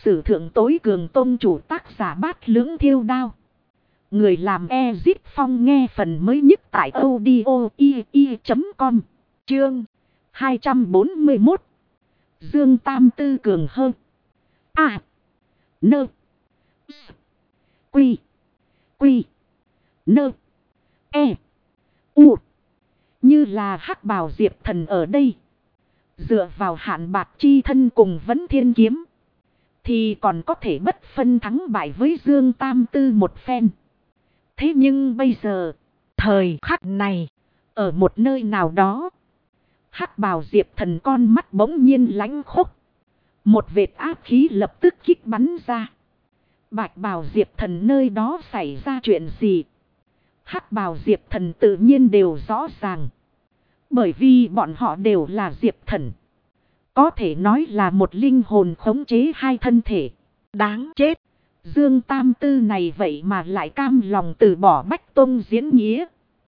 sử thượng tối cường tôn chủ, tác giả Bát Lưỡng Thiêu Đao. Người làm Ezip Phong, nghe phần mới nhất tại audio.com. Chương 241. Dương Tam Tư cường hơn. A. Nơ. Quy. Quy. Nơ. E. U. Như là hắc bào Diệp Thần ở đây, dựa vào Hạn Bạc chi thân cùng Vấn Thiên kiếm, thì còn có thể bất phân thắng bại với Dương Tam Tư một phen. Thế nhưng bây giờ, thời khắc này, ở một nơi nào đó, hắc bào Diệp Thần con mắt bỗng nhiên lãnh khốc. Một vệt áp khí lập tức kích bắn ra. Bạch bào Diệp Thần nơi đó xảy ra chuyện gì? Hắc bào Diệp Thần tự nhiên đều rõ ràng. Bởi vì bọn họ đều là Diệp Thần. Có thể nói là một linh hồn khống chế hai thân thể. Đáng chết! Dương Tam Tư này vậy mà lại cam lòng từ bỏ Bách Tông diễn nghĩa,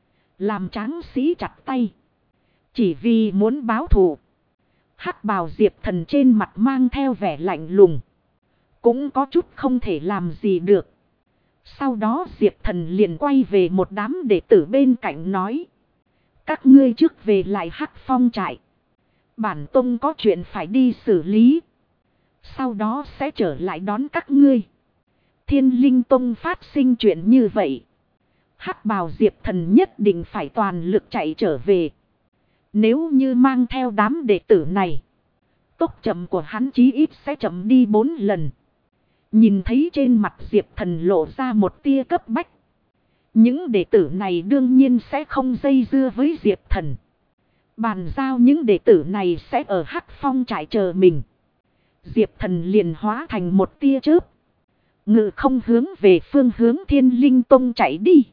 làm tráng sĩ chặt tay, chỉ vì muốn báo thù. Hắc bào Diệp Thần trên mặt mang theo vẻ lạnh lùng, cũng có chút không thể làm gì được. Sau đó Diệp Thần liền quay về một đám đệ tử bên cạnh nói: các ngươi trước về lại Hắc Phong trại. Bản tông có chuyện phải đi xử lý, sau đó sẽ trở lại đón các ngươi. Thiên Linh Tông phát sinh chuyện như vậy, hắc bào Diệp Thần nhất định phải toàn lực chạy trở về. Nếu như mang theo đám đệ tử này, tốc chậm của hắn chí ít sẽ chậm đi 4 lần. Nhìn thấy trên mặt Diệp Thần lộ ra một tia cấp bách, những đệ tử này đương nhiên sẽ không dây dưa với Diệp Thần. Bàn giao những đệ tử này sẽ ở Hắc Phong trại chờ mình. Diệp Thần liền hóa thành một tia chớp, ngự không hướng về phương hướng Thiên Linh Tông chạy đi.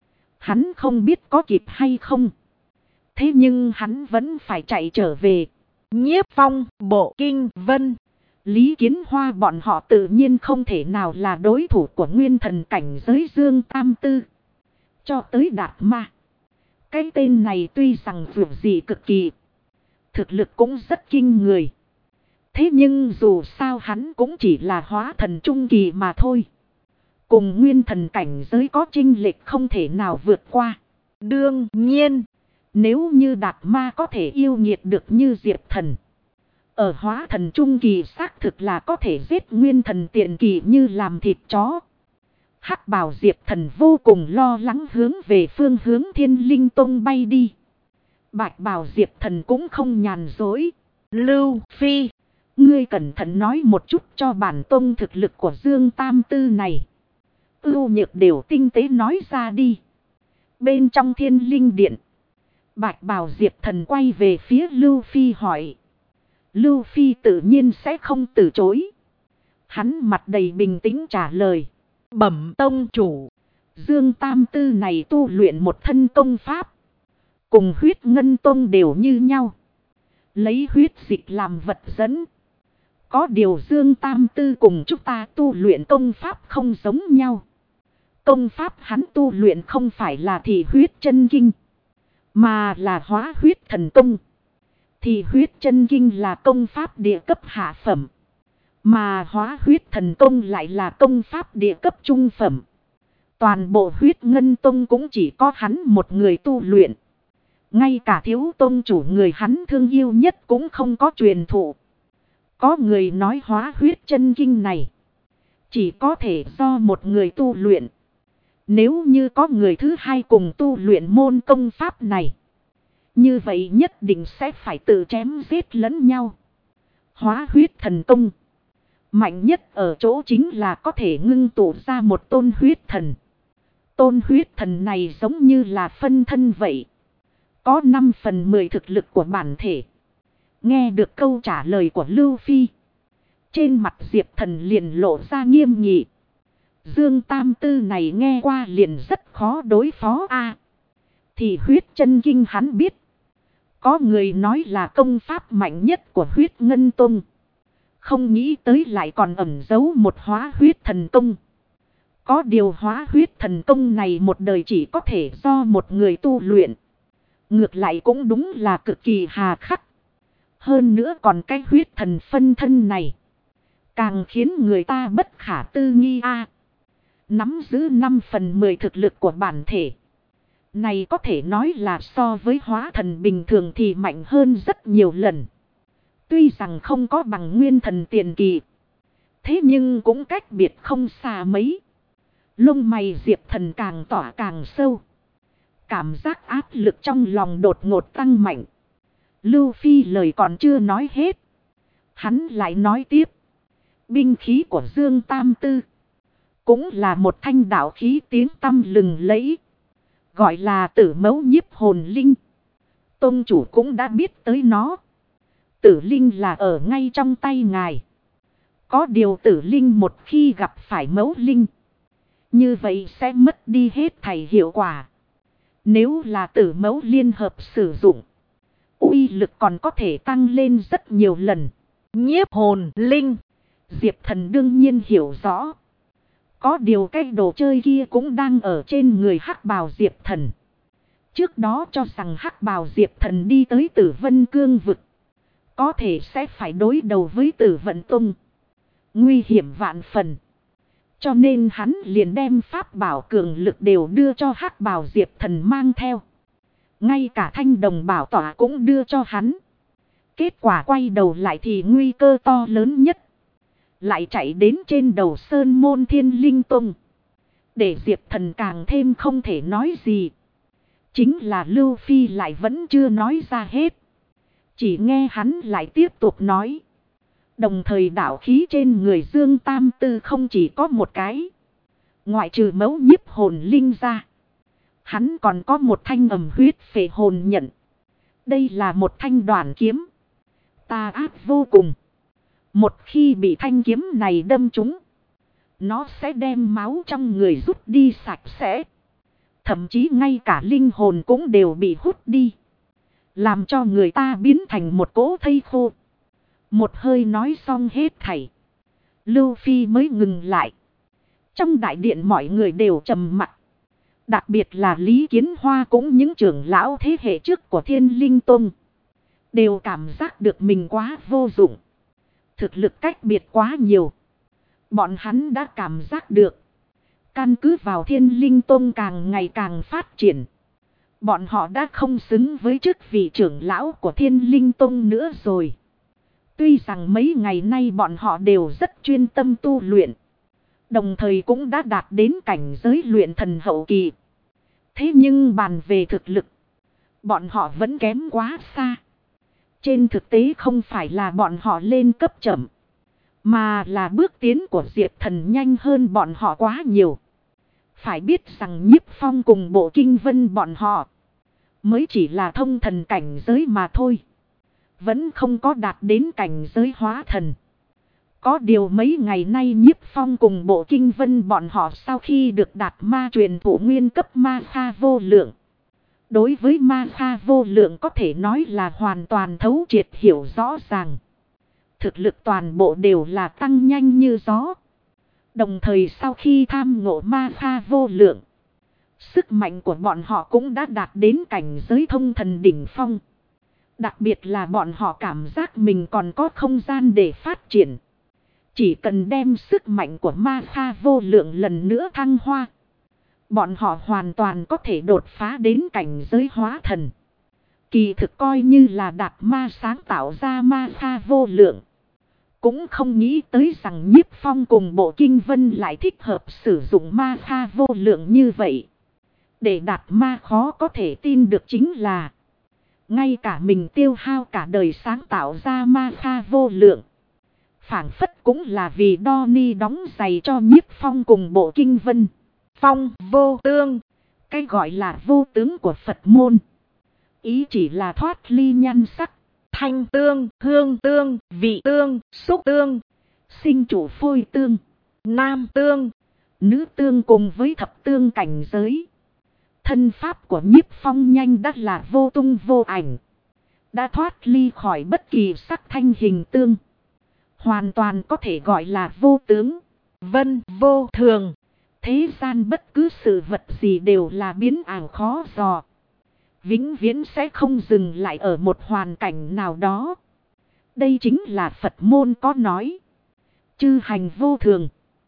Hắn không biết có kịp hay không, thế nhưng hắn vẫn phải chạy trở về. Nhiếp Phong, Bộ Kinh Vân, Lý Kiến Hoa bọn họ tự nhiên không thể nào là đối thủ của nguyên thần cảnh giới Dương Tam Tư. Cho tới Đạt Ma, cái tên này tuy rằng vượt gì cực kỳ, thực lực cũng rất kinh người. Thế nhưng dù sao hắn cũng chỉ là hóa thần trung kỳ mà thôi. Cùng nguyên thần cảnh giới có chênh lệch không thể nào vượt qua. Đương nhiên, nếu như Đạt Ma có thể yêu nghiệt được như Diệp Thần, ở hóa thần trung kỳ xác thực là có thể giết nguyên thần tiện kỳ như làm thịt chó. Hắc bào Diệp Thần vô cùng lo lắng hướng về phương hướng Thiên Linh Tông bay đi. Bạch bào Diệp Thần cũng không nhàn dối. Lưu Phi, ngươi cẩn thận nói một chút cho bản tông thực lực của Dương Tam Tư này. Ưu Nhược đều tinh tế nói ra đi. Bên trong Thiên Linh Điện, Bạch bào Diệp Thần quay về phía Lưu Phi hỏi. Lưu Phi tự nhiên sẽ không từ chối. Hắn mặt đầy bình tĩnh trả lời. Bẩm tông chủ, Dương Tam Tư này tu luyện một thân công pháp, cùng Huyết Ngân Tông đều như nhau, lấy huyết dịch làm vật dẫn. Có điều Dương Tam Tư cùng chúng ta tu luyện công pháp không giống nhau. Công pháp hắn tu luyện không phải là Thị Huyết Chân Kinh, mà là Hóa Huyết Thần Công. Thị Huyết Chân Kinh là công pháp địa cấp hạ phẩm, mà Hóa Huyết Thần Công lại là công pháp địa cấp trung phẩm. Toàn bộ Huyết Ngân Tông cũng chỉ có hắn một người tu luyện. Ngay cả thiếu tông chủ người hắn thương yêu nhất cũng không có truyền thụ. Có người nói Hóa Huyết Chân Kinh này chỉ có thể do một người tu luyện. Nếu như có người thứ hai cùng tu luyện môn công pháp này, như vậy nhất định sẽ phải tự chém giết lẫn nhau. Hóa Huyết Thần Công mạnh nhất ở chỗ chính là có thể ngưng tụ ra một tôn huyết thần. Tôn huyết thần này giống như là phân thân vậy, có 5/10 thực lực của bản thể. Nghe được câu trả lời của Lưu Phi, trên mặt Diệp Thần liền lộ ra nghiêm nghị. Dương Tam Tư này nghe qua liền rất khó đối phó a. Thì Huyết Chân Kinh hắn biết. Có người nói là công pháp mạnh nhất của Huyết Ngân Tông. Không nghĩ tới lại còn ẩn giấu một Hóa Huyết Thần Công. Có điều Hóa Huyết Thần Công này một đời chỉ có thể do một người tu luyện. Ngược lại cũng đúng là cực kỳ hà khắc. Hơn nữa còn cái huyết thần phân thân này, Càng khiến người ta bất khả tư nghi nắm giữ 5/10 thực lực của bản thể. Này có thể nói là so với hóa thần bình thường thì mạnh hơn rất nhiều lần. Tuy rằng không có bằng nguyên thần tiền kỳ. Thế nhưng cũng cách biệt không xa mấy. Lông mày Diệp Thần càng tỏa càng sâu. Cảm giác áp lực trong lòng đột ngột tăng mạnh. Lưu Phi lời còn chưa nói hết. Hắn lại nói tiếp. Binh khí của Dương Tam Tư. Cũng là một thanh đạo khí tiếng tăm lừng lẫy. Gọi là Tử Mẫu Nhiếp Hồn Linh. Tông chủ cũng đã biết tới nó. Tử Linh là ở ngay trong tay ngài. Có điều Tử Linh một khi gặp phải Mẫu Linh. Như vậy sẽ mất đi hết thảy hiệu quả. Nếu là Tử Mẫu liên hợp sử dụng. Uy lực còn có thể tăng lên rất nhiều lần. Nhiếp Hồn Linh. Diệp Thần đương nhiên hiểu rõ. Có điều cái đồ chơi kia cũng đang ở trên người hắc bào Diệp Thần. Trước đó cho rằng hắc bào Diệp Thần đi tới Tử Vân Cương vực. Có thể sẽ phải đối đầu với Tử Vận Tông. Nguy hiểm vạn phần. Cho nên hắn liền đem pháp bảo cường lực đều đưa cho hắc bào Diệp Thần mang theo. Ngay cả thanh đồng bảo tỏa cũng đưa cho hắn. Kết quả quay đầu lại thì nguy cơ to lớn nhất. Lại chạy đến trên đầu Sơn Môn Thiên Linh Tông. Để Diệp Thần càng thêm không thể nói gì. Chính là Lưu Phi lại vẫn chưa nói ra hết. Chỉ nghe hắn lại tiếp tục nói. Đồng thời đạo khí trên người Dương Tam Tư không chỉ có một cái. Ngoại trừ Mẫu Nhiếp Hồn Linh ra. Hắn còn có một thanh ẩm huyết phệ hồn nhận. Đây là một thanh đoản kiếm. Tà ác vô cùng. Một khi bị thanh kiếm này đâm trúng. Nó sẽ đem máu trong người rút đi sạch sẽ. Thậm chí ngay cả linh hồn cũng đều bị hút đi. Làm cho người ta biến thành một cỗ thây khô. Một hơi nói xong hết thảy. Lưu Phi mới ngừng lại. Trong đại điện mọi người đều trầm mặc. Đặc biệt là Lý Kiến Hoa cũng những trưởng lão thế hệ trước của Thiên Linh Tông. Đều cảm giác được mình quá vô dụng. Thực lực cách biệt quá nhiều. Bọn hắn đã cảm giác được. Căn cứ vào Thiên Linh Tông càng ngày càng phát triển. Bọn họ đã không xứng với chức vị trưởng lão của Thiên Linh Tông nữa rồi. Tuy rằng mấy ngày nay bọn họ đều rất chuyên tâm tu luyện. Đồng thời cũng đã đạt đến cảnh giới luyện thần hậu kỳ. Thế nhưng bàn về thực lực. Bọn họ vẫn kém quá xa. Trên thực tế không phải là bọn họ lên cấp chậm. Mà là bước tiến của Diệp Thần nhanh hơn bọn họ quá nhiều. Phải biết rằng Nhiếp Phong cùng Bộ Kinh Vân bọn họ. Mới chỉ là thông thần cảnh giới mà thôi. Vẫn không có đạt đến cảnh giới hóa thần. Có điều mấy ngày nay Nhiếp Phong cùng Bộ Kinh Vân bọn họ sau khi được đạt ma truyền thụ nguyên cấp ma kha vô lượng. Đối với ma kha vô lượng có thể nói là hoàn toàn thấu triệt hiểu rõ ràng. Thực lực toàn bộ đều là tăng nhanh như gió. Đồng thời sau khi tham ngộ ma kha vô lượng. Sức mạnh của bọn họ cũng đã đạt đến cảnh giới thông thần đỉnh phong. Đặc biệt là bọn họ cảm giác mình còn có không gian để phát triển. Chỉ cần đem sức mạnh của ma kha vô lượng lần nữa thăng hoa. Bọn họ hoàn toàn có thể đột phá đến cảnh giới hóa thần. Kỳ thực coi như là đạt ma sáng tạo ra ma kha vô lượng. Cũng không nghĩ tới rằng Nhiếp Phong cùng Bộ Kinh Vân lại thích hợp sử dụng ma kha vô lượng như vậy. Để đạt ma khó có thể tin được chính là. Ngay cả mình tiêu hao cả đời sáng tạo ra ma kha vô lượng. Phảng phất cũng là vì đo ni đóng giày cho Nhiếp Phong cùng Bộ Kinh Vân. Phong vô tương. Cái gọi là vô tướng của Phật môn. Ý chỉ là thoát ly nhan sắc. Thanh tương, hương tương, vị tương, xúc tương. Sinh chủ phôi tương. Nam tương. Nữ tương cùng với thập tương cảnh giới. Thân pháp của Nhiếp Phong nhanh đắt là vô tung vô ảnh. Đã thoát ly khỏi bất kỳ sắc thanh hình tương. Hoàn toàn có thể gọi là vô tướng. Vân vô thường. Thế gian bất cứ sự vật gì đều là biến ảo khó dò. Vĩnh viễn sẽ không dừng lại ở một hoàn cảnh nào đó. Đây chính là Phật môn có nói. chư hành vô thường.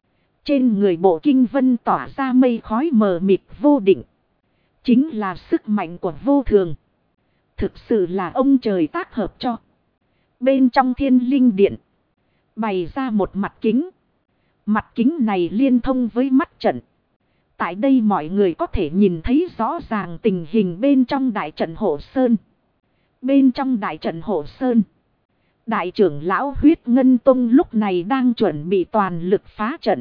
Trên người bộ kinh vân tỏa ra mây khói mờ mịt vô định. Chính là sức mạnh của vô thường. Thực sự là ông trời tác hợp cho. Bên trong thiên linh điện, bày ra một mặt kính. Mặt kính này liên thông với mắt trận. Tại đây mọi người có thể nhìn thấy rõ ràng tình hình bên trong đại trận hộ sơn. Bên trong đại trận hộ sơn, đại trưởng lão Huyết Ngân Tông lúc này đang chuẩn bị toàn lực phá trận.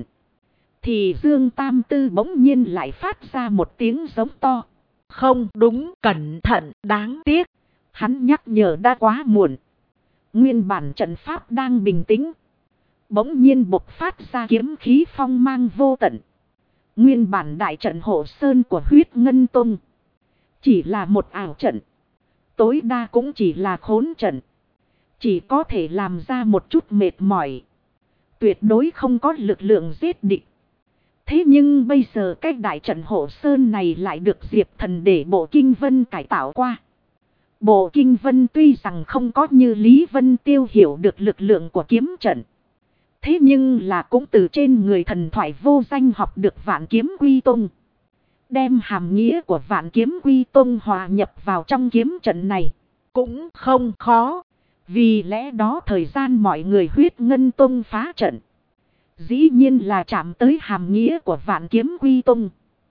Thì Dương Tam Tư bỗng nhiên lại phát ra một tiếng giống to. Không đúng, cẩn thận, đáng tiếc. Hắn nhắc nhở đã quá muộn. Nguyên bản trận pháp đang bình tĩnh. Bỗng nhiên bộc phát ra kiếm khí phong mang vô tận. Nguyên bản đại trận hộ sơn của Huyết Ngân Tông chỉ là một ảo trận. Tối đa cũng chỉ là khốn trận. Chỉ có thể làm ra một chút mệt mỏi. Tuyệt đối không có lực lượng giết địch. Thế nhưng bây giờ cái đại trận hộ sơn này lại được Diệp Thần để Bộ Kinh Vân cải tạo qua. Bộ Kinh Vân tuy rằng không có như Lý Vân Tiêu hiểu được lực lượng của kiếm trận. Thế nhưng là cũng từ trên người thần thoại vô danh học được Vạn Kiếm Quy Tông. Đem hàm nghĩa của Vạn Kiếm Quy Tông hòa nhập vào trong kiếm trận này. Cũng không khó. Vì lẽ đó thời gian mọi người Huyết Ngân Tông phá trận. Dĩ nhiên là chạm tới hàm nghĩa của Vạn Kiếm Quy Tông.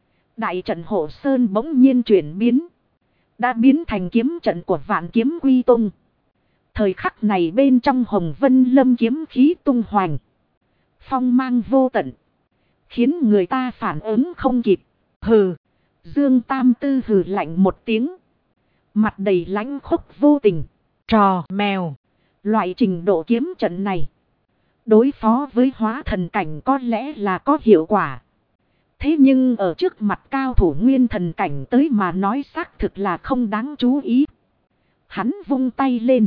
Đại trận hộ sơn bỗng nhiên chuyển biến. Đã biến thành kiếm trận của Vạn Kiếm Quy Tông. Thời khắc này bên trong Hồng Vân Lâm kiếm khí tung hoành. Phong mang vô tận. Khiến người ta phản ứng không kịp. Hừ. Dương Tam Tư hừ lạnh một tiếng. Mặt đầy lãnh khốc vô tình. Trò mèo. Loại trình độ kiếm trận này. Đối phó với hóa thần cảnh có lẽ là có hiệu quả. Thế nhưng ở trước mặt cao thủ nguyên thần cảnh tới mà nói xác thực là không đáng chú ý. Hắn vung tay lên.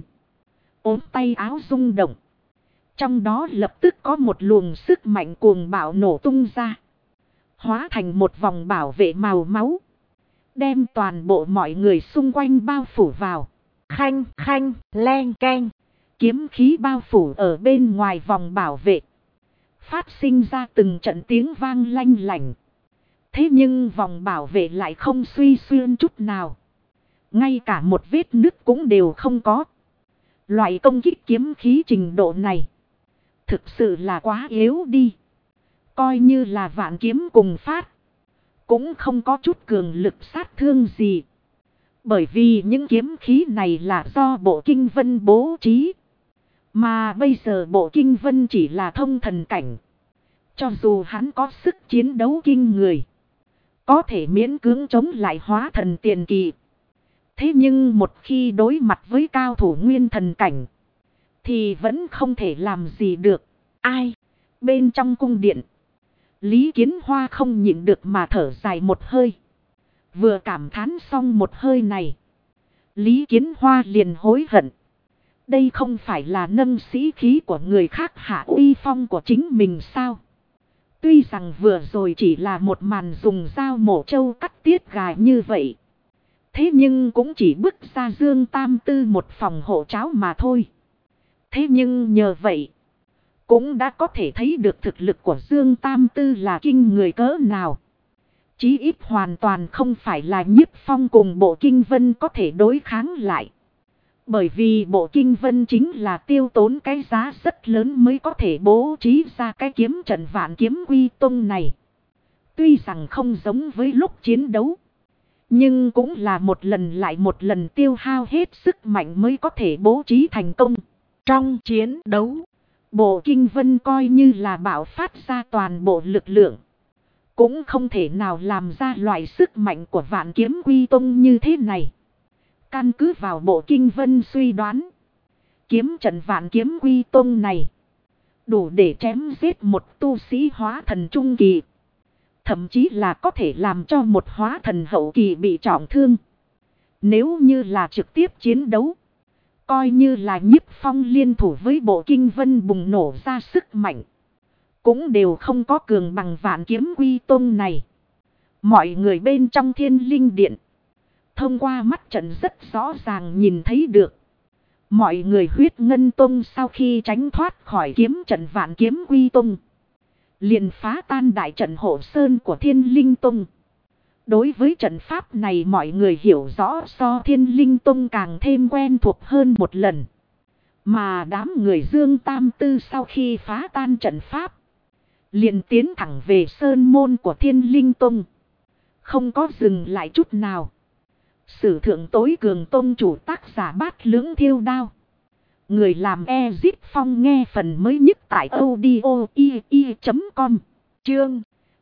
Ốm tay áo rung động. Trong đó lập tức có một luồng sức mạnh cuồng bạo nổ tung ra. Hóa thành một vòng bảo vệ màu máu. Đem toàn bộ mọi người xung quanh bao phủ vào. Khanh khanh len keng. Kiếm khí bao phủ ở bên ngoài vòng bảo vệ. Phát sinh ra từng trận tiếng vang lanh lảnh. Thế nhưng vòng bảo vệ lại không suy xuyên chút nào. Ngay cả một vết nứt cũng đều không có. Loại công kích kiếm khí trình độ này. Thực sự là quá yếu đi. Coi như là vạn kiếm cùng phát. Cũng không có chút cường lực sát thương gì. Bởi vì những kiếm khí này là do Bộ Kinh Vân bố trí. Mà bây giờ Bộ Kinh Vân chỉ là thông thần cảnh. Cho dù hắn có sức chiến đấu kinh người. Có thể miễn cưỡng chống lại hóa thần tiền kỳ. Thế nhưng một khi đối mặt với cao thủ nguyên thần cảnh. Thì vẫn không thể làm gì được. Ai? Bên trong cung điện. Lý Kiến Hoa không nhịn được mà thở dài một hơi. Vừa cảm thán xong một hơi này. Lý Kiến Hoa liền hối hận. Đây không phải là nâng sĩ khí của người khác hạ uy phong của chính mình sao? Tuy rằng vừa rồi chỉ là một màn dùng dao mổ trâu cắt tiết gà như vậy. Thế nhưng cũng chỉ bức ra Dương Tam Tư một phòng hộ cháo mà thôi. Thế nhưng nhờ vậy. Cũng đã có thể thấy được thực lực của Dương Tam Tư là kinh người cỡ nào. Chí ít hoàn toàn không phải là Nhiếp Phong cùng Bộ Kinh Vân có thể đối kháng lại. Bởi vì Bộ Kinh Vân chính là tiêu tốn cái giá rất lớn mới có thể bố trí ra cái kiếm trận Vạn Kiếm Quy Tông này. Tuy rằng không giống với lúc chiến đấu. Nhưng cũng là một lần lại một lần tiêu hao hết sức mạnh mới có thể bố trí thành công. Trong chiến đấu, Bộ Kinh Vân coi như là bạo phát ra toàn bộ lực lượng. Cũng không thể nào làm ra loại sức mạnh của Vạn Kiếm Quy Tông như thế này. Căn cứ vào Bộ Kinh Vân suy đoán. Kiếm trận Vạn Kiếm Quy Tông này. Đủ để chém giết một tu sĩ hóa thần trung kỳ. Thậm chí là có thể làm cho một hóa thần hậu kỳ bị trọng thương. Nếu như là trực tiếp chiến đấu. Coi như là Nhiếp Phong liên thủ với Bộ Kinh Vân bùng nổ ra sức mạnh. Cũng đều không có cường bằng Vạn Kiếm Quy Tông này. Mọi người bên trong Thiên Linh Điện. Thông qua mắt trận rất rõ ràng nhìn thấy được. Mọi người huyết ngân tông sau khi tránh thoát khỏi kiếm trận vạn kiếm quy tông, liền phá tan đại trận hộ sơn của thiên linh tông. Đối với trận pháp này mọi người hiểu rõ so thiên linh tông càng thêm quen thuộc hơn một lần. Mà đám người Dương Tam Tư sau khi phá tan trận pháp, liền tiến thẳng về sơn môn của thiên linh tông, không có dừng lại chút nào. Sử thượng tối cường tông chủ tác giả Bát Lưỡng Thiêu Đao, người làm Ezit Phong nghe phần mới nhất tại audio.com. Chương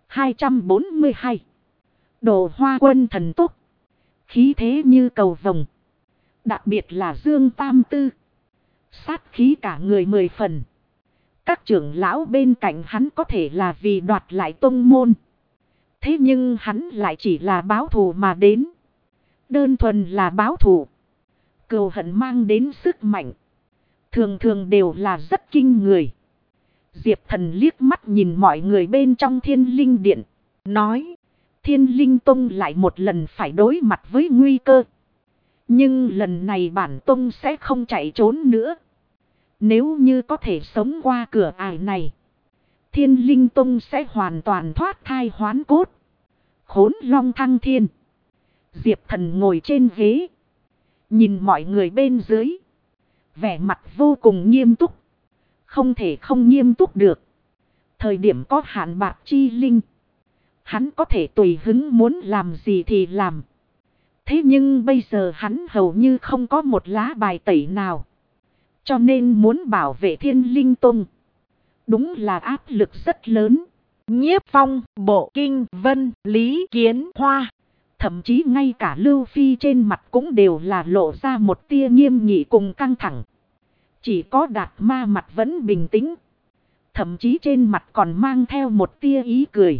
242. Đồ Hoa Quân thần tốc, khí thế như cầu vồng. Đặc biệt là Dương Tam Tư, sát khí cả người 10 phần. Các trưởng lão bên cạnh hắn có thể là vì đoạt lại tông môn, thế nhưng hắn lại chỉ là báo thù mà đến. Đơn thuần là báo thù. Cừu hận mang đến sức mạnh, thường thường đều là rất kinh người. Diệp Thần liếc mắt nhìn mọi người bên trong Thiên Linh Điện, nói: Thiên Linh Tông lại một lần phải đối mặt với nguy cơ. Nhưng lần này bản tông sẽ không chạy trốn nữa. Nếu như có thể sống qua cửa ải này, Thiên Linh Tông sẽ hoàn toàn thoát thai hoán cốt, khốn long thăng thiên. Diệp Thần ngồi trên ghế, nhìn mọi người bên dưới, vẻ mặt vô cùng nghiêm túc. Không thể không nghiêm túc được. Thời điểm có hạn bạc chi linh, hắn có thể tùy hứng muốn làm gì thì làm. Thế nhưng bây giờ hắn hầu như không có một lá bài tẩy nào. Cho nên muốn bảo vệ Thiên Linh Tông, đúng là áp lực rất lớn. Nhiếp Phong, Bộ Kinh Vân, Lý Kiến Hoa, thậm chí ngay cả Lưu Phi trên mặt cũng đều là lộ ra một tia nghiêm nghị cùng căng thẳng. Chỉ có Đạt Ma mặt vẫn bình tĩnh, thậm chí trên mặt còn mang theo một tia ý cười.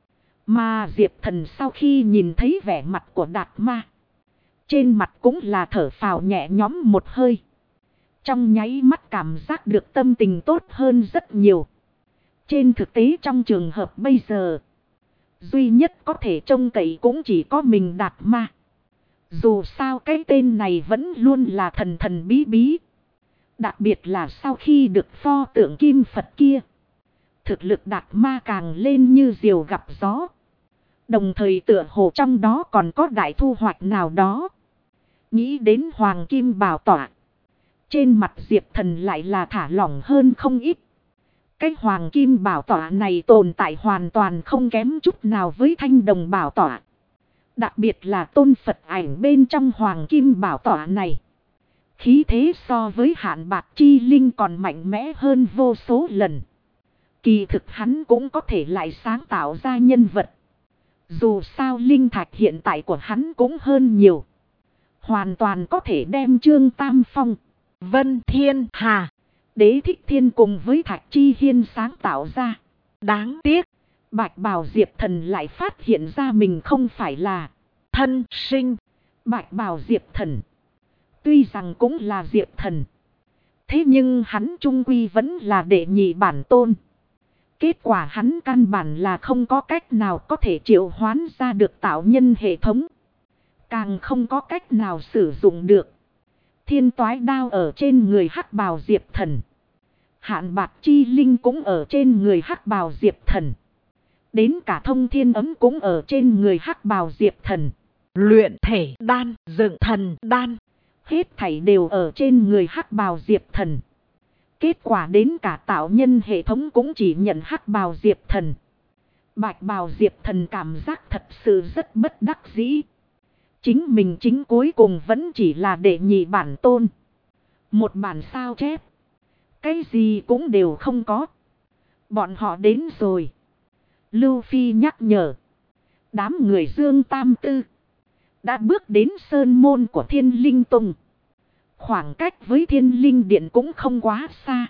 Mà Diệp Thần sau khi nhìn thấy vẻ mặt của Đạt Ma, trên mặt cũng là thở phào nhẹ nhõm một hơi. Trong nháy mắt cảm giác được tâm tình tốt hơn rất nhiều. Trên thực tế trong trường hợp bây giờ, duy nhất có thể trông cậy cũng chỉ có mình Đạt Ma. Dù sao cái tên này vẫn luôn là thần thần bí bí. Đặc biệt là sau khi được pho tượng kim Phật kia, thực lực Đạt Ma càng lên như diều gặp gió. Đồng thời tựa hồ trong đó còn có đại thu hoạch nào đó. Nghĩ đến Hoàng Kim Bảo Tọa, trên mặt Diệp Thần lại là thả lỏng hơn không ít. Cái Hoàng Kim Bảo Tọa này tồn tại hoàn toàn không kém chút nào với Thanh Đồng Bảo Tọa. Đặc biệt là tôn Phật ảnh bên trong Hoàng Kim Bảo Tọa này, khí thế so với Hạn Bạc Chi Linh còn mạnh mẽ hơn vô số lần. Kỳ thực hắn cũng có thể lại sáng tạo ra nhân vật. Dù sao linh thạch hiện tại của hắn cũng hơn nhiều, hoàn toàn có thể đem Trương Tam Phong, Vân Thiên Hà, Đế Thích Thiên cùng với Thạch Chi Hiên sáng tạo ra. Đáng tiếc, Bạch Bào Diệp Thần lại phát hiện ra mình không phải là thân sinh. Bạch Bào Diệp Thần tuy rằng cũng là Diệp Thần, thế nhưng hắn trung quy vẫn là đệ nhị bản tôn. Kết quả hắn căn bản là không có cách nào có thể triệu hoán ra được tạo nhân hệ thống, càng không có cách nào sử dụng được Thiên Toái Đao ở trên người Hắc Bào Diệp Thần. Hạn Bạc Chi Linh cũng ở trên người Hắc Bào Diệp Thần. Đến cả Thông Thiên Ấm cũng ở trên người Hắc Bào Diệp Thần. Luyện thể đan, dựng thần đan, hết thảy đều ở trên người Hắc Bào Diệp Thần. Kết quả đến cả tạo nhân hệ thống cũng chỉ nhận Hắc Bào Diệp Thần. Bạch Bào Diệp Thần cảm giác thật sự rất bất đắc dĩ. Chính mình chính cuối cùng vẫn chỉ là đệ nhị bản tôn. Một bản sao chép, cái gì cũng đều không có. Bọn họ đến rồi. Lưu Phi nhắc nhở. Đám người Dương Tam Tư đã bước đến sơn môn của Thiên Linh Tông. Khoảng cách với Thiên Linh Điện cũng không quá xa.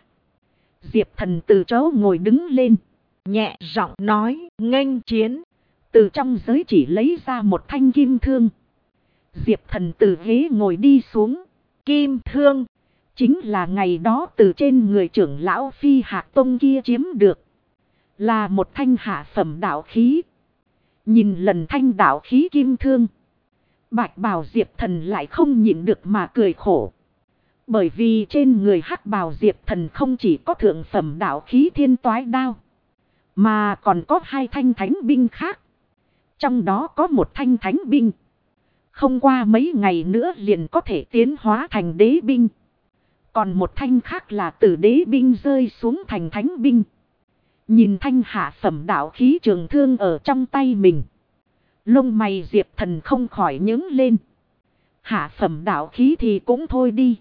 Diệp Thần từ chỗ ngồi đứng lên, nhẹ giọng nói: nghênh chiến. Từ trong giới chỉ lấy ra một thanh kim thương. Diệp Thần từ ghế ngồi đi xuống. Kim thương chính là ngày đó từ trên người trưởng lão Phi Hạc Tông kia chiếm được. Là một thanh hạ phẩm đạo khí. Nhìn lần thanh đạo khí kim thương, Bạch Bào Diệp Thần lại không nhịn được mà cười khổ. Bởi vì trên người hắc bào Diệp Thần không chỉ có thượng phẩm đạo khí thiên toái đao, mà còn có 2 thanh thánh binh khác. Trong đó có một thanh thánh binh, không qua mấy ngày nữa liền có thể tiến hóa thành đế binh. Còn một thanh khác là từ đế binh rơi xuống thành thánh binh. Nhìn thanh hạ phẩm đạo khí trường thương ở trong tay mình, lông mày Diệp Thần không khỏi nhướng lên. Hạ phẩm đạo khí thì cũng thôi đi.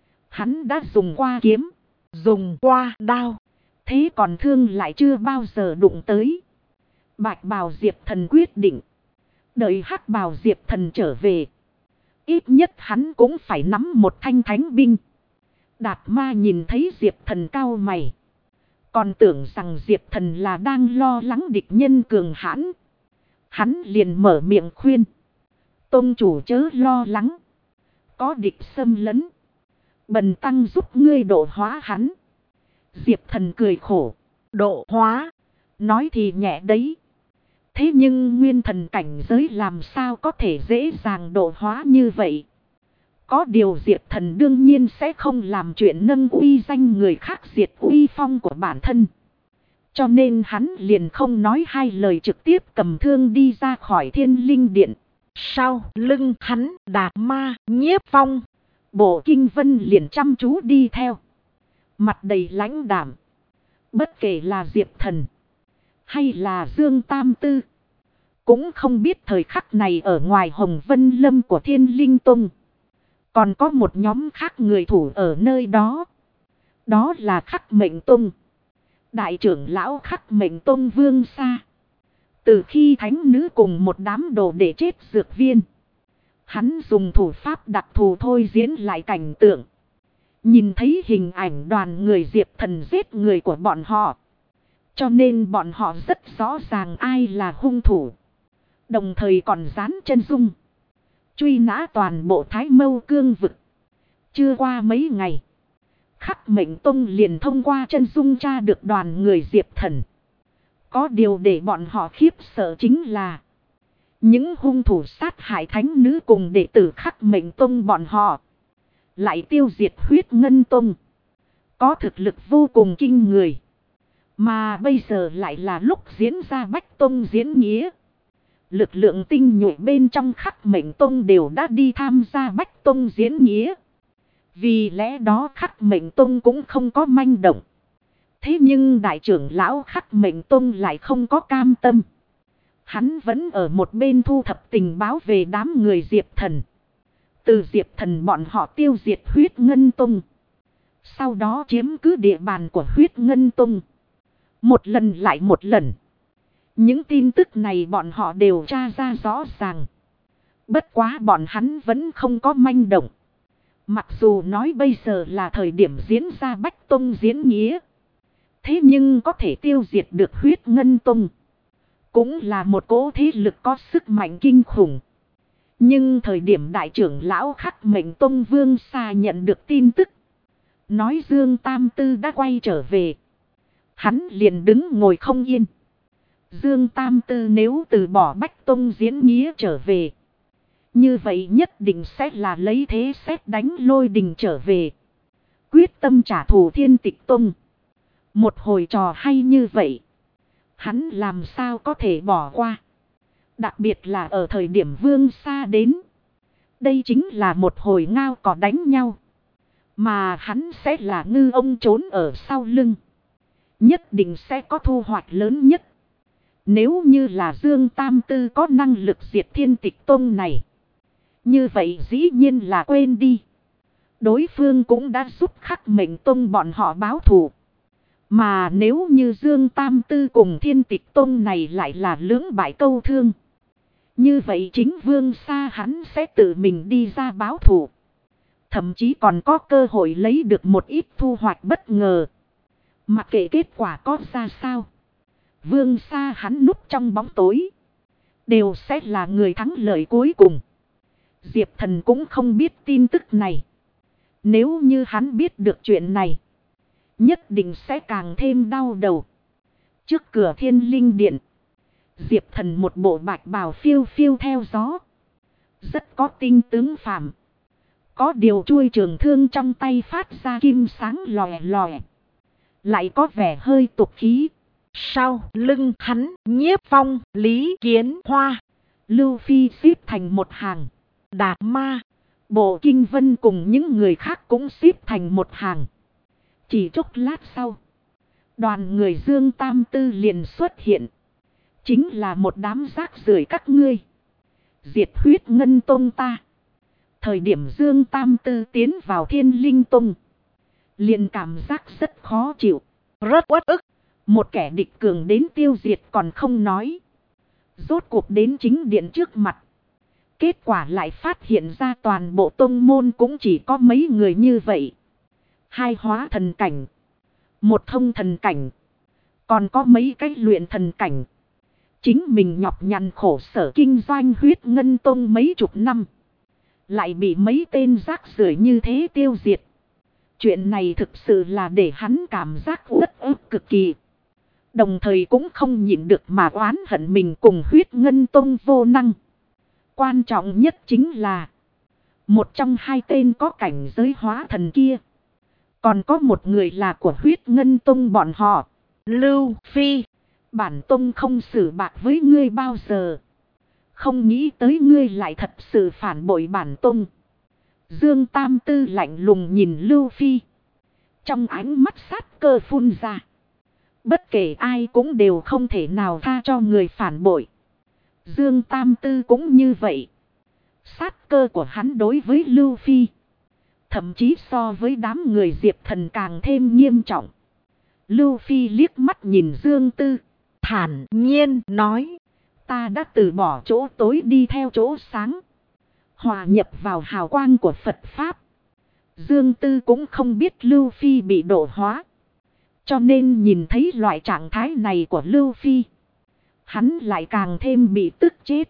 Hắn đã dùng qua kiếm, dùng qua đao, thế còn thương lại chưa bao giờ đụng tới. Bạch bào Diệp Thần quyết định, đợi hắc bào Diệp Thần trở về, ít nhất hắn cũng phải nắm một thanh thánh binh. Đạt Ma nhìn thấy Diệp Thần cau mày, còn tưởng rằng Diệp Thần là đang lo lắng địch nhân cường hãn. Hắn liền mở miệng khuyên. Tông chủ chớ lo lắng. Có địch xâm lấn, bần tăng giúp ngươi độ hóa hắn. Diệp Thần cười khổ. Độ hóa, nói thì nhẹ đấy. Thế nhưng nguyên thần cảnh giới làm sao có thể dễ dàng độ hóa như vậy? Có điều Diệp Thần đương nhiên sẽ không làm chuyện nâng uy danh người khác diệt uy phong của bản thân. Cho nên hắn liền không nói hai lời trực tiếp cầm thương đi ra khỏi Thiên Linh Điện. Sau lưng hắn Đạt Ma, Nhiếp Phong, Bộ Kinh Vân liền chăm chú đi theo, mặt đầy lãnh đạm. Bất kể là Diệp Thần hay là Dương Tam Tư, cũng không biết thời khắc này ở ngoài Hồng Vân Lâm của Thiên Linh Tông còn có một nhóm khác người thủ ở nơi đó. Đó là Khắc Mệnh Tông. Đại trưởng lão Khắc Mệnh Tông Vương Sa. Từ khi thánh nữ cùng một đám đồ để chết dược viên, hắn dùng thủ pháp đặc thù thôi diễn lại cảnh tượng. Nhìn thấy hình ảnh đoàn người Diệp Thần giết người của bọn họ, cho nên bọn họ rất rõ ràng ai là hung thủ. Đồng thời còn dán chân dung, truy nã toàn bộ Thái Mâu Cương vực. Chưa qua mấy ngày, Khắc Mệnh Tông liền thông qua chân dung tra được đoàn người Diệp Thần. Có điều để bọn họ khiếp sợ chính là những hung thủ sát hại thánh nữ cùng đệ tử Khắc Mệnh Tông bọn họ lại tiêu diệt Huyết Ngân Tông, có thực lực vô cùng kinh người. Mà bây giờ lại là lúc diễn ra Bách Tông diễn nghĩa. Lực lượng tinh nhuệ bên trong Khắc Mệnh Tông đều đã đi tham gia Bách Tông diễn nghĩa. Vì lẽ đó Khắc Mệnh Tông cũng không có manh động. Thế nhưng đại trưởng lão Khắc Mệnh Tông lại không có cam tâm. Hắn vẫn ở một bên thu thập tình báo về đám người Diệp Thần. Từ Diệp Thần bọn họ tiêu diệt Huyết Ngân Tông, sau đó chiếm cứ địa bàn của Huyết Ngân Tông. Một lần lại một lần, những tin tức này bọn họ đều tra ra rõ ràng. Bất quá bọn hắn vẫn không có manh động. Mặc dù nói bây giờ là thời điểm diễn ra Bách Tông diễn nghĩa, thế nhưng có thể tiêu diệt được Huyết Ngân Tông cũng là một cỗ thế lực có sức mạnh kinh khủng. Nhưng thời điểm đại trưởng lão Khắc Mệnh Tông Vương Sa nhận được tin tức, nói Dương Tam Tư đã quay trở về, hắn liền đứng ngồi không yên. Dương Tam Tư nếu từ bỏ Bách Tông diễn nghĩa trở về, như vậy nhất định sẽ là lấy thế xét đánh lôi đình trở về, quyết tâm trả thù Thiên Tịch Tông. Một hồi trò hay như vậy, hắn làm sao có thể bỏ qua. Đặc biệt là ở thời điểm Vương Sa đến, đây chính là một hồi ngao cò đánh nhau, mà hắn sẽ là ngư ông trốn ở sau lưng, nhất định sẽ có thu hoạch lớn nhất. Nếu như là Dương Tam Tư có năng lực diệt Thiên Tịch Tông này, như vậy dĩ nhiên là quên đi. Đối phương cũng đã giúp Khắc Mệnh Tông bọn họ báo thù. Mà nếu như Dương Tam Tư cùng Thiên Tịch Tông này lại là lưỡng bại câu thương, như vậy chính Vương Sa hắn sẽ tự mình đi ra báo thù. Thậm chí còn có cơ hội lấy được một ít thu hoạch bất ngờ. Mặc kệ kết quả có ra sao, Vương Sa hắn núp trong bóng tối, đều sẽ là người thắng lợi cuối cùng. Diệp Thần cũng không biết tin tức này. Nếu như hắn biết được chuyện này, nhất định sẽ càng thêm đau đầu. Trước cửa Thiên Linh Điện, Diệp Thần một bộ bạch bào phiêu phiêu theo gió, rất có tinh tướng phàm. Có điều chuôi trường thương trong tay phát ra kim sáng lòe lòe. Lại có vẻ hơi tục khí. Sau lưng hắn, Nhiếp Phong, Lý Kiến Hoa, Lưu Phi xếp thành một hàng. Đạt Ma, Bộ Kinh Vân cùng những người khác cũng xếp thành một hàng. Chỉ chốc lát sau, đoàn người Dương Tam Tư liền xuất hiện. Chính là một đám rác rưởi các ngươi. Diệt Huyết Ngân Tông ta. Thời điểm Dương Tam Tư tiến vào Thiên Linh Tông, liền cảm giác rất khó chịu, rất uất ức. Một kẻ địch cường đến tiêu diệt còn không nói, rốt cuộc đến chính điện trước mặt. Kết quả lại phát hiện ra toàn bộ tông môn cũng chỉ có mấy người như vậy. 2 hóa thần cảnh, 1 thông thần cảnh, còn có mấy cái luyện thần cảnh. Chính mình nhọc nhằn khổ sở kinh doanh Huyết Ngân Tông mấy chục năm, lại bị mấy tên rác rưởi như thế tiêu diệt. Chuyện này thực sự là để hắn cảm giác uất ức cực kỳ. Đồng thời cũng không nhịn được mà oán hận mình cùng Huyết Ngân Tông vô năng. Quan trọng nhất chính là một trong 2 tên có cảnh giới hóa thần kia, còn có một người là của Huyết Ngân Tông bọn họ. Lưu Phi, bản tông không xử bạc với ngươi bao giờ. Không nghĩ tới ngươi lại thật sự phản bội bản tông. Dương Tam Tư lạnh lùng nhìn Lưu Phi, trong ánh mắt sát cơ phun ra. Bất kể ai cũng đều không thể nào tha cho người phản bội. Dương Tam Tư cũng như vậy. Sát cơ của hắn đối với Lưu Phi, thậm chí so với đám người Diệp Thần càng thêm nghiêm trọng. Lưu Phi liếc mắt nhìn Dương Tư, thản nhiên nói: ta đã từ bỏ chỗ tối đi theo chỗ sáng, hòa nhập vào hào quang của Phật Pháp. Dương Tư cũng không biết Lưu Phi bị độ hóa, cho nên nhìn thấy loại trạng thái này của Lưu Phi, hắn lại càng thêm bị tức chết.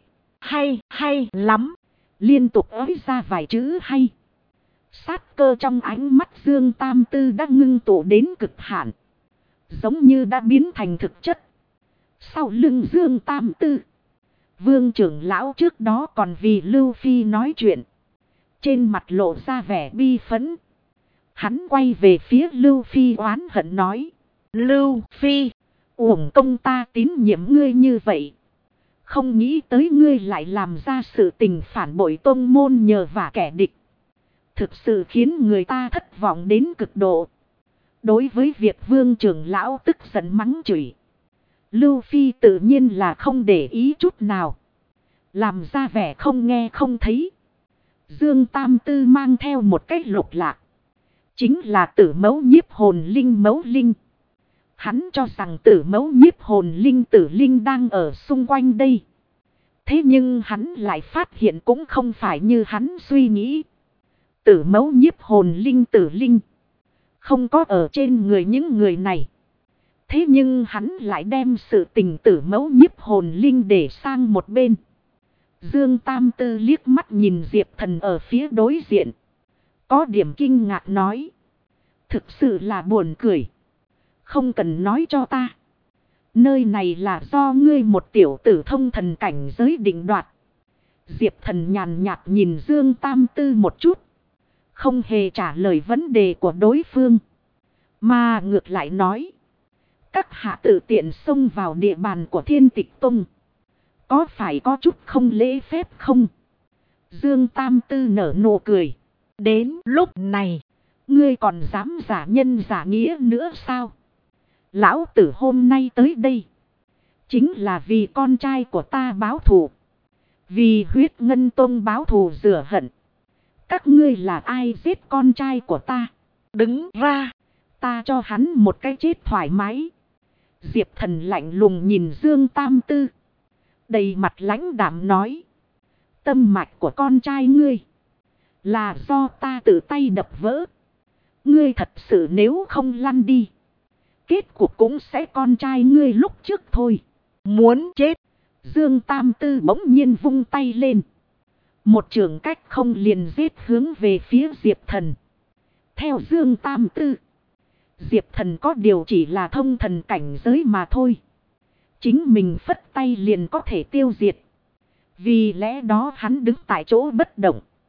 Hay lắm. Liên tục ới ra vài chữ hay. Sát cơ trong ánh mắt Dương Tam Tư đã ngưng tụ đến cực hạn, giống như đã biến thành thực chất. Sau lưng Dương Tam Tư, Vương trưởng lão trước đó còn vì Lưu Phi nói chuyện, trên mặt lộ ra vẻ bi phẫn. Hắn quay về phía Lưu Phi oán hận nói: Lưu Phi, uổng công ta tín nhiệm ngươi như vậy, không nghĩ tới ngươi lại làm ra sự tình phản bội tông môn nhờ vả kẻ địch. Thực sự khiến người ta thất vọng đến cực độ. Đối với việc Vương trưởng lão tức giận mắng chửi, Lưu Phi tự nhiên là không để ý chút nào, làm ra vẻ không nghe không thấy. Dương Tam Tư mang theo một cái lục lạc, chính là Tử Mẫu Nhiếp Hồn Linh Mẫu Linh. Hắn cho rằng Tử Mẫu Nhiếp Hồn Linh Tử Linh đang ở xung quanh đây. Thế nhưng hắn lại phát hiện cũng không phải như hắn suy nghĩ. Tử Mẫu Nhiếp Hồn Linh Tử Linh không có ở trên người những người này. Thế nhưng hắn lại đem sự tình Tử Mẫu Nhiếp Hồn Linh để sang một bên. Dương Tam Tư liếc mắt nhìn Diệp Thần ở phía đối diện, có điểm kinh ngạc nói: thực sự là buồn cười. Không cần nói cho ta, nơi này là do ngươi một tiểu tử thông thần cảnh giới định đoạt. Diệp Thần nhàn nhạt nhìn Dương Tam Tư một chút, không hề trả lời vấn đề của đối phương, mà ngược lại nói: các hạ tự tiện xông vào địa bàn của Thiên Tịch Tông, có phải có chút không lễ phép không? Dương Tam Tư nở nụ cười: đến lúc này, ngươi còn dám giả nhân giả nghĩa nữa sao? Lão tử hôm nay tới đây, chính là vì con trai của ta báo thù, vì Huyết Ngân Tông báo thù rửa hận. Các ngươi là ai giết con trai của ta? Đứng ra, ta cho hắn một cái chết thoải mái. Diệp Thần lạnh lùng nhìn Dương Tam Tư, đầy mặt lãnh đạm nói: tâm mạch của con trai ngươi là do ta tự tay đập vỡ. Ngươi thật sự nếu không lăn đi, kết cục cũng sẽ con trai ngươi lúc trước thôi. Muốn chết? Dương Tam Tư bỗng nhiên vung tay lên, một trường cách không liền giết hướng về phía Diệp Thần. Theo Dương Tam Tư, Diệp Thần có điều chỉ là thông thần cảnh giới mà thôi, chính mình phất tay liền có thể tiêu diệt. Vì lẽ đó hắn đứng tại chỗ bất động,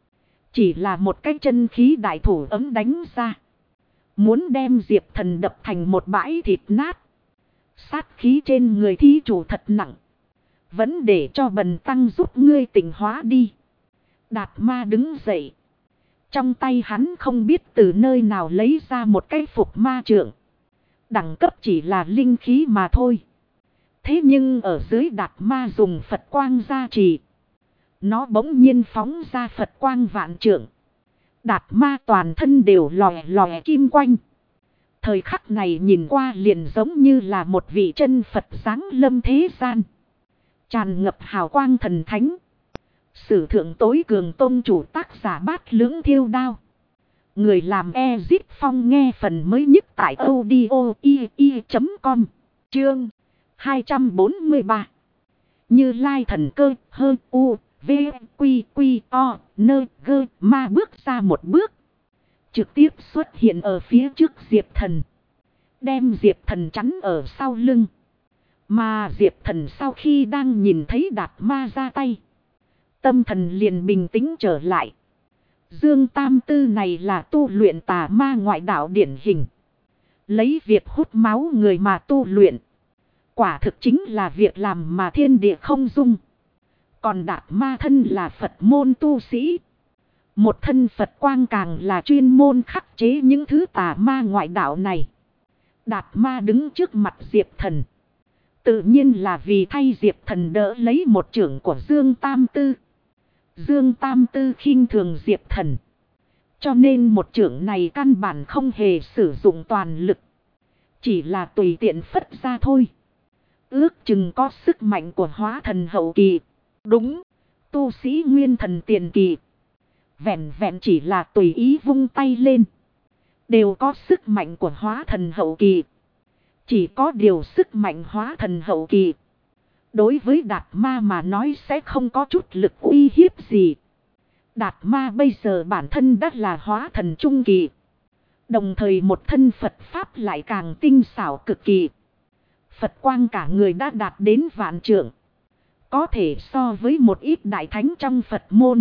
Chỉ là một cái chân khí đại thủ ấm đánh ra. Muốn đem Diệp Thần đập thành một bãi thịt nát. Sát khí trên người thí chủ thật nặng. Vẫn để cho bần tăng giúp ngươi tỉnh hóa đi. Đạt ma đứng dậy. Trong tay hắn không biết từ nơi nào lấy ra một cái phục ma trượng. Đẳng cấp chỉ là linh khí mà thôi. Thế nhưng ở dưới Đạt ma dùng Phật quang gia trì. Nó bỗng nhiên phóng ra Phật quang vạn trượng. Đạt ma toàn thân đều lòe lòe kim quanh. Thời khắc này nhìn qua liền giống như là một vị chân Phật giáng lâm thế gian. Tràn ngập hào quang thần thánh. Sử thượng tối cường tôn chủ tác giả Bát Lưỡng Thiêu Đao. Người làm Ezip Phong nghe phần mới nhất tại audio.com. Chương 243. Như Lai thần cơ hơn u v quy quy o nơ gơ ma bước ra một bước. Trực tiếp xuất hiện ở phía trước Diệp Thần. Đem Diệp Thần chắn ở sau lưng. Mà Diệp Thần sau khi đang nhìn thấy Đạt ma ra tay. Tâm thần liền bình tĩnh trở lại. Dương Tam Tư này là tu luyện tà ma ngoại đạo điển hình. Lấy việc hút máu người mà tu luyện. Quả thực chính là việc làm mà thiên địa không dung. Còn Đạt ma thân là Phật môn tu sĩ. Một thân Phật quang càng là chuyên môn khắc chế những thứ tà ma ngoại đạo này. Đạt ma đứng trước mặt Diệp Thần. Tự nhiên là vì thay Diệp Thần đỡ lấy một chưởng của Dương Tam Tư. Dương Tam Tư khinh thường Diệp Thần. Cho nên một chưởng này căn bản không hề sử dụng toàn lực. Chỉ là tùy tiện phất ra thôi. Ước chừng có sức mạnh của hóa thần hậu kỳ. Đúng, tu sĩ nguyên thần tiền kỳ. Vẹn vẹn chỉ là tùy ý vung tay lên. Đều có sức mạnh của hóa thần hậu kỳ. Chỉ có điều sức mạnh hóa thần hậu kỳ. Đối với Đạt ma mà nói sẽ không có chút lực uy hiếp gì. Đạt ma bây giờ bản thân đã là hóa thần trung kỳ. Đồng thời một thân Phật Pháp lại càng tinh xảo cực kỳ. Phật quang cả người đã đạt đến vạn trượng. Có thể so với một ít đại thánh trong Phật môn.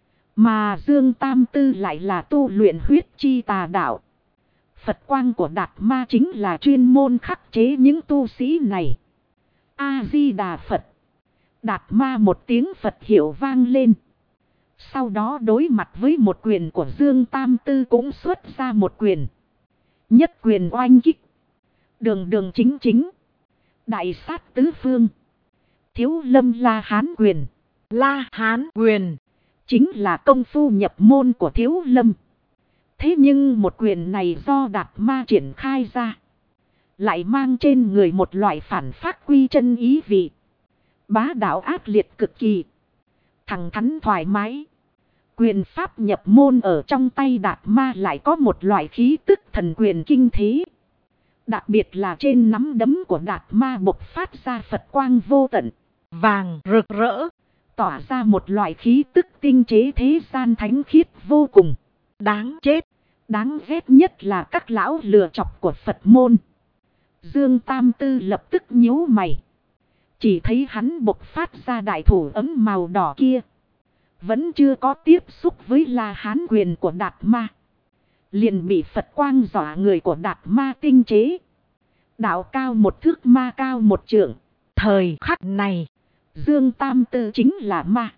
Mà Dương Tam Tư lại là tu luyện huyết chi tà đạo. Phật quang của Đạt ma chính là chuyên môn khắc chế những tu sĩ này. A-di-đà Phật. Đạt ma một tiếng Phật hiệu vang lên. Sau đó đối mặt với một quyền của Dương Tam Tư cũng xuất ra một quyền. Nhất quyền oanh kích. Đường đường chính chính. Đại sát tứ phương. Thiếu lâm La Hán quyền. La Hán quyền. Chính là công phu nhập môn của Thiếu lâm. Thế nhưng một quyền này do Đạt ma triển khai ra. Lại mang trên người một loại phản phát quy chân ý vị. Bá đạo ác liệt cực kỳ. Thẳng thắn thoải mái. Quyền pháp nhập môn ở trong tay Đạt ma lại có một loại khí tức thần quyền kinh thế. Đặc biệt là trên nắm đấm của Đạt ma bộc phát ra Phật quang vô tận. Vàng rực rỡ. Tỏa ra một loại khí tức tinh chế thế gian thánh khiết vô cùng. Đáng chết. Đáng ghét nhất là các lão lừa chọc của Phật môn. Dương Tam Tư lập tức nhíu mày. Chỉ thấy hắn bộc phát ra đại thủ ấm màu đỏ kia. Vẫn chưa có tiếp xúc với La Hán quyền của Đạt ma. Liền bị Phật quang dọa người của Đạt ma tinh chế. Đạo cao một thước ma cao một trượng. Thời khắc này, Dương Tam Tư chính là ma.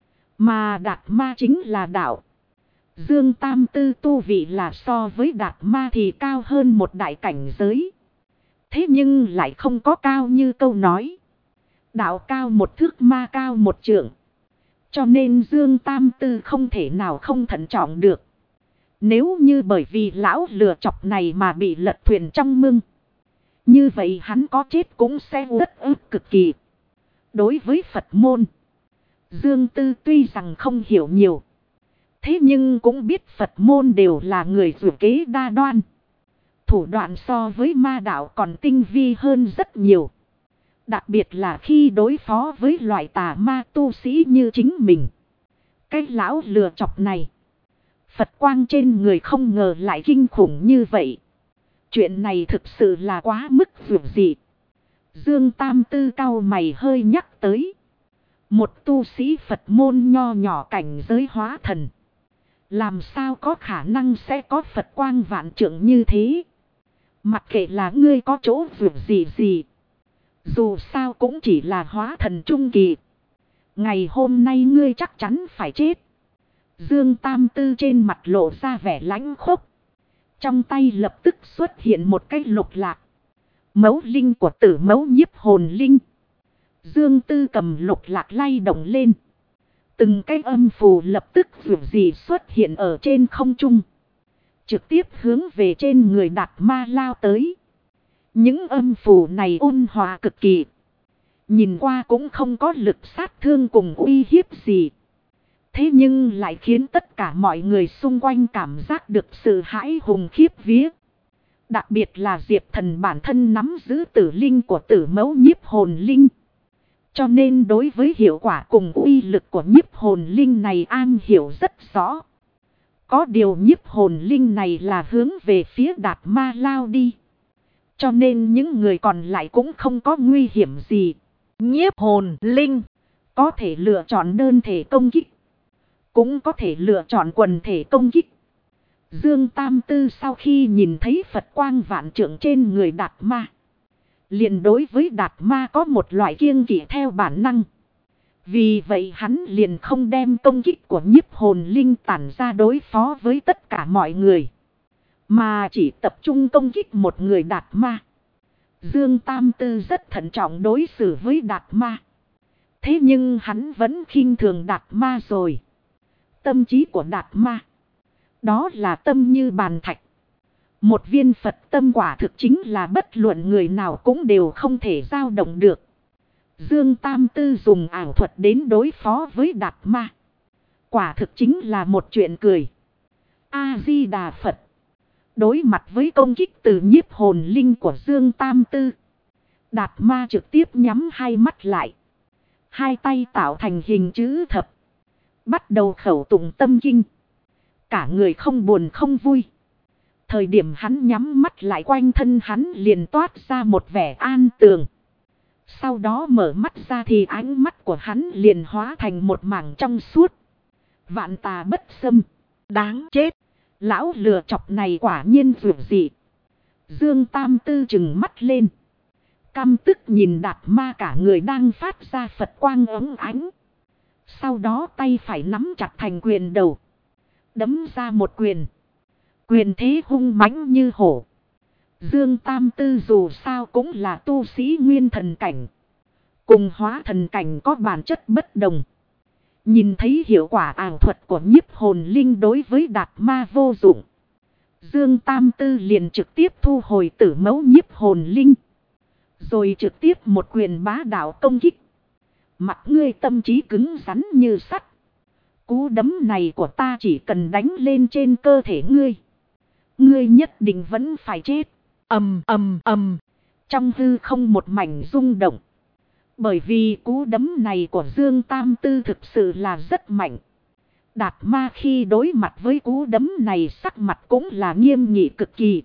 Mà Đạt ma chính là đạo. Dương Tam Tư tu vị là so với Đạt ma thì cao hơn một đại cảnh giới. Thế nhưng lại không có cao như câu nói. Đạo cao một thước ma cao một trượng. Cho nên Dương Tam Tư không thể nào không thận trọng được. Nếu như bởi vì lão lừa chọc này mà bị lật thuyền trong mương. Như vậy hắn có chết cũng sẽ rất ức cực kỳ. Đối với Phật môn, Dương Tư tuy rằng không hiểu nhiều. Thế nhưng cũng biết Phật môn đều là người dụ kế đa đoan. Thủ đoạn so với ma đạo còn tinh vi hơn rất nhiều. Đặc biệt là khi đối phó với loại tà ma tu sĩ như chính mình. Cái lão lừa chọc này. Phật quang trên người không ngờ lại kinh khủng như vậy. Chuyện này thực sự là quá mức vượt dị. Dương Tam Tư cau mày hơi nhắc tới. Một tu sĩ Phật môn nho nhỏ cảnh giới hóa thần. Làm sao có khả năng sẽ có Phật quang vạn trượng như thế. Mặc kệ là ngươi có chỗ vượt gì. Dù sao cũng chỉ là hóa thần trung kỳ. Ngày hôm nay ngươi chắc chắn phải chết. Dương Tam Tư trên mặt lộ ra vẻ lãnh khốc. Trong tay lập tức xuất hiện một cái lục lạc. Mẫu linh của Tử Mẫu Nhiếp Hồn Linh. Dương Tư cầm lục lạc lay động lên. Từng cái âm phù lập tức vượt gì xuất hiện ở trên không trung. Trực tiếp hướng về trên người Đạt Ma lao tới. Những âm phù này ôn hòa cực kỳ. Nhìn qua cũng không có lực sát thương cùng uy hiếp gì. Thế nhưng lại khiến tất cả mọi người xung quanh cảm giác được sự hãi hùng khiếp vía. Đặc biệt là Diệp Thần bản thân nắm giữ tử linh của Tử Mẫu Nhiếp Hồn Linh. Cho nên đối với hiệu quả cùng uy lực của nhiếp hồn linh này an hiểu rất rõ. Có điều nhiếp hồn linh này là hướng về phía Đạt Ma lao đi. Cho nên những người còn lại cũng không có nguy hiểm gì. Nhiếp hồn linh có thể lựa chọn đơn thể công kích. Cũng có thể lựa chọn quần thể công kích. Dương Tam Tư sau khi nhìn thấy Phật quang vạn trượng trên người Đạt Ma. Liền đối với Đạt Ma có một loại kiêng kỵ theo bản năng. Vì vậy hắn liền không đem công kích của nhiếp hồn linh tản ra đối phó với tất cả mọi người. Mà chỉ tập trung công kích một người Đạt Ma. Dương Tam Tư rất thận trọng đối xử với Đạt Ma. Thế nhưng hắn vẫn khinh thường Đạt Ma rồi. Tâm trí của Đạt Ma. Đó là tâm như bàn thạch. Một viên Phật tâm quả thực chính là bất luận người nào cũng đều không thể dao động được. Dương Tam Tư dùng ảo thuật đến đối phó với Đạt Ma. Quả thực chính là một chuyện cười. A-di-đà Phật. Đối mặt với công kích từ nhiếp hồn linh của Dương Tam Tư. Đạt Ma trực tiếp nhắm hai mắt lại. Hai tay tạo thành hình chữ thập. Bắt đầu khẩu tụng tâm kinh. Cả người không buồn không vui. Thời điểm hắn nhắm mắt lại quanh thân hắn liền toát ra một vẻ an tường. Sau đó mở mắt ra thì ánh mắt của hắn liền hóa thành một mảng trong suốt. Vạn tà bất xâm. đáng chết. Lão lừa chọc này quả nhiên vượt dị. Dương Tam Tư trừng mắt lên. Căm tức nhìn Đạt Ma cả người đang phát ra Phật quang ống ánh. Sau đó tay phải nắm chặt thành quyền đầu. Đấm ra một quyền. Quyền thế hung mãnh như hổ. Dương Tam Tư dù sao cũng là tu sĩ nguyên thần cảnh. Cùng hóa thần cảnh có bản chất bất đồng. Nhìn thấy hiệu quả ảo thuật của nhiếp hồn linh đối với Đạt Ma vô dụng. Dương Tam Tư liền trực tiếp thu hồi Tử Mẫu Nhiếp Hồn Linh. Rồi trực tiếp một quyền bá đạo công kích. Mặt ngươi tâm trí cứng rắn như sắt. Cú đấm này của ta chỉ cần đánh lên trên cơ thể ngươi. Ngươi nhất định vẫn phải chết. Ầm ầm ầm. Trong hư không một mảnh rung động. Bởi vì cú đấm này của Dương Tam Tư thực sự là rất mạnh. Đạt Ma khi đối mặt với cú đấm này sắc mặt cũng là nghiêm nghị cực kỳ.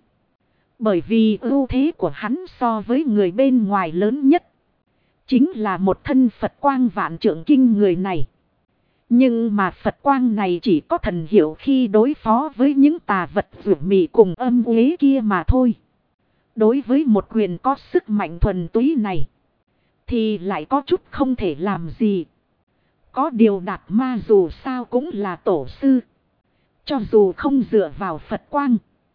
Bởi vì ưu thế của hắn so với người bên ngoài lớn nhất. Chính là một thân Phật quang vạn trượng kinh người này. Nhưng mà Phật quang này chỉ có thần hiệu khi đối phó với những tà vật rủi mị cùng âm uế kia mà thôi. Đối với một quyền có sức mạnh thuần túy này. Thì lại có chút không thể làm gì. Có điều Đạt Ma dù sao cũng là tổ sư. Cho dù không dựa vào Phật quang.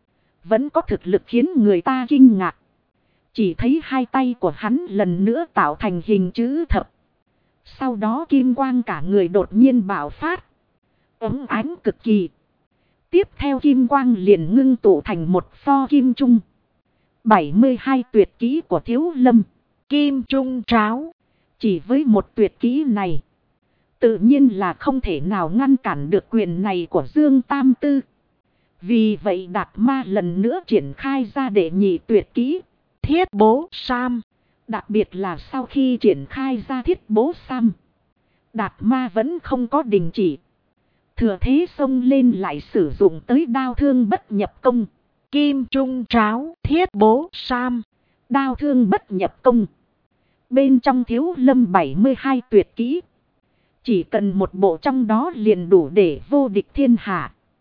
Vẫn có thực lực khiến người ta kinh ngạc. Chỉ thấy hai tay của hắn lần nữa tạo thành hình chữ thập. Sau đó kim quang cả người đột nhiên bạo phát. Ấm ánh cực kỳ. Tiếp theo kim quang liền ngưng tụ thành một pho kim trung. 72 tuyệt kỹ của Thiếu Lâm. Kim trung tráo. Chỉ với một tuyệt kỹ này. Tự nhiên là không thể nào ngăn cản được quyền này của Dương Tam Tư. Vì vậy Đạt Ma lần nữa triển khai ra đệ nhị tuyệt kỹ. Thiết bố sam. Đặc biệt là sau khi triển khai ra thiết bố sam. Đạt Ma vẫn không có đình chỉ. Thừa thế xông lên lại sử dụng tới đao thương bất nhập công. Kim trung tráo thiết bố sam. Đao thương bất nhập công. Bên trong Thiếu Lâm 72 tuyệt kỹ. Chỉ cần một bộ trong đó liền đủ để vô địch thiên hạ.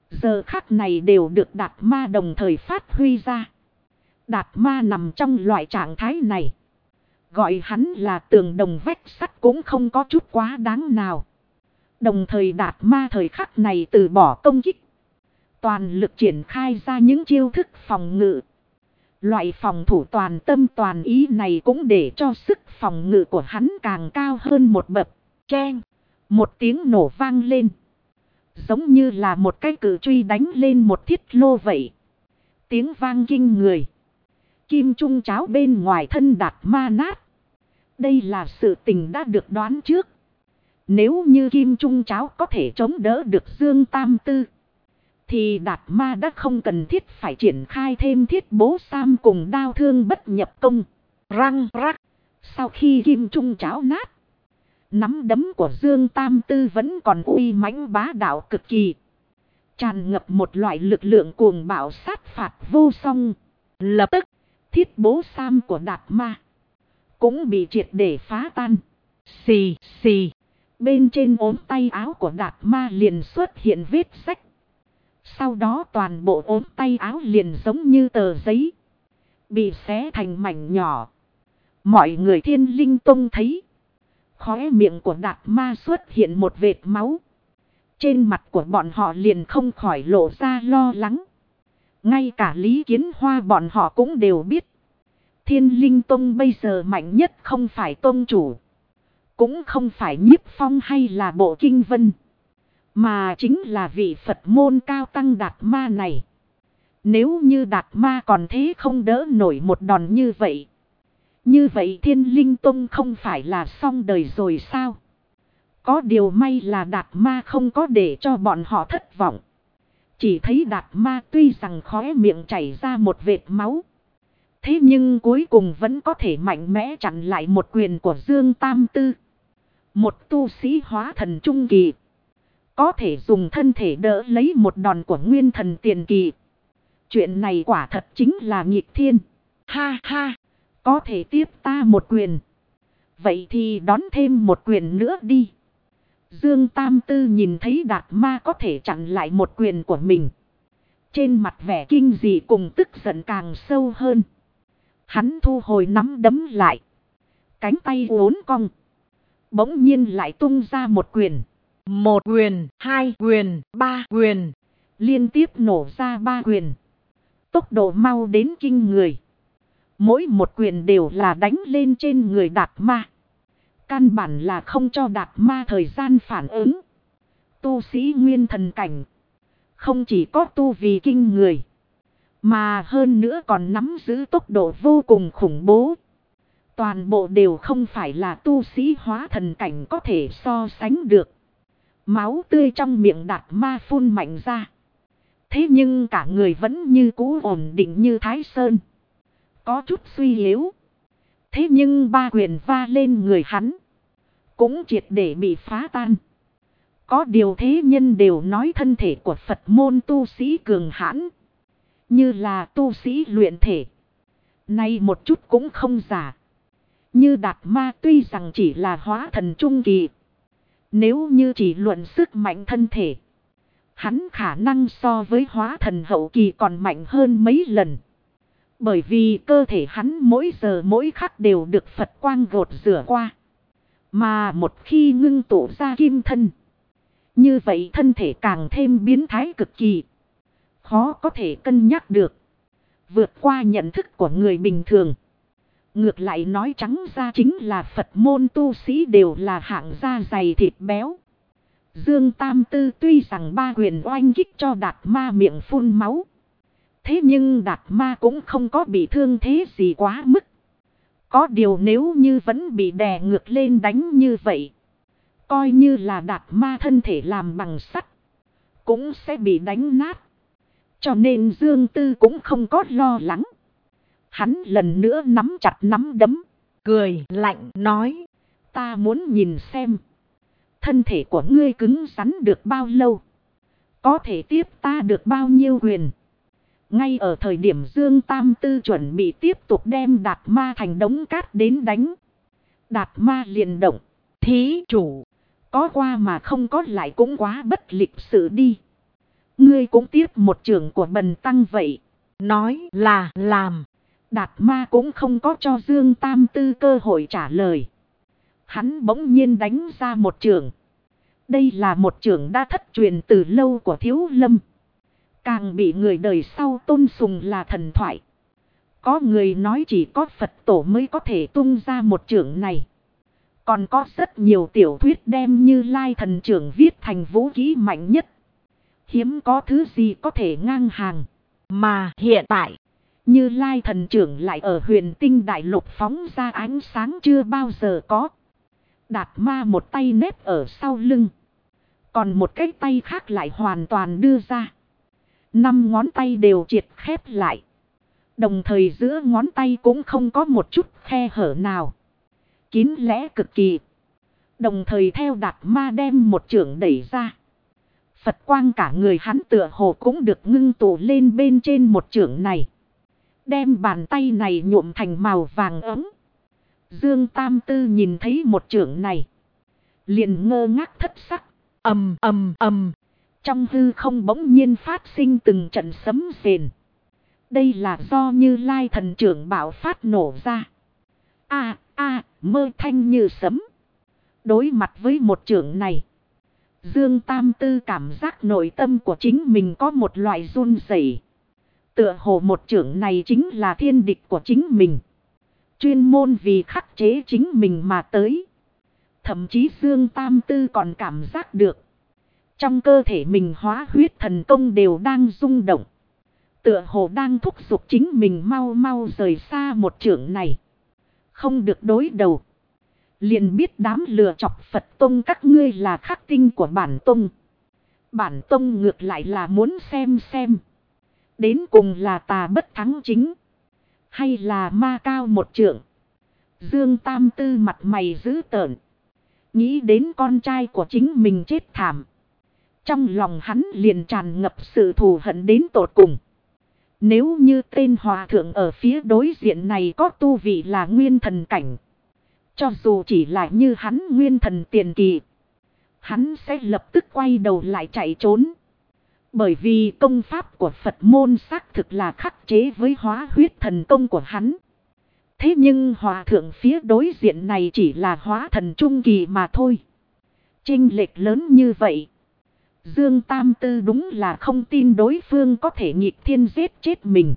giờ khắc này đều được Đạt Ma đồng thời phát huy ra. Đạt Ma nằm trong loại trạng thái này, gọi hắn là tường đồng vách sắt cũng không có chút quá đáng nào. Đồng thời Đạt Ma thời khắc này từ bỏ công kích, toàn lực triển khai ra những chiêu thức phòng ngự. Loại phòng thủ toàn tâm toàn ý này cũng để cho sức phòng ngự của hắn càng cao hơn một bậc. Cheng, một tiếng nổ vang lên, giống như là một cái cự truy đánh lên một thiết lô vậy. Tiếng vang kinh người. Kim trung cháo bên ngoài thân Đạt Ma nát. Đây là sự tình đã được đoán trước. Nếu như kim trung cháo có thể chống đỡ được Dương Tam Tư, thì Đạt Ma đã không cần thiết phải triển khai thêm thiết bố sam cùng đao thương bất nhập công. Răng rắc. Sau khi kim trung cháo nát, nắm đấm của Dương Tam Tư vẫn còn uy mãnh bá đạo cực kỳ, tràn ngập một loại lực lượng cuồng bạo sát phạt vô song. Lập tức, thiết bố sam của Đạt Ma cũng bị triệt để phá tan. Xì xì. Bên trên ốm tay áo của Đạt Ma liền xuất hiện vết rách. Sau đó toàn bộ ốm tay áo liền giống như tờ giấy, bị xé thành mảnh nhỏ. Mọi người Thiên Linh Tông thấy, khóe miệng của Đạt Ma xuất hiện một vệt máu. Trên mặt của bọn họ liền không khỏi lộ ra lo lắng. Ngay cả Lý Kiến Hoa bọn họ cũng đều biết, Thiên Linh Tông bây giờ mạnh nhất không phải tông chủ, cũng không phải Nhiếp Phong hay là Bộ Kinh Vân, mà chính là vị Phật môn cao tăng Đạt Ma này. Nếu như Đạt Ma còn thế không đỡ nổi một đòn như vậy, như vậy Thiên Linh Tông không phải là xong đời rồi sao? Có điều may là Đạt Ma không có để cho bọn họ thất vọng. Chỉ thấy Đạt Ma tuy rằng khóe miệng chảy ra một vệt máu, thế nhưng cuối cùng vẫn có thể mạnh mẽ chặn lại một quyền của Dương Tam Tư. Một tu sĩ hóa thần trung kỳ, có thể dùng thân thể đỡ lấy một đòn của nguyên thần tiền kỳ. Chuyện này quả thật chính là nghịch thiên. Ha ha, có thể tiếp ta một quyền, vậy thì đón thêm một quyền nữa đi. Dương Tam Tư nhìn thấy Đạt Ma có thể chặn lại một quyền của mình, trên mặt vẻ kinh dị cùng tức giận càng sâu hơn. Hắn thu hồi nắm đấm lại, cánh tay uốn cong, bỗng nhiên lại tung ra một quyền. Một quyền, hai quyền, ba quyền, liên tiếp nổ ra ba quyền. Tốc độ mau đến kinh người. Mỗi một quyền đều là đánh lên trên người Đạt Ma, căn bản là không cho Đạt Ma thời gian phản ứng. Tu sĩ nguyên thần cảnh, không chỉ có tu vì kinh người, mà hơn nữa còn nắm giữ tốc độ vô cùng khủng bố. Toàn bộ đều không phải là tu sĩ hóa thần cảnh có thể so sánh được. Máu tươi trong miệng Đạt Ma phun mạnh ra, thế nhưng cả người vẫn như cũ ổn định như Thái Sơn, có chút suy yếu. Thế nhưng ba quyền va lên người hắn, cũng triệt để bị phá tan. Có điều thế nhân đều nói thân thể của Phật môn tu sĩ cường hãn, như là tu sĩ luyện thể. Nay một chút cũng không giả. Như Đạt Ma tuy rằng chỉ là hóa thần trung kỳ, nếu như chỉ luận sức mạnh thân thể, hắn khả năng so với hóa thần hậu kỳ còn mạnh hơn mấy lần. Bởi vì cơ thể hắn mỗi giờ mỗi khắc đều được Phật quang gột rửa qua. Mà một khi ngưng tụ ra kim thân, như vậy thân thể càng thêm biến thái cực kỳ, khó có thể cân nhắc được, vượt qua nhận thức của người bình thường. Ngược lại nói trắng ra chính là Phật môn tu sĩ đều là hạng da dày thịt béo. Dương Tam Tư tuy rằng ba quyền oanh kích cho Đạt Ma miệng phun máu, thế nhưng Đạt Ma cũng không có bị thương thế gì quá mức. Có điều nếu như vẫn bị đè ngược lên đánh như vậy, coi như là Đạt Ma thân thể làm bằng sắt, cũng sẽ bị đánh nát. Cho nên Dương Tư cũng không có lo lắng. Hắn lần nữa nắm chặt nắm đấm, cười lạnh nói: ta muốn nhìn xem, thân thể của ngươi cứng rắn được bao lâu, có thể tiếp ta được bao nhiêu quyền. Ngay ở thời điểm Dương Tam Tư chuẩn bị tiếp tục đem Đạt Ma thành đống cát đến đánh, Đạt Ma liền động: thí chủ, có qua mà không có lại cũng quá bất lịch sự đi. Ngươi cũng tiếp một trưởng của bần tăng vậy. Nói là làm. Đạt Ma cũng không có cho Dương Tam Tư cơ hội trả lời. Hắn bỗng nhiên đánh ra một trưởng. Đây là một trưởng đã thất truyền từ lâu của Thiếu Lâm. Càng bị người đời sau tôn sùng là thần thoại. Có người nói chỉ có Phật tổ mới có thể tung ra một trưởng này. Còn có rất nhiều tiểu thuyết đem Như Lai thần trưởng viết thành vũ khí mạnh nhất. Hiếm có thứ gì có thể ngang hàng. Mà hiện tại, Như Lai thần trưởng lại ở huyền tinh đại lục phóng ra ánh sáng chưa bao giờ có. Đạt Ma một tay nép ở sau lưng. Còn một cái tay khác lại hoàn toàn đưa ra. 5 ngón tay đều triệt khép lại. Đồng thời giữa ngón tay cũng không có một chút khe hở nào. Kín lẽ cực kỳ. Đồng thời theo Đạt Ma đem một chưởng đẩy ra. Phật quang cả người hắn tựa hồ cũng được ngưng tụ lên bên trên một chưởng này. Đem bàn tay này nhuộm thành màu vàng ấm. Dương Tam Tư nhìn thấy một chưởng này. Liền ngơ ngác thất sắc. ầm ầm ầm. Trong hư không bỗng nhiên phát sinh từng trận sấm rền. Đây là do Như Lai thần trưởng bạo phát nổ ra. Mơ thanh như sấm. Đối mặt với một chưởng này, Dương Tam Tư cảm giác nội tâm của chính mình có một loại run rẩy. Tựa hồ một chưởng này chính là thiên địch của chính mình. Chuyên môn vì khắc chế chính mình mà tới. Thậm chí Dương Tam Tư còn cảm giác được. Trong cơ thể mình hóa huyết thần công đều đang rung động. Tựa hồ đang thúc giục chính mình mau mau rời xa một chưởng này. Không được đối đầu. Liền biết đám lừa chọc Phật tông các ngươi là khắc tinh của bản tông. Bản tông ngược lại là muốn xem. Đến cùng là tà bất thắng chính. Hay là ma cao một trượng. Dương Tam Tư mặt mày dữ tợn. Nghĩ đến con trai của chính mình chết thảm. Trong lòng hắn liền tràn ngập sự thù hận đến tột cùng. Nếu như tên hòa thượng ở phía đối diện này có tu vị là nguyên thần cảnh. Cho dù chỉ là như hắn nguyên thần tiền kỳ. Hắn sẽ lập tức quay đầu lại chạy trốn. Bởi vì công pháp của Phật môn xác thực là khắc chế với hóa huyết thần công của hắn. Thế nhưng hòa thượng phía đối diện này chỉ là hóa thần trung kỳ mà thôi. Chênh lệch lớn như vậy. Dương Tam Tư đúng là không tin đối phương có thể nghịch thiên giết chết mình.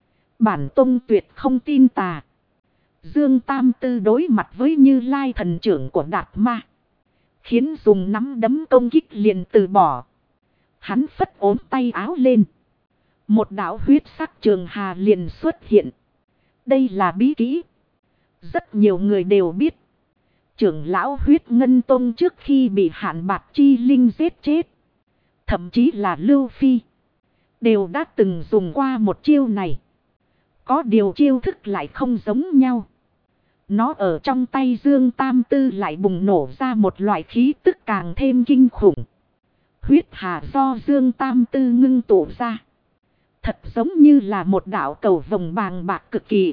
Bản tông tuyệt không tin tà. Dương Tam Tư đối mặt với Như Lai thần trưởng của Đạt Ma. Khiến dùng nắm đấm công kích liền từ bỏ. Hắn phất ốm tay áo lên. Một đạo huyết sắc trường hà liền xuất hiện. Đây là bí kỹ. Rất nhiều người đều biết. Trưởng lão huyết ngân tông trước khi bị Hạn Bạt Chi Linh giết chết. Thậm chí là Lưu Phi. Đều đã từng dùng qua một chiêu này. Có điều chiêu thức lại không giống nhau. Nó ở trong tay Dương Tam Tư lại bùng nổ ra một loại khí tức càng thêm kinh khủng. Huyết hà do Dương Tam Tư ngưng tụ ra. Thật giống như là một đạo cầu vồng bàng bạc cực kỳ.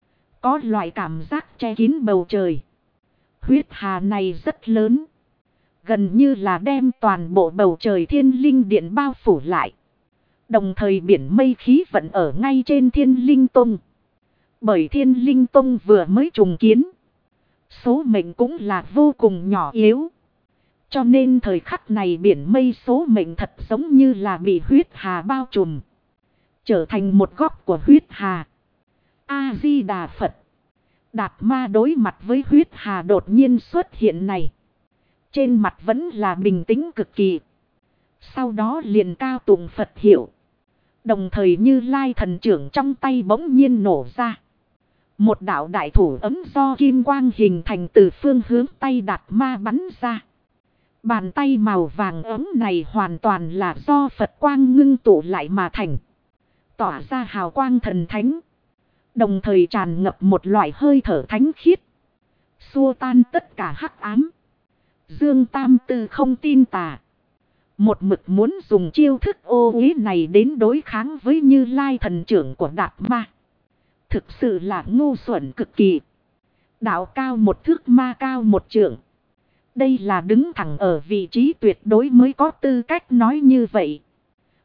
Có loại cảm giác che kín bầu trời. Huyết hà này rất lớn. Gần như là đem toàn bộ bầu trời Thiên Linh Điện bao phủ lại. Đồng thời biển mây khí vận ở ngay trên Thiên Linh Tông. Bởi Thiên Linh Tông vừa mới trùng kiến. Số mệnh cũng là vô cùng nhỏ yếu. Cho nên thời khắc này biển mây số mệnh thật giống như là bị huyết hà bao trùm. Trở thành một góc của huyết hà. A-di-đà Phật. Đạt Ma đối mặt với huyết hà đột nhiên xuất hiện này. Trên mặt vẫn là bình tĩnh cực kỳ. Sau đó liền cao tụng Phật hiệu. Đồng thời Như Lai thần trưởng trong tay bỗng nhiên nổ ra. Một đạo đại thủ ấm do kim quang hình thành từ phương hướng tay Đạt Ma bắn ra. Bàn tay màu vàng ấm này hoàn toàn là do Phật quang ngưng tụ lại mà thành. Tỏa ra hào quang thần thánh. Đồng thời tràn ngập một loại hơi thở thánh khiết. Xua tan tất cả hắc ám. Dương Tam Tư không tin tà. Một mực muốn dùng chiêu thức ô uế này đến đối kháng với Như Lai thần trưởng của Đạt Ma. Thực sự là ngu xuẩn cực kỳ. Đạo cao một thước ma cao một trượng. Đây là đứng thẳng ở vị trí tuyệt đối mới có tư cách nói như vậy.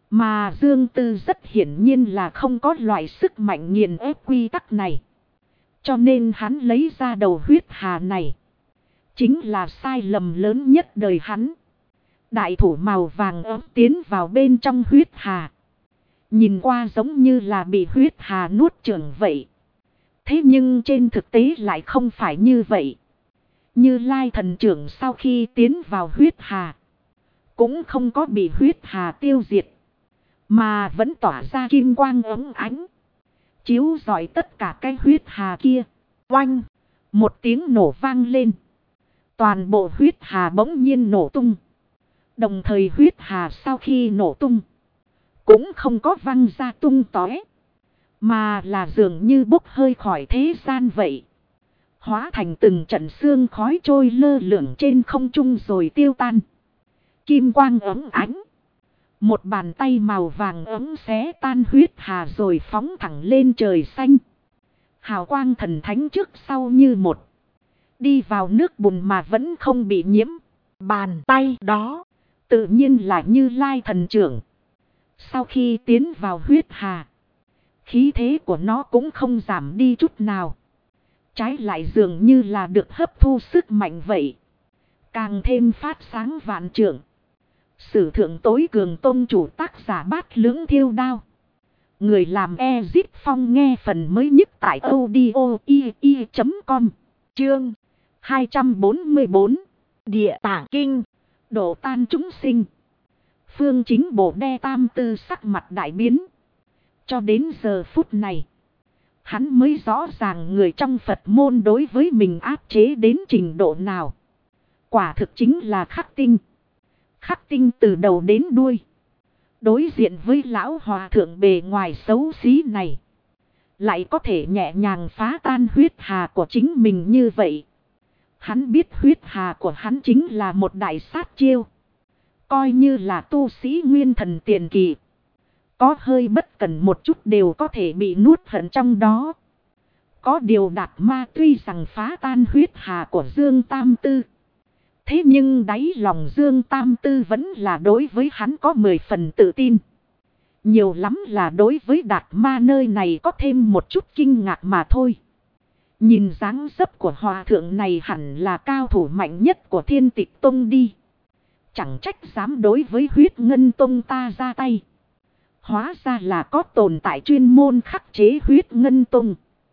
Mà Dương Tư rất hiển nhiên là không có loại sức mạnh nghiền ép quy tắc này. Cho nên hắn lấy ra đầu huyết hà này. Chính là sai lầm lớn nhất đời hắn. Đại thủ màu vàng ấm tiến vào bên trong huyết hà. Nhìn qua giống như là bị huyết hà nuốt chửng vậy. Thế nhưng trên thực tế lại không phải như vậy. Như Lai thần trưởng sau khi tiến vào huyết hà. Cũng không có bị huyết hà tiêu diệt. Mà vẫn tỏa ra kim quang ấm ánh. Chiếu rọi tất cả cái huyết hà kia. Oanh! Một tiếng nổ vang lên. Toàn bộ huyết hà bỗng nhiên nổ tung. Đồng thời huyết hà sau khi nổ tung. Cũng không có văng ra tung tóe. Mà là dường như bốc hơi khỏi thế gian vậy. Hóa thành từng trận sương khói trôi lơ lửng trên không trung rồi tiêu tan. Kim quang ấm ánh. Một bàn tay màu vàng ấm xé tan huyết hà rồi phóng thẳng lên trời xanh. Hào quang thần thánh trước sau như một. Đi vào nước bùn mà vẫn không bị nhiễm. Bàn tay đó tự nhiên là Như Lai thần trưởng. Sau khi tiến vào huyết hà. Khí thế của nó cũng không giảm đi chút nào. Trái lại dường như là được hấp thu sức mạnh vậy. Càng thêm phát sáng vạn trượng. Sử thượng tối cường tôn chủ tác giả Bát Lưỡng Thiêu Đao. Người làm Ezip Phong nghe phần mới nhất tại audio.com. Chương 244. Địa Tạng Kinh. Độ tan chúng sinh. Phương Chính Bồ Đe Tam Tư sắc mặt đại biến. Cho đến giờ phút này. Hắn mới rõ ràng người trong Phật môn đối với mình áp chế đến trình độ nào. Quả thực chính là khắc tinh. Khắc tinh từ đầu đến đuôi. Đối diện với lão hòa thượng bề ngoài xấu xí này. Lại có thể nhẹ nhàng phá tan huyết hà của chính mình như vậy. Hắn biết huyết hà của hắn chính là một đại sát chiêu. Coi như là tu sĩ nguyên thần tiền kỳ. Có hơi bất cần một chút đều có thể bị nuốt hận trong đó. Có điều Đạt Ma tuy rằng phá tan huyết hà của Dương Tam Tư. Thế nhưng đáy lòng Dương Tam Tư vẫn là đối với hắn có 10 phần tự tin. Nhiều lắm là đối với Đạt Ma nơi này có thêm một chút kinh ngạc mà thôi. Nhìn dáng dấp của hòa thượng này hẳn là cao thủ mạnh nhất của Thiên Tịch Tông đi. Chẳng trách dám đối với Huyết Ngân Tông ta ra tay. Hóa ra là có tồn tại chuyên môn khắc chế Huyết Ngân Tông.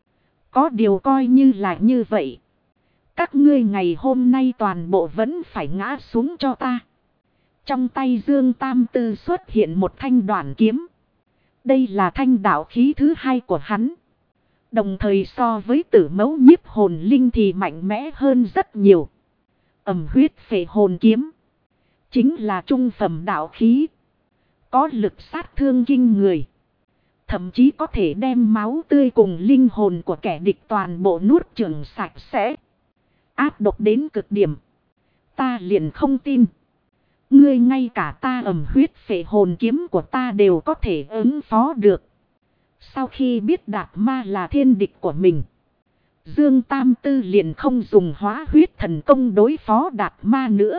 Có điều coi như là như vậy. Các ngươi ngày hôm nay toàn bộ vẫn phải ngã xuống cho ta. Trong tay Dương Tam Tư xuất hiện một thanh đoản kiếm. Đây là thanh đạo khí thứ hai của hắn. Đồng thời so với Tử Mẫu Nhiếp Hồn Linh thì mạnh mẽ hơn rất nhiều. Ẩm huyết phệ hồn kiếm. Chính là trung phẩm đạo khí. Có lực sát thương kinh người. Thậm chí có thể đem máu tươi cùng linh hồn của kẻ địch toàn bộ nuốt chửng sạch sẽ. Ác độc đến cực điểm. Ta liền không tin. Ngươi ngay cả ta ẩm huyết phệ hồn kiếm của ta đều có thể ứng phó được. Sau khi biết Đạt Ma là thiên địch của mình. Dương Tam Tư liền không dùng hóa huyết thần công đối phó Đạt Ma nữa.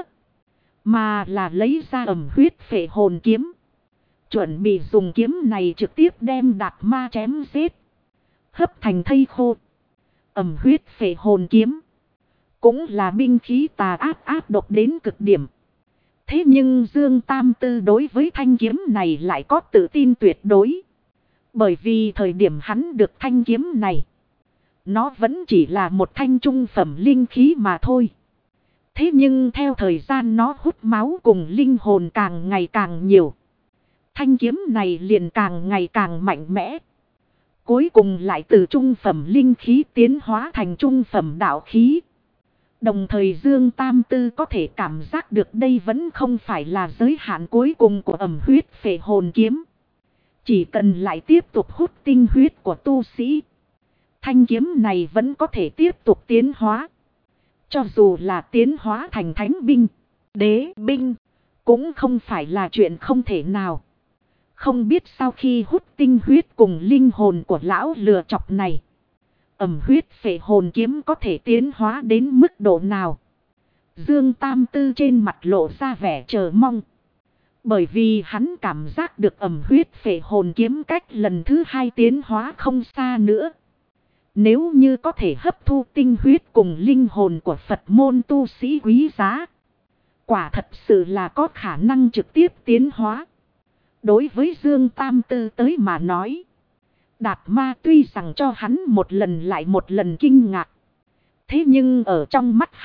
Mà là lấy ra ẩm huyết phệ hồn kiếm. Chuẩn bị dùng kiếm này trực tiếp đem Đạt Ma chém giết. Hấp thành thây khô. Ẩm huyết phệ hồn kiếm. Cũng là binh khí tà ác độc đến cực điểm. Thế nhưng Dương Tam Tư đối với thanh kiếm này lại có tự tin tuyệt đối. Bởi vì thời điểm hắn được thanh kiếm này. Nó vẫn chỉ là một thanh trung phẩm linh khí mà thôi. Thế nhưng theo thời gian nó hút máu cùng linh hồn càng ngày càng nhiều. Thanh kiếm này liền càng ngày càng mạnh mẽ. Cuối cùng lại từ trung phẩm linh khí tiến hóa thành trung phẩm đạo khí. Đồng thời Dương Tam Tư có thể cảm giác được đây vẫn không phải là giới hạn cuối cùng của ẩm huyết phệ hồn kiếm. Chỉ cần lại tiếp tục hút tinh huyết của tu sĩ. Thanh kiếm này vẫn có thể tiếp tục tiến hóa. Cho dù là tiến hóa thành thánh binh, đế binh, cũng không phải là chuyện không thể nào. Không biết sau khi hút tinh huyết cùng linh hồn của lão lừa chọc này. Ẩm huyết phệ hồn kiếm có thể tiến hóa đến mức độ nào. Dương Tam Tư trên mặt lộ ra vẻ chờ mong. Bởi vì hắn cảm giác được ẩm huyết phệ hồn kiếm cách lần thứ 2 tiến hóa không xa nữa. Nếu như có thể hấp thu tinh huyết cùng linh hồn của Phật môn tu sĩ quý giá, quả thật sự là có khả năng trực tiếp tiến hóa. Đối với Dương Tam Tư tới mà nói, Đạt Ma tuy rằng cho hắn một lần lại một lần kinh ngạc. Thế nhưng ở trong mắt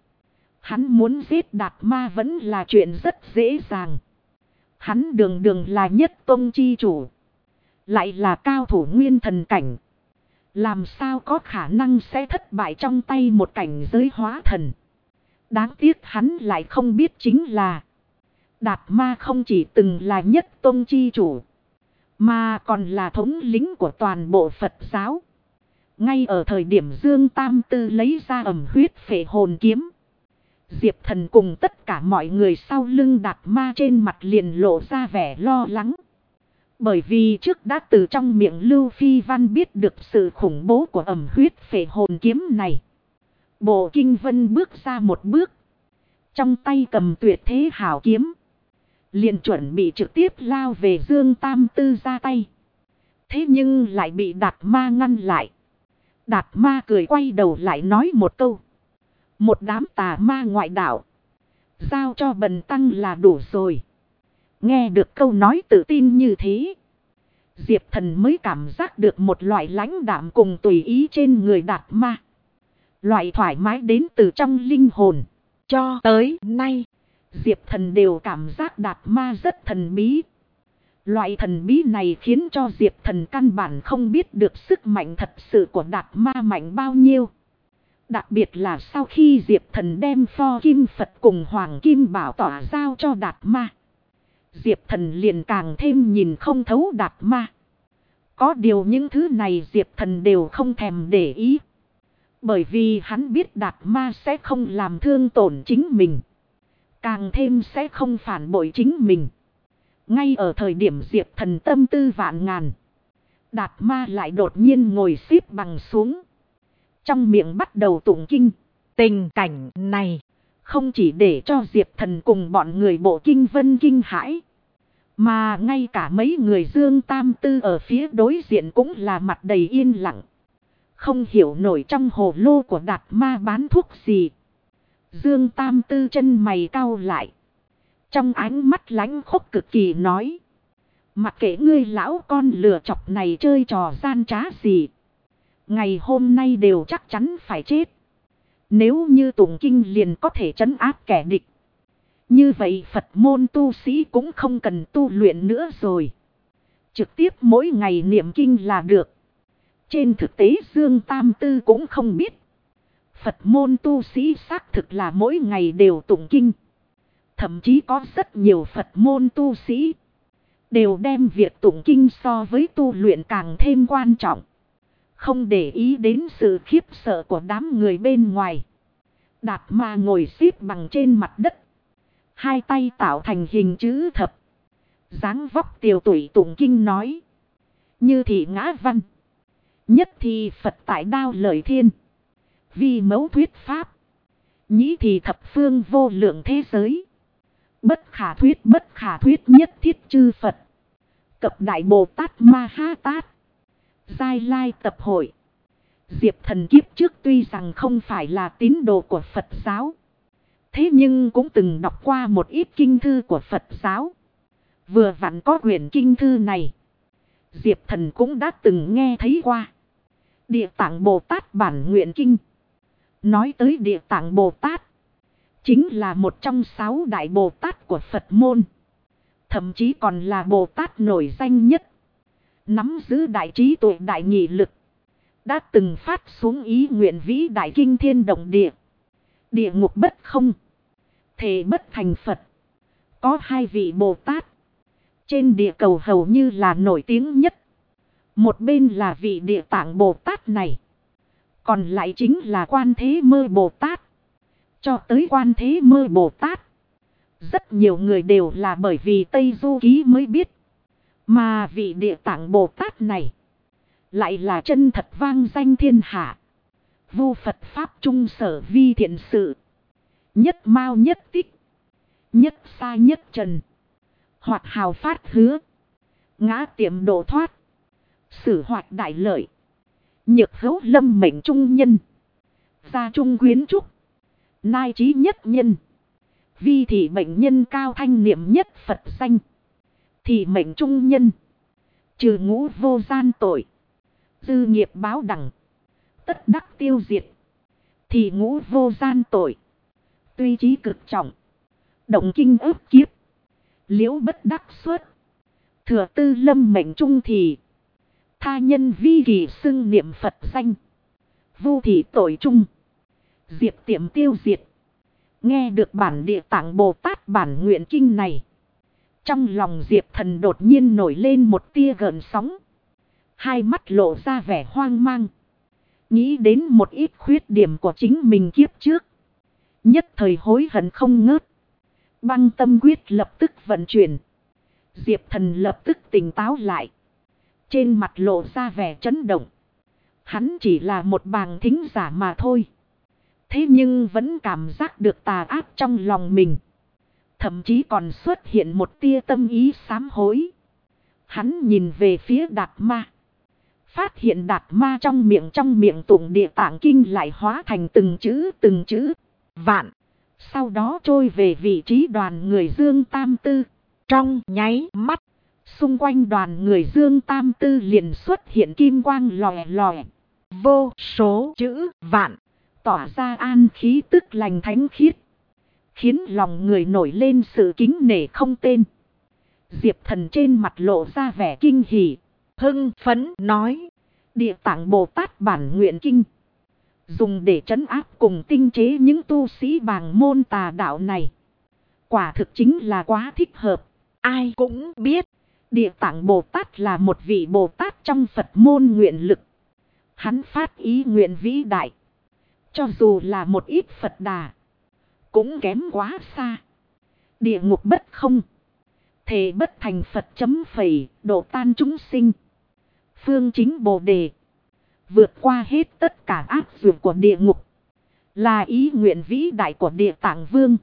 hắn muốn giết Đạt Ma vẫn là chuyện rất dễ dàng. Hắn đường đường là nhất tông chi chủ, lại là cao thủ nguyên thần cảnh. Làm sao có khả năng sẽ thất bại trong tay một cảnh giới hóa thần. Đáng tiếc hắn lại không biết chính là Đạt Ma không chỉ từng là nhất tông chi chủ, mà còn là thống lĩnh của toàn bộ Phật giáo. Ngay ở thời điểm Dương Tam Tư lấy ra ẩm huyết phệ hồn kiếm, Diệp Thần cùng tất cả mọi người sau lưng Đạt Ma trên mặt liền lộ ra vẻ lo lắng. Bởi vì trước đã từ trong miệng Lưu Phi Văn biết được sự khủng bố của ẩm huyết phệ hồn kiếm này. Bộ Kinh Vân bước ra một bước, trong tay cầm tuyệt thế hảo kiếm, liền chuẩn bị trực tiếp lao về Dương Tam Tư ra tay. Thế nhưng lại bị Đạt Ma ngăn lại. Đạt Ma cười quay đầu lại nói một câu: một đám tà ma ngoại đạo, giao cho bần tăng là đủ rồi. Nghe được câu nói tự tin như thế, Diệp Thần mới cảm giác được một loại lãnh đạm cùng tùy ý trên người Đạt Ma. Loại thoải mái đến từ trong linh hồn. Cho tới nay, Diệp Thần đều cảm giác Đạt Ma rất thần bí. Loại thần bí này khiến cho Diệp Thần căn bản không biết được sức mạnh thật sự của Đạt Ma mạnh bao nhiêu. Đặc biệt là sau khi Diệp Thần đem Pho Kim Phật cùng Hoàng Kim Bảo Tỏa giao cho Đạt Ma, Diệp Thần liền càng thêm nhìn không thấu Đạt Ma. Có điều những thứ này Diệp Thần đều không thèm để ý. Bởi vì hắn biết Đạt Ma sẽ không làm thương tổn chính mình, càng thêm sẽ không phản bội chính mình. Ngay ở thời điểm Diệp Thần tâm tư vạn ngàn, Đạt Ma lại đột nhiên ngồi xếp bằng xuống, trong miệng bắt đầu tụng kinh. Tình cảnh này không chỉ để cho Diệp Thần cùng bọn người Bộ Kinh Vân kinh hãi, mà ngay cả mấy người Dương Tam Tư ở phía đối diện cũng là mặt đầy yên lặng. Không hiểu nổi trong hồ lô của Đạt Ma bán thuốc gì. Dương Tam Tư chân mày cau lại, trong ánh mắt lánh khốc cực kỳ nói: mặc kệ ngươi lão con lừa chọc này chơi trò gian trá gì, ngày hôm nay đều chắc chắn phải chết. Nếu như tụng kinh liền có thể trấn áp kẻ địch, như vậy Phật môn tu sĩ cũng không cần tu luyện nữa rồi. Trực tiếp mỗi ngày niệm kinh là được. Trên thực tế Dương Tam Tư cũng không biết, Phật môn tu sĩ xác thực là mỗi ngày đều tụng kinh. Thậm chí có rất nhiều Phật môn tu sĩ đều đem việc tụng kinh so với tu luyện càng thêm quan trọng, không để ý đến sự khiếp sợ của đám người bên ngoài. Đạt Ma ngồi xếp bằng trên mặt đất, hai tay tạo thành hình chữ thập, dáng vóc tiều tụy tụng kinh nói: như thị ngã văn, nhất thì Phật tại đao lợi thiên, vi mẫu thuyết pháp, nhĩ thì thập phương vô lượng thế giới, bất khả thuyết nhất thiết chư Phật, cập đại Bồ Tát Ma Ha Tát. Giai Lai tập hội. Diệp Thần kiếp trước tuy rằng không phải là tín đồ của Phật giáo, thế nhưng cũng từng đọc qua một ít kinh thư của Phật giáo. Vừa vặn có quyển kinh thư này, Diệp Thần cũng đã từng nghe thấy qua. Địa Tạng Bồ Tát Bản Nguyện Kinh. Nói tới Địa Tạng Bồ Tát, chính là một trong 6 đại Bồ Tát của Phật môn, thậm chí còn là Bồ Tát nổi danh nhất, nắm giữ đại trí tuệ đại nghị lực, đã từng phát xuống ý nguyện vĩ đại kinh thiên động địa, địa ngục bất không, thể bất thành Phật. Có 2 vị Bồ Tát trên địa cầu hầu như là nổi tiếng nhất. Một bên là vị Địa Tạng Bồ Tát này, còn lại chính là Quan Thế Mơ Bồ Tát. Cho tới Quan Thế Mơ Bồ Tát, rất nhiều người đều là bởi vì Tây Du Ký mới biết. Mà vị Địa Tạng Bồ Tát này lại là chân thật vang danh thiên hạ, vu Phật Pháp trung sở vi thiện sự, nhất mao nhất tích, nhất xa nhất trần, Hoạt hào phát hứa. Ngã tiệm độ thoát. Sử hoạt đại lợi. Nhược hữu lâm mệnh trung nhân. Gia trung quyến trúc. Nai trí nhất nhân. Vi thị mệnh nhân cao thanh niệm nhất Phật danh. Thị mệnh trung nhân. Trừ ngũ vô gian tội. Dư nghiệp báo đẳng. Tất đắc tiêu diệt. Thị ngũ vô gian tội. Tuy trí cực trọng. Động kinh ức kiếp. Liễu bất đắc xuất. Thừa tư lâm mệnh trung thì. Tha nhân vi kỳ xưng niệm Phật danh. Vu thị tội trung. Diệt tiệm tiêu diệt. Nghe được bản Địa Tạng Bồ Tát bản nguyện kinh này. Trong lòng Diệp Thần đột nhiên nổi lên một tia gợn sóng. Hai mắt lộ ra vẻ hoang mang. Nghĩ đến một ít khuyết điểm của chính mình kiếp trước. Nhất thời hối hận không ngớt. Băng tâm quyết lập tức vận chuyển. Diệp Thần lập tức tỉnh táo lại. Trên mặt lộ ra vẻ chấn động. Hắn chỉ là một bàng thính giả mà thôi. Thế nhưng vẫn cảm giác được tà ác trong lòng mình. Thậm chí còn xuất hiện một tia tâm ý sám hối. Hắn nhìn về phía Đạt Ma. Phát hiện Đạt Ma trong miệng tụng Địa Tạng Kinh lại hóa thành từng chữ vạn. Sau đó trôi về vị trí đoàn người Dương Tam Tư. Trong nháy mắt. Xung quanh đoàn người Dương Tam Tư liền xuất hiện kim quang lòe lòe. Vô số chữ vạn. Tỏa ra an khí tức lành thánh khiết. Khiến lòng người nổi lên sự kính nể không tên. Diệp Thần trên mặt lộ ra vẻ kinh hỉ. Hưng phấn nói. Địa Tạng Bồ Tát bản nguyện kinh. Dùng để trấn áp cùng tinh chế những tu sĩ bàng môn tà đạo này. Quả thực chính là quá thích hợp. Ai cũng biết. Địa Tạng Bồ Tát là một vị Bồ Tát trong Phật môn nguyện lực. Hắn phát ý nguyện vĩ đại. Cho dù là một ít Phật đà. Cũng kém quá xa. Địa ngục bất không. Thể bất thành Phật chấm phẩy. Độ tan chúng sinh. Phương chính Bồ Đề. Vượt qua hết tất cả ác dược của địa ngục. Là ý nguyện vĩ đại của Địa Tạng Vương.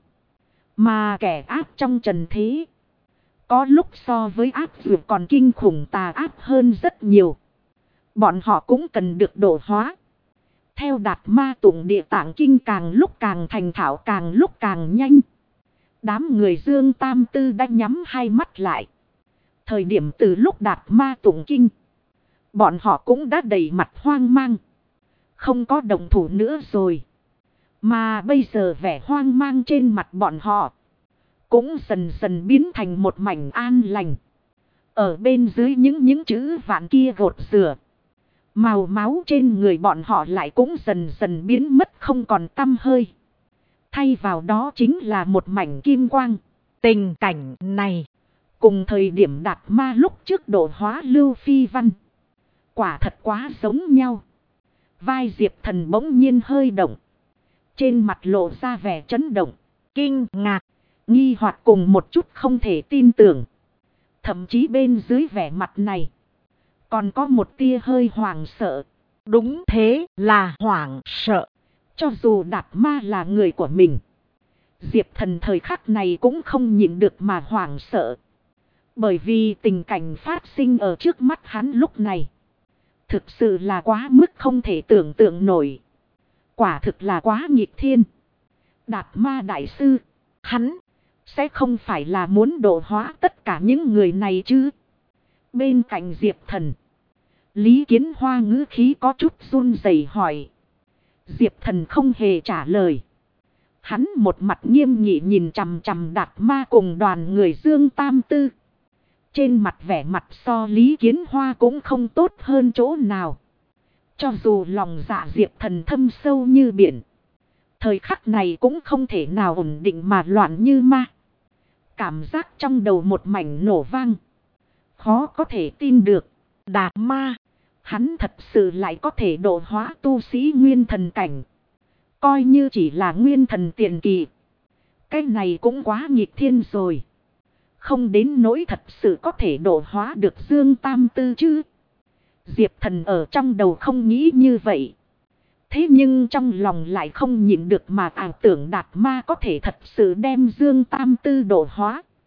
Mà kẻ ác trong trần thế. Có lúc so với ác dược còn kinh khủng tà ác hơn rất nhiều. Bọn họ cũng cần được độ hóa. Theo Đạt Ma tụng Địa Tạng Kinh càng lúc càng thành thạo càng lúc càng nhanh. Đám người Dương Tam Tư đã nhắm hai mắt lại. Thời điểm từ lúc Đạt Ma tụng Kinh. Bọn họ cũng đã đầy mặt hoang mang. Không có động thủ nữa rồi. Mà bây giờ vẻ hoang mang trên mặt bọn họ. Cũng dần dần biến thành một mảnh an lành. Ở bên dưới những chữ vạn kia gột rửa. Màu máu trên người bọn họ lại cũng dần dần biến mất không còn tăm hơi. Thay vào đó chính là một mảnh kim quang. Tình cảnh này. Cùng thời điểm Đạt Ma lúc trước độ hóa Lưu Phi Văn. Quả thật quá giống nhau. Vai Diệp Thần bỗng nhiên hơi động. Trên mặt lộ ra vẻ chấn động. Kinh ngạc. Nghi hoặc cùng một chút không thể tin tưởng. Thậm chí bên dưới vẻ mặt này. Còn có một tia hơi hoảng sợ. Đúng thế là hoảng sợ. Cho dù Đạt Ma là người của mình. Diệp Thần thời khắc này cũng không nhịn được mà hoảng sợ. Bởi vì tình cảnh phát sinh ở trước mắt hắn lúc này. Thực sự là quá mức không thể tưởng tượng nổi. Quả thực là quá nghịch thiên. Đạt Ma đại sư. Hắn sẽ không phải là muốn độ hóa tất cả những người này chứ. Bên cạnh Diệp Thần. Lý Kiến Hoa ngữ khí có chút run rẩy hỏi. Diệp Thần không hề trả lời. Hắn một mặt nghiêm nghị nhìn chằm chằm Đạt Ma cùng đoàn người Dương Tam Tư. Trên mặt vẻ mặt so Lý Kiến Hoa cũng không tốt hơn chỗ nào. Cho dù lòng dạ Diệp Thần thâm sâu như biển. Thời khắc này cũng không thể nào ổn định mà loạn như ma. Cảm giác trong đầu một mảnh nổ vang. Khó có thể tin được. Đạt Ma. Hắn thật sự lại có thể độ hóa tu sĩ nguyên thần cảnh. Coi như chỉ là nguyên thần tiền kỳ. Cái này cũng quá nghịch thiên rồi. Không đến nỗi thật sự có thể độ hóa được Dương Tam Tư chứ. Diệp Thần ở trong đầu không nghĩ như vậy. Thế nhưng trong lòng lại không nhịn được mà ảo tưởng Đạt Ma có thể thật sự đem Dương Tam Tư độ hóa.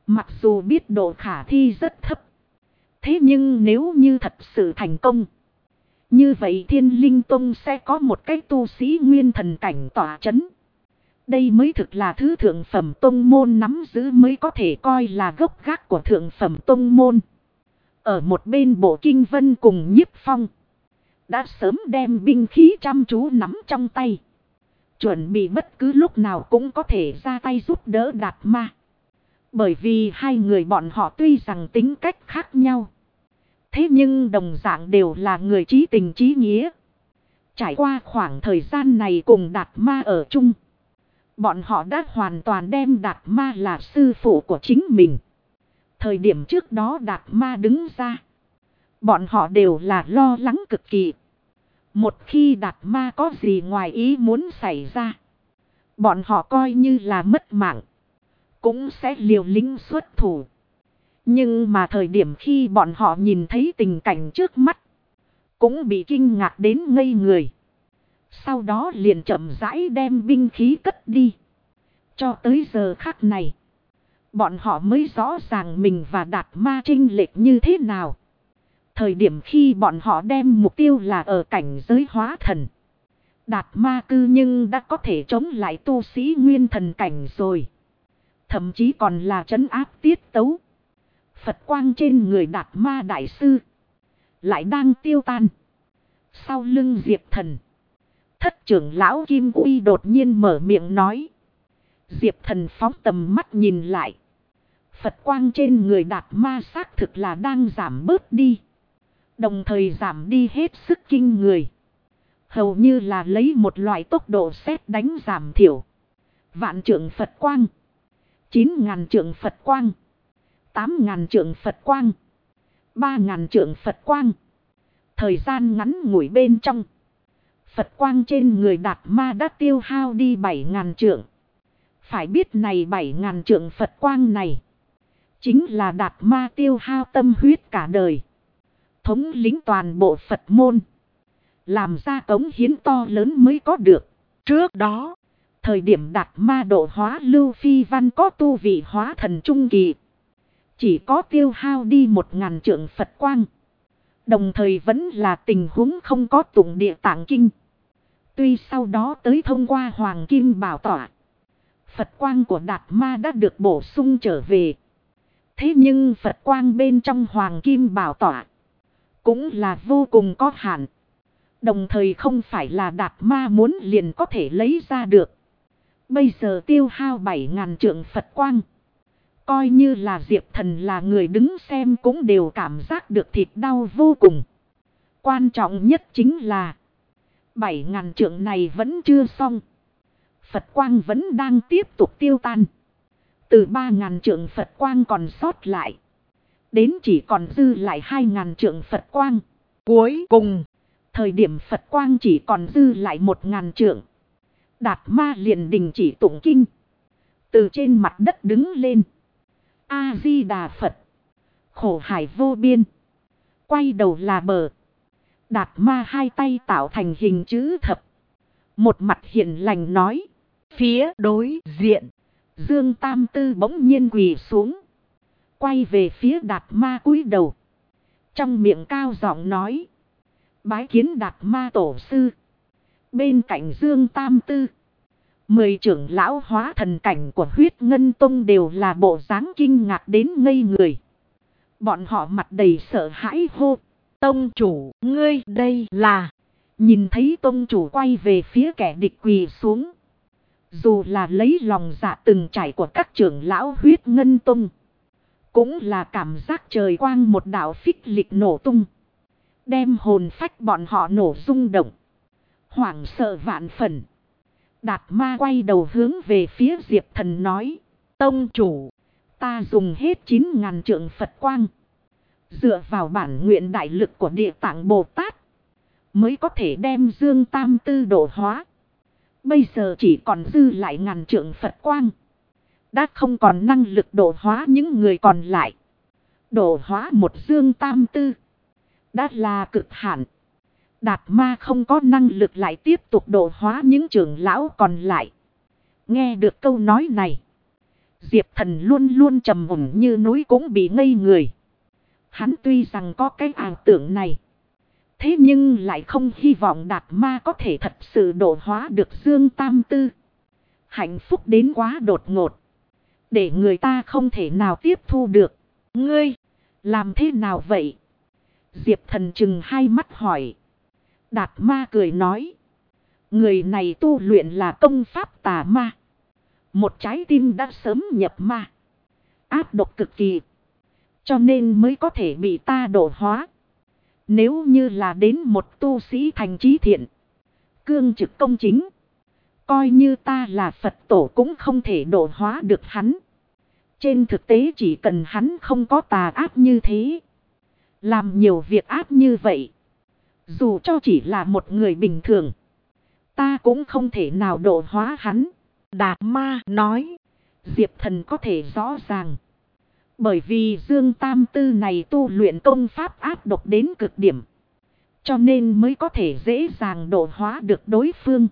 Mặc dù biết độ khả thi rất thấp. Thế nhưng nếu như thật sự thành công. Như vậy Thiên Linh Tông sẽ có một cái tu sĩ nguyên thần cảnh tỏa chấn. Đây mới thực là thứ thượng phẩm tông môn nắm giữ mới có thể coi là gốc gác của thượng phẩm tông môn. Ở một bên Bộ Kinh Vân cùng Nhiếp Phong. Đã sớm đem binh khí chăm chú nắm trong tay. Chuẩn bị bất cứ lúc nào cũng có thể ra tay giúp đỡ Đạt Ma. Bởi vì hai người bọn họ tuy rằng tính cách khác nhau. Thế nhưng đồng dạng đều là người chí tình chí nghĩa. Trải qua khoảng thời gian này cùng Đạt Ma ở chung. Bọn họ đã hoàn toàn đem Đạt Ma là sư phụ của chính mình. Thời điểm trước đó Đạt Ma đứng ra. Bọn họ đều là lo lắng cực kỳ. Một khi Đạt Ma có gì ngoài ý muốn xảy ra. Bọn họ coi như là mất mạng. Cũng sẽ liều lĩnh xuất thủ. Nhưng mà thời điểm khi bọn họ nhìn thấy tình cảnh trước mắt. Cũng bị kinh ngạc đến ngây người. Sau đó liền chậm rãi đem binh khí cất đi. Cho tới giờ khắc này. Bọn họ mới rõ ràng mình và Đạt Ma chênh lệch như thế nào. Thời điểm khi bọn họ đem mục tiêu là ở cảnh giới hóa thần. Đạt Ma cư nhưng đã có thể chống lại tu sĩ nguyên thần cảnh rồi. Thậm chí còn là trấn áp tiết tấu. Phật quang trên người Đạt Ma đại sư. Lại đang tiêu tan. Sau lưng Diệp Thần. Thất trưởng lão Kim Uy đột nhiên mở miệng nói. Diệp Thần phóng tầm mắt nhìn lại. Phật quang trên người Đạt Ma xác thực là đang giảm bớt đi. Đồng thời giảm đi hết sức kinh người. Hầu như là lấy một loại tốc độ sét đánh giảm thiểu. Vạn trượng Phật quang. 9.000 trượng Phật quang. 8.000 trượng Phật quang. 3.000 trượng Phật quang. Thời gian ngắn ngủi bên trong. Phật quang trên người Đạt Ma đã tiêu hao đi 7.000 trượng. Phải biết này 7.000 trượng Phật quang này. Chính là Đạt Ma tiêu hao tâm huyết cả đời. Thống lĩnh toàn bộ Phật môn. Làm ra cống hiến to lớn mới có được. Trước đó, thời điểm Đạt Ma độ hóa Lưu Phi Văn có tu vị hóa thần trung kỳ. Chỉ có tiêu hao đi 1.000 trượng Phật quang. Đồng thời vẫn là tình huống không có tụng địa tạng kinh. Tuy sau đó tới thông qua Hoàng Kim Bảo Tọa. Phật quang của Đạt Ma đã được bổ sung trở về. Thế nhưng Phật quang bên trong Hoàng Kim Bảo Tọa. Cũng là vô cùng có hạn. Đồng thời không phải là Đạt Ma muốn liền có thể lấy ra được. Bây giờ tiêu hao 7.000 trượng Phật quang. Coi như là Diệp Thần là người đứng xem cũng đều cảm giác được thịt đau vô cùng. Quan trọng nhất chính là 7.000 trượng này vẫn chưa xong. Phật quang vẫn đang tiếp tục tiêu tan. Từ 3.000 trượng Phật quang còn sót lại. Đến chỉ còn dư lại 2.000 trượng Phật quang. Cuối cùng, thời điểm Phật quang chỉ còn dư lại 1.000 trượng. Đạt Ma liền đình chỉ tụng kinh. Từ trên mặt đất đứng lên. A-di-đà Phật. Khổ hải vô biên. Quay đầu là bờ. Đạt Ma hai tay tạo thành hình chữ thập. Một mặt hiền lành nói. Phía đối diện. Dương Tam Tư bỗng nhiên quỳ xuống. Quay về phía Đạt Ma cúi đầu. Trong miệng cao giọng nói. Bái kiến Đạt Ma tổ sư. Bên cạnh Dương Tam Tư. 10 trưởng lão hóa thần cảnh của Huyết Ngân Tông đều là bộ dáng kinh ngạc đến ngây người. Bọn họ mặt đầy sợ hãi hô. Tông chủ, ngươi đây là. Nhìn thấy tông chủ quay về phía kẻ địch quỳ xuống. Dù là lấy lòng dạ từng trải của các trưởng lão Huyết Ngân Tông. Cũng là cảm giác trời quang một đạo phích lịch nổ tung. Đem hồn phách bọn họ nổ rung động. Hoảng sợ vạn phần. Đạt Ma quay đầu hướng về phía Diệp Thần nói. Tông chủ, ta dùng hết 9.000 trượng Phật quang. Dựa vào bản nguyện đại lực của Địa Tạng Bồ Tát. Mới có thể đem Dương Tam Tư độ hóa. Bây giờ chỉ còn dư lại 1.000 trượng Phật quang. Đã không còn năng lực độ hóa những người còn lại. Độ hóa một Dương Tam Tư. Đã là cực hạn. Đạt Ma không có năng lực lại tiếp tục độ hóa những trưởng lão còn lại. Nghe được câu nói này. Diệp Thần luôn luôn trầm ổn như núi cũng bị ngây người. Hắn tuy rằng có cái ảo tưởng này, thế nhưng lại không hy vọng Đạt Ma có thể thật sự độ hóa được Dương Tam Tư. Hạnh phúc đến quá đột ngột, để người ta không thể nào tiếp thu được. Ngươi, làm thế nào vậy? Diệp Thần chừng hai mắt hỏi. Đạt Ma cười nói. Người này tu luyện là công pháp tà ma. Một trái tim đã sớm nhập ma. Ác độc cực kỳ. Cho nên mới có thể bị ta độ hóa. Nếu như là đến một tu sĩ thành trí thiện, cương trực công chính, coi như ta là Phật tổ cũng không thể độ hóa được hắn. Trên thực tế chỉ cần hắn không có tà ác như thế, làm nhiều việc ác như vậy, dù cho chỉ là một người bình thường, ta cũng không thể nào độ hóa hắn. Đạt Ma nói. Diệp Thần có thể rõ ràng. Bởi vì Dương Tam Tư này tu luyện công pháp ác độc đến cực điểm, cho nên mới có thể dễ dàng độ hóa được đối phương.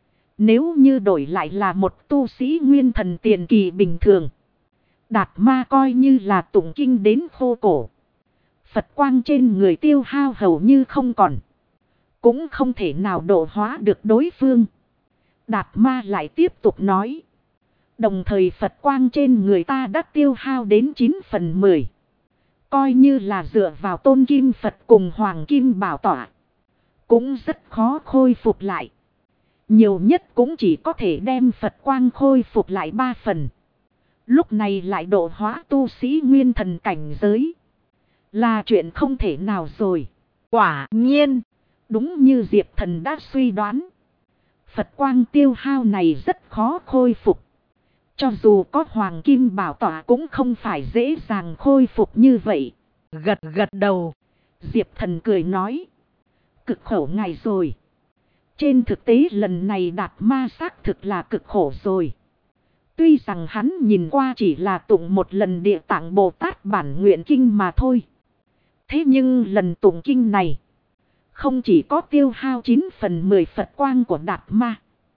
Nếu như đổi lại là một tu sĩ nguyên thần tiền kỳ bình thường, Đạt Ma coi như là tụng kinh đến khô cổ, Phật quang trên người tiêu hao hầu như không còn, cũng không thể nào độ hóa được đối phương. Đạt Ma lại tiếp tục nói. Đồng thời Phật quang trên người ta đã tiêu hao đến 9/10. Coi như là dựa vào tôn kim Phật cùng hoàng kim bảo tỏa, cũng rất khó khôi phục lại. Nhiều nhất cũng chỉ có thể đem Phật quang khôi phục lại 3 phần. Lúc này lại độ hóa tu sĩ nguyên thần cảnh giới, là chuyện không thể nào rồi. Quả nhiên, đúng như Diệp Thần đã suy đoán, Phật quang tiêu hao này rất khó khôi phục. Cho dù có hoàng kim bảo tỏa cũng không phải dễ dàng khôi phục như vậy. Gật gật đầu. Diệp Thần cười nói. Cực khổ ngài rồi. Trên thực tế lần này Đạt Ma xác thực là cực khổ rồi. Tuy rằng hắn nhìn qua chỉ là tụng một lần Địa Tạng Bồ Tát bản nguyện kinh mà thôi. Thế nhưng lần tụng kinh này, không chỉ có tiêu hao 9/10 Phật quang của Đạt Ma,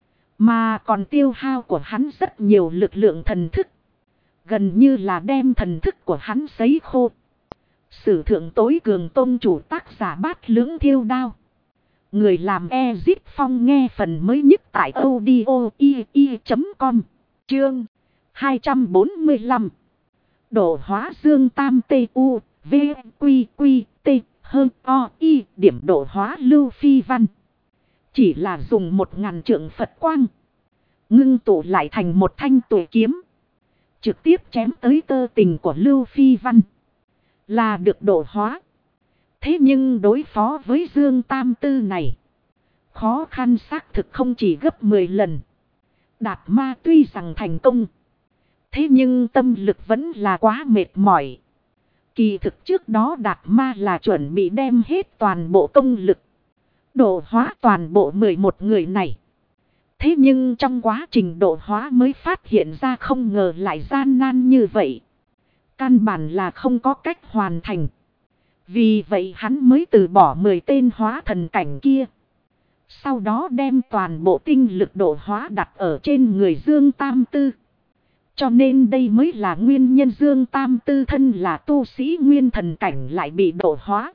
mà còn tiêu hao của hắn rất nhiều lực lượng thần thức. Gần như là đem thần thức của hắn sấy khô. Sử thượng tối cường tông chủ tác giả Bát Lưỡng Thiêu Đao. Người làm Ezip Phong nghe phần mới nhất tại audio.com. Chương 245. Độ hóa Dương Tam Tu V Quy Quy T hơn O I điểm độ hóa Lưu Phi Văn. Chỉ là dùng 1000 trượng Phật quang, ngưng tụ lại thành một thanh tuổi kiếm, trực tiếp chém tới cơ tình của Lưu Phi Văn, là được độ hóa. Thế nhưng đối phó với Dương Tam Tư này, khó khăn xác thực không chỉ gấp 10 lần. Đạt Ma tuy rằng thành công, thế nhưng tâm lực vẫn là quá mệt mỏi. Kỳ thực trước đó Đạt Ma là chuẩn bị đem hết toàn bộ công lực, độ hóa toàn bộ 11 người này. Thế nhưng trong quá trình độ hóa mới phát hiện ra không ngờ lại gian nan như vậy. Căn bản là không có cách hoàn thành. Vì vậy hắn mới từ bỏ 10 tên hóa thần cảnh kia. Sau đó đem toàn bộ tinh lực độ hóa đặt ở trên người Dương Tam Tư. Cho nên đây mới là nguyên nhân Dương Tam Tư thân là tu sĩ nguyên thần cảnh lại bị độ hóa.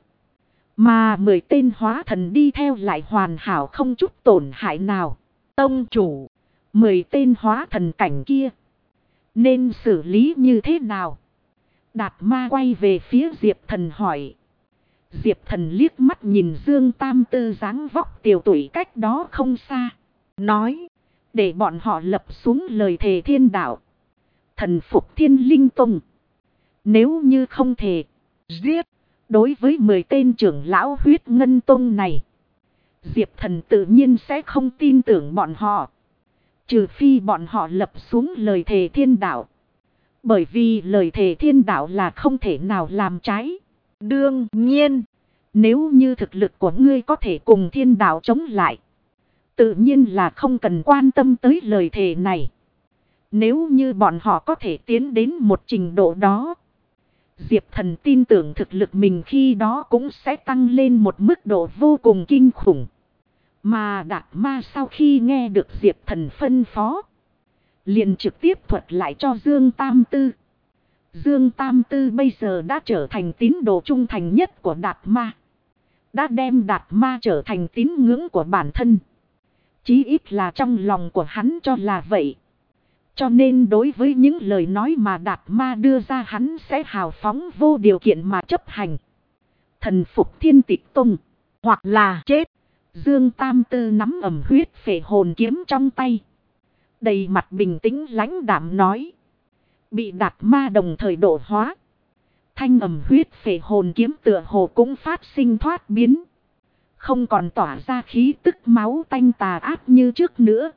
Mà 10 tên hóa thần đi theo lại hoàn hảo không chút tổn hại nào. Tông chủ, 10 tên hóa thần cảnh kia nên xử lý như thế nào? Đạt Ma quay về phía Diệp Thần hỏi. Diệp Thần liếc mắt nhìn Dương Tam Tư dáng vóc tiều tụy cách đó không xa, nói. để bọn họ lập xuống lời thề thiên đạo, thần phục Thiên Linh Tông. Nếu như không thể Giết. đối với 10 tên trưởng lão Huyết Ngân Tông này, Diệp Thần tự nhiên sẽ không tin tưởng bọn họ. Trừ phi bọn họ lập xuống lời thề thiên đạo. Bởi vì lời thề thiên đạo là không thể nào làm trái. Đương nhiên, nếu như thực lực của ngươi có thể cùng thiên đạo chống lại, tự nhiên là không cần quan tâm tới lời thề này. Nếu như bọn họ có thể tiến đến một trình độ đó, Diệp Thần tin tưởng thực lực mình khi đó cũng sẽ tăng lên một mức độ vô cùng kinh khủng. Mà Đạt Ma sau khi nghe được Diệp Thần phân phó, liền trực tiếp thuật lại cho Dương Tam Tư. Dương Tam Tư bây giờ đã trở thành tín đồ trung thành nhất của Đạt Ma. Đã đem Đạt Ma trở thành tín ngưỡng của bản thân. Chí ít là trong lòng của hắn cho là vậy. Cho nên đối với những lời nói mà Đạt Ma đưa ra hắn sẽ hào phóng vô điều kiện mà chấp hành. Thần phục Thiên Tịch Tông, hoặc là chết. Dương Tam Tư nắm ẩm huyết phệ hồn kiếm trong tay. Đầy mặt bình tĩnh lãnh đạm nói. Bị Đạt Ma đồng thời độ hóa. Thanh ẩm huyết phệ hồn kiếm tựa hồ cũng phát sinh thoát biến. Không còn tỏa ra khí tức máu tanh tà ác như trước nữa.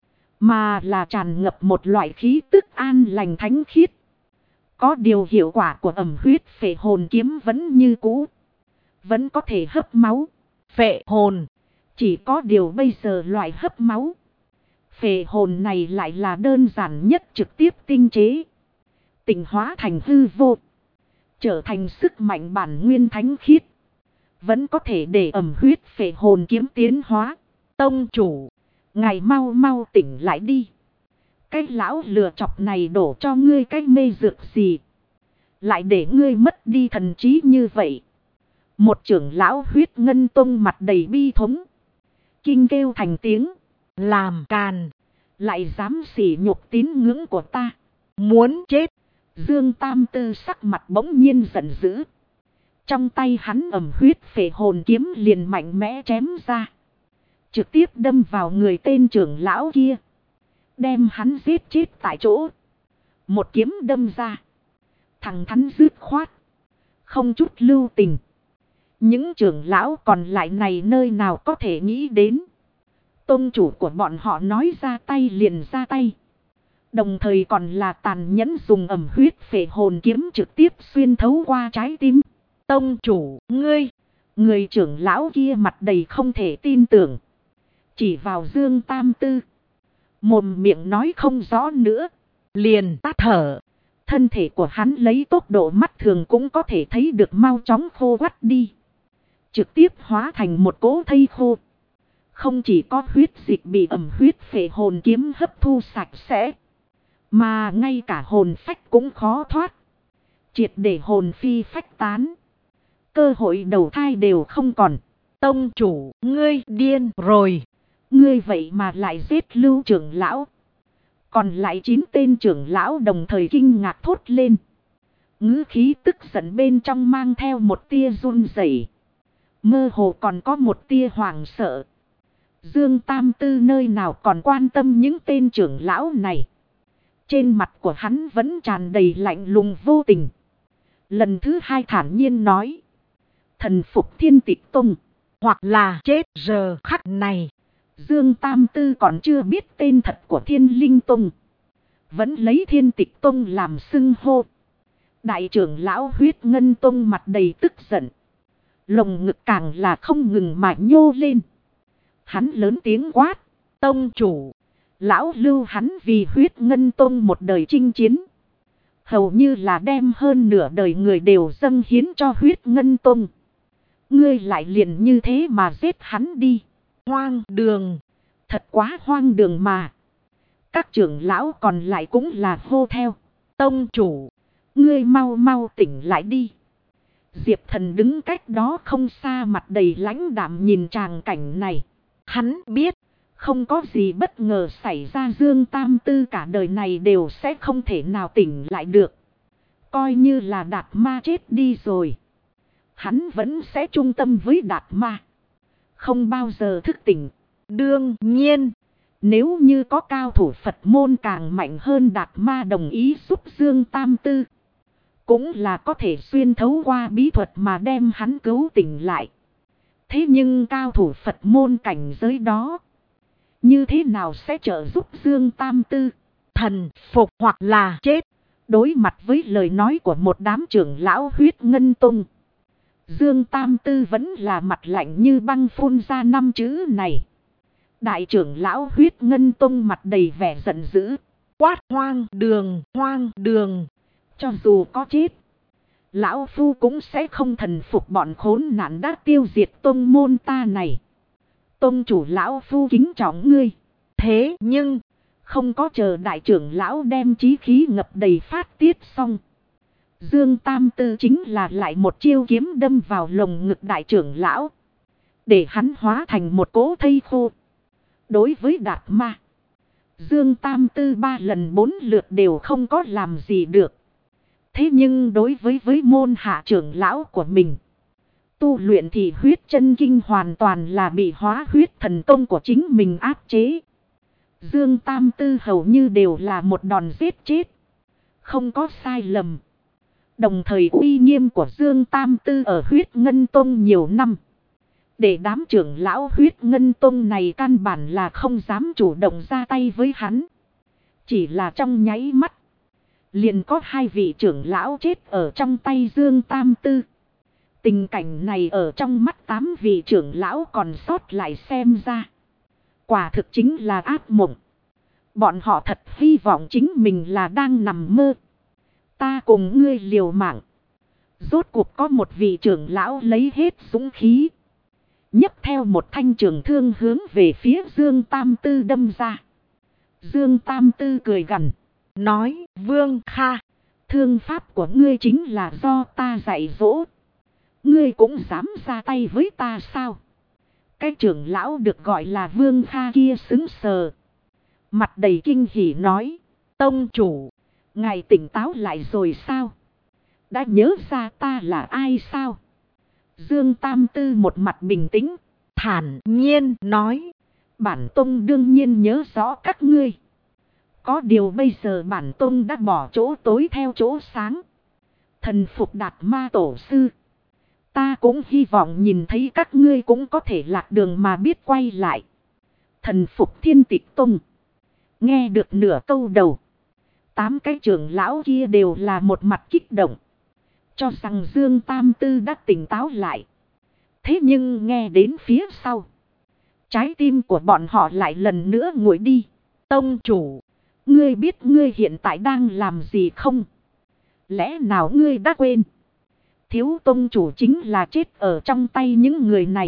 Mà là tràn ngập một loại khí tức an lành thánh khiết. Có điều hiệu quả của ẩm huyết phệ hồn kiếm vẫn như cũ. Vẫn có thể hấp máu. Phệ hồn. Chỉ có điều bây giờ loại hấp máu. Phệ hồn này lại là đơn giản nhất trực tiếp tinh chế. Tịnh hóa thành hư vô. Trở thành sức mạnh bản nguyên thánh khiết. Vẫn có thể để ẩm huyết phệ hồn kiếm tiến hóa. Tông chủ. Ngài mau mau tỉnh lại đi. Cái lão lừa chọc này đổ cho ngươi cái mê dược gì. Lại để ngươi mất đi thần trí như vậy. Một trưởng lão huyết ngân tông mặt đầy bi thống. Kinh kêu thành tiếng. Làm càn. Lại dám sỉ nhục tín ngưỡng của ta. Muốn chết. Dương Tam Tư sắc mặt bỗng nhiên giận dữ. Trong tay hắn ẩm huyết phệ hồn kiếm liền mạnh mẽ chém ra. Trực tiếp đâm vào người tên trưởng lão kia. Đem hắn giết chết tại chỗ. Một kiếm đâm ra. Thằng thắn dứt khoát. Không chút lưu tình. Những trưởng lão còn lại này nơi nào có thể nghĩ đến. Tông chủ của bọn họ nói ra tay liền ra tay. Đồng thời còn là tàn nhẫn dùng ẩm huyết phệ hồn kiếm trực tiếp xuyên thấu qua trái tim. Tông chủ, ngươi. Người trưởng lão kia mặt đầy không thể tin tưởng. Chỉ vào Dương Tam Tư. Mồm miệng nói không rõ nữa. Liền tắt thở. Thân thể của hắn lấy tốc độ mắt thường cũng có thể thấy được mau chóng khô quắt đi. Trực tiếp hóa thành một cỗ thây khô. Không chỉ có huyết dịch bị ẩm huyết phệ hồn kiếm hấp thu sạch sẽ. Mà ngay cả hồn phách cũng khó thoát. Triệt để hồn phi phách tán. Cơ hội đầu thai đều không còn. Tông chủ, ngươi điên rồi. Ngươi vậy mà lại giết Lưu trưởng lão. Còn lại 9 tên trưởng lão đồng thời kinh ngạc thốt lên. Ngữ khí tức giận bên trong mang theo một tia run rẩy. Mơ hồ còn có một tia hoảng sợ. Dương Tam Tư nơi nào còn quan tâm những tên trưởng lão này. Trên mặt của hắn vẫn tràn đầy lạnh lùng vô tình. Lần thứ 2 thản nhiên nói. Thần phục Thiên Tịch Tông. Hoặc là chết giờ khắc này. Dương Tam Tư còn chưa biết tên thật của Thiên Linh Tông. Vẫn lấy Thiên Tịch Tông làm xưng hô. Đại trưởng lão huyết ngân tông mặt đầy tức giận. Lồng ngực càng là không ngừng mà nhô lên. Hắn lớn tiếng quát. Tông chủ. Lão Lưu hắn vì huyết ngân tông một đời chinh chiến. Hầu như là đem hơn nửa đời người đều dâng hiến cho huyết ngân tông. Ngươi lại liền như thế mà giết hắn đi. Hoang đường. Thật quá hoang đường mà. Các trưởng lão còn lại cũng là hô theo. Tông chủ. Ngươi mau mau tỉnh lại đi. Diệp Thần đứng cách đó không xa mặt đầy lãnh đạm nhìn tràng cảnh này. Hắn biết. Không có gì bất ngờ xảy ra, Dương Tam Tư cả đời này đều sẽ không thể nào tỉnh lại được. Coi như là Đạt Ma chết đi rồi. Hắn vẫn sẽ trung tâm với Đạt Ma. Không bao giờ thức tỉnh. Đương nhiên. Nếu như có cao thủ Phật môn càng mạnh hơn Đạt Ma đồng ý giúp Dương Tam Tư. Cũng là có thể xuyên thấu qua bí thuật mà đem hắn cứu tỉnh lại. Thế nhưng cao thủ Phật môn cảnh giới đó. Như thế nào sẽ trợ giúp Dương Tam Tư? Thần phục hoặc là chết. Đối mặt với lời nói của một đám trưởng lão huyết ngân tông. Dương Tam Tư vẫn là mặt lạnh như băng phun ra 5 chữ này. Đại trưởng lão huyết ngân tông mặt đầy vẻ giận dữ. Quát hoang đường, hoang đường. Cho dù có chết. Lão Phu cũng sẽ không thần phục bọn khốn nạn đã tiêu diệt tông môn ta này. Tông chủ lão Phu kính trọng ngươi. Thế nhưng, Không có chờ đại trưởng lão đem chí khí ngập đầy phát tiết xong. Dương Tam Tư chính là lại một chiêu kiếm đâm vào lồng ngực đại trưởng lão. Để hắn hóa thành một cỗ thây khô. Đối với Đạt Ma, Dương Tam Tư 3 lần 4 lượt đều không có làm gì được. Thế nhưng đối với môn hạ trưởng lão của mình, tu luyện thì huyết chân kinh hoàn toàn là bị hóa huyết thần công của chính mình áp chế. Dương Tam Tư hầu như đều là một đòn giết chết. Không có sai lầm. Đồng thời uy nghiêm của Dương Tam Tư ở huyết ngân tông nhiều năm. Để đám trưởng lão huyết ngân tông này căn bản là không dám chủ động ra tay với hắn. Chỉ là trong nháy mắt, liền có 2 vị trưởng lão chết ở trong tay Dương Tam Tư. Tình cảnh này ở trong mắt 8 vị trưởng lão còn sót lại xem ra, quả thực chính là ác mộng. Bọn họ thật hy vọng chính mình là đang nằm mơ. Ta cùng ngươi liều mạng. Rốt cuộc có một vị trưởng lão lấy hết dũng khí, nhấc theo một thanh trường thương hướng về phía Dương Tam Tư đâm ra. Dương Tam Tư cười gằn, nói: Vương Kha, thương pháp của ngươi chính là do ta dạy dỗ. Ngươi cũng dám ra tay với ta sao? Cái trưởng lão được gọi là Vương Kha kia sững sờ, mặt đầy kinh hỉ nói: Tông chủ, ngài tỉnh táo lại rồi sao? Đã nhớ ra ta là ai sao? Dương Tam Tư một mặt bình tĩnh, thản nhiên nói: Bản tông đương nhiên nhớ rõ các ngươi. Có điều bây giờ bản tông đã bỏ chỗ tối theo chỗ sáng. Thần phục Đạt Ma tổ sư. Ta cũng hy vọng nhìn thấy các ngươi cũng có thể lạc đường mà biết quay lại. Thần phục Thiên Tịch Tông. Nghe được nửa câu đầu, 8 cái trưởng lão kia đều là một mặt kích động, cho rằng Dương Tam Tư đã tỉnh táo lại. Thế nhưng nghe đến phía sau, trái tim của bọn họ lại lần nữa nguội đi. Tông chủ, ngươi biết ngươi hiện tại đang làm gì không? Lẽ nào ngươi đã quên? Thiếu tông chủ chính là chết ở trong tay những người này.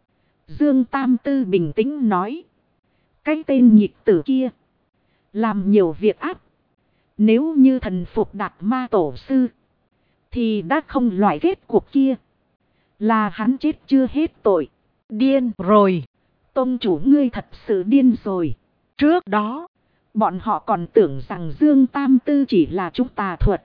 Dương Tam Tư bình tĩnh nói. Cái tên nhịp tử kia làm nhiều việc ác. Nếu như thần phục Đạt Ma tổ sư, thì đã không loại kết cuộc kia. Là hắn chết chưa hết tội. Điên rồi. Tông chủ ngươi thật sự điên rồi. Trước đó, bọn họ còn tưởng rằng Dương Tam Tư chỉ là chúng tà thuật,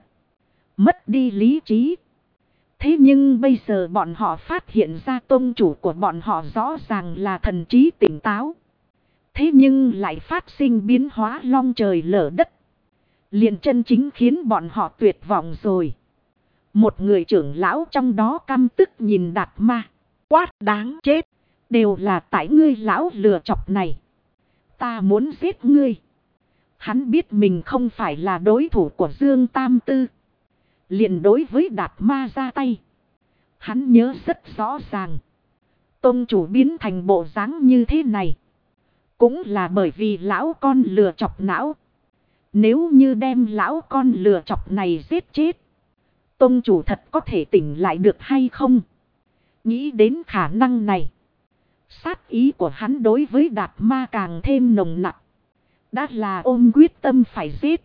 mất đi lý trí. Thế nhưng bây giờ bọn họ phát hiện ra tông chủ của bọn họ rõ ràng là thần trí tỉnh táo. Thế nhưng lại phát sinh biến hóa long trời lở đất. Liền chân chính khiến bọn họ tuyệt vọng rồi. Một người trưởng lão trong đó căm tức nhìn Đạt Ma, quát: đáng chết. Đều là tại ngươi lão lừa chọc này. Ta muốn giết ngươi. Hắn biết mình không phải là đối thủ của Dương Tam Tư, liền đối với Đạt Ma ra tay. Hắn nhớ rất rõ ràng, tông chủ biến thành bộ dáng như thế này cũng là bởi vì lão con lừa chọc não. Nếu như đem lão con lừa chọc này giết chết, tông chủ thật có thể tỉnh lại được hay không? Nghĩ đến khả năng này, sát ý của hắn đối với Đạt Ma càng thêm nồng nặc. Đã là ôm quyết tâm phải giết.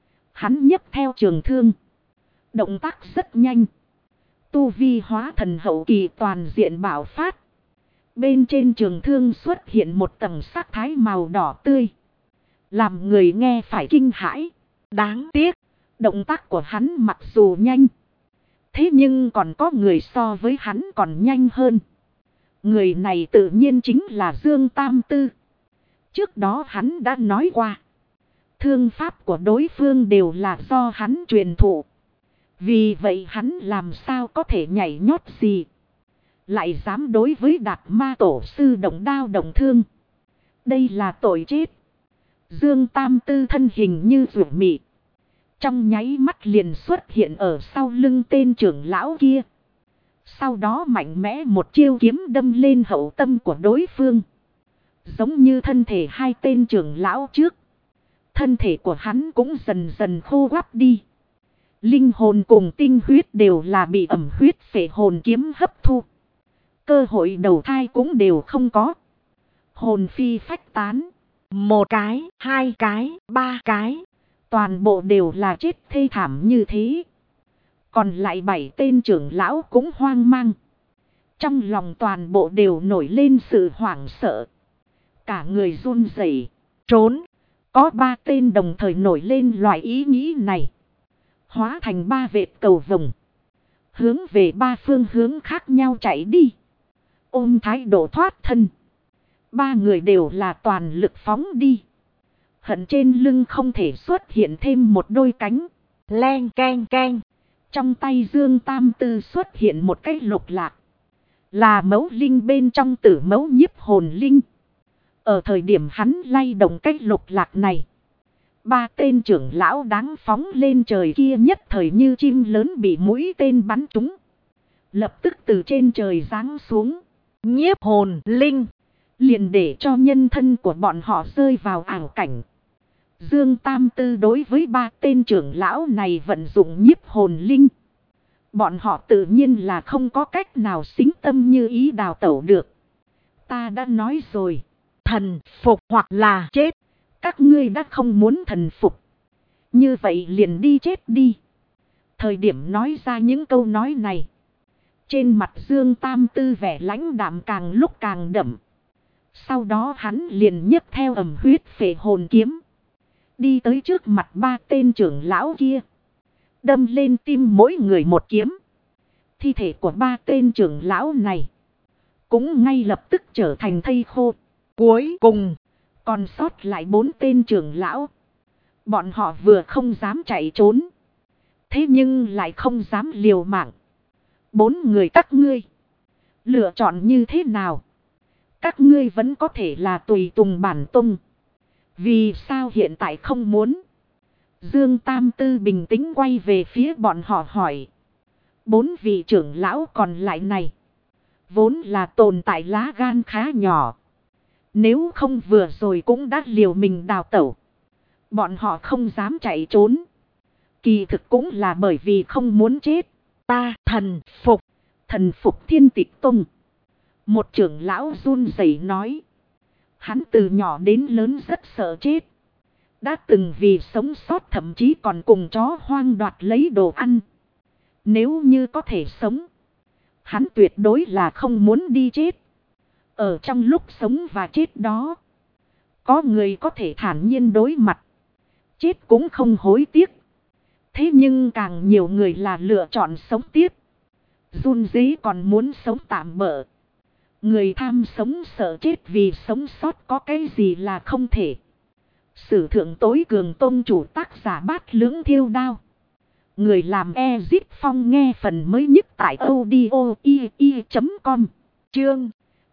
Hắn nhấc theo trường thương, động tác rất nhanh. Tu vi hóa thần hậu kỳ toàn diện bạo phát. Bên trên trường thương xuất hiện một tầng sắc thái màu đỏ tươi, làm người nghe phải kinh hãi. Đáng tiếc, động tác của hắn mặc dù nhanh, thế nhưng còn có người so với hắn còn nhanh hơn. Người này tự nhiên chính là Dương Tam Tư. Trước đó hắn đã nói qua, thương pháp của đối phương đều là do hắn truyền thụ. Vì vậy hắn làm sao có thể nhảy nhót gì, lại dám đối với Đạt Ma tổ sư động đao động thương. Đây là tội chết. Dương Tam Tư thân hình như ruột mị, trong nháy mắt liền xuất hiện ở sau lưng tên trưởng lão kia. Sau đó mạnh mẽ một chiêu kiếm đâm lên hậu tâm của đối phương. Giống như thân thể 2 tên trưởng lão trước, thân thể của hắn cũng dần dần khô quắt đi. Linh hồn cùng tinh huyết đều là bị ẩm huyết phệ hồn kiếm hấp thu. Cơ hội đầu thai cũng đều không có. Hồn phi phách tán. một cái, hai cái, ba cái. Toàn bộ đều là chết thê thảm như thế. Còn lại 7 tên trưởng lão cũng hoang mang. Trong lòng toàn bộ đều nổi lên sự hoảng sợ. Cả người run rẩy, Trốn. có 3 tên đồng thời nổi lên loại ý nghĩ này. Hóa thành 3 vệt cầu vồng. Hướng về 3 phương hướng khác nhau chạy đi. Ôm thái độ thoát thân. 3 người đều là toàn lực phóng đi. Hận trên lưng không thể xuất hiện thêm một đôi cánh. Len keng keng. Trong tay Dương Tam Tư xuất hiện một cái lục lạc. Là mẫu linh bên trong tử mẫu nhiếp hồn linh. Ở thời điểm hắn lay động cái lục lạc này. 3 tên trưởng lão đáng phóng lên trời kia nhất thời như chim lớn bị mũi tên bắn trúng. Lập tức từ trên trời giáng xuống. Nhiếp hồn linh. Liền để cho nhân thân của bọn họ rơi vào ảo cảnh. Dương Tam Tư đối với 3 tên trưởng lão này vận dụng nhiếp hồn linh. Bọn họ tự nhiên là không có cách nào xính tâm như ý đào tẩu được. Ta đã nói rồi. Thần phục hoặc là chết. Các ngươi đã không muốn thần phục. Như vậy liền đi chết đi. Thời điểm nói ra những câu nói này. Trên mặt Dương Tam Tư vẻ lãnh đạm càng lúc càng đậm. Sau đó hắn liền nhấc theo ẩm huyết phệ hồn kiếm. Đi tới trước mặt 3 tên trưởng lão kia. Đâm lên tim mỗi người một kiếm. Thi thể của 3 tên trưởng lão này. Cũng ngay lập tức trở thành thây khô. Cuối cùng. Còn sót lại 4 tên trưởng lão. Bọn họ vừa không dám chạy trốn. Thế nhưng lại không dám liều mạng. 4 người các ngươi. Lựa chọn như thế nào? Các ngươi vẫn có thể là tùy tùng bản tung. Vì sao hiện tại không muốn? Dương Tam Tư bình tĩnh quay về phía bọn họ hỏi. 4 vị trưởng lão còn lại này. Vốn là tồn tại lá gan khá nhỏ. Nếu không vừa rồi cũng đã liều mình đào tẩu. Bọn họ không dám chạy trốn. Kỳ thực cũng là bởi vì không muốn chết. Ta thần phục. Thần phục Thiên Tịch Tông. Một trưởng lão run rẩy nói. Hắn từ nhỏ đến lớn rất sợ chết. Đã từng vì sống sót thậm chí còn cùng chó hoang đoạt lấy đồ ăn. Nếu như có thể sống. Hắn tuyệt đối là không muốn đi chết. Ở trong lúc sống và chết đó. Có người có thể thản nhiên đối mặt. Chết cũng không hối tiếc. Thế nhưng càng nhiều người là lựa chọn sống tiếp. Run rế còn muốn sống tạm bợ. Người tham sống sợ chết vì sống sót có cái gì là không thể. Sử thượng tối cường tông chủ tác giả Bát Lưỡng Thiêu Đao. Người làm Ezip Phong nghe phần mới nhất tại audio.com. Chương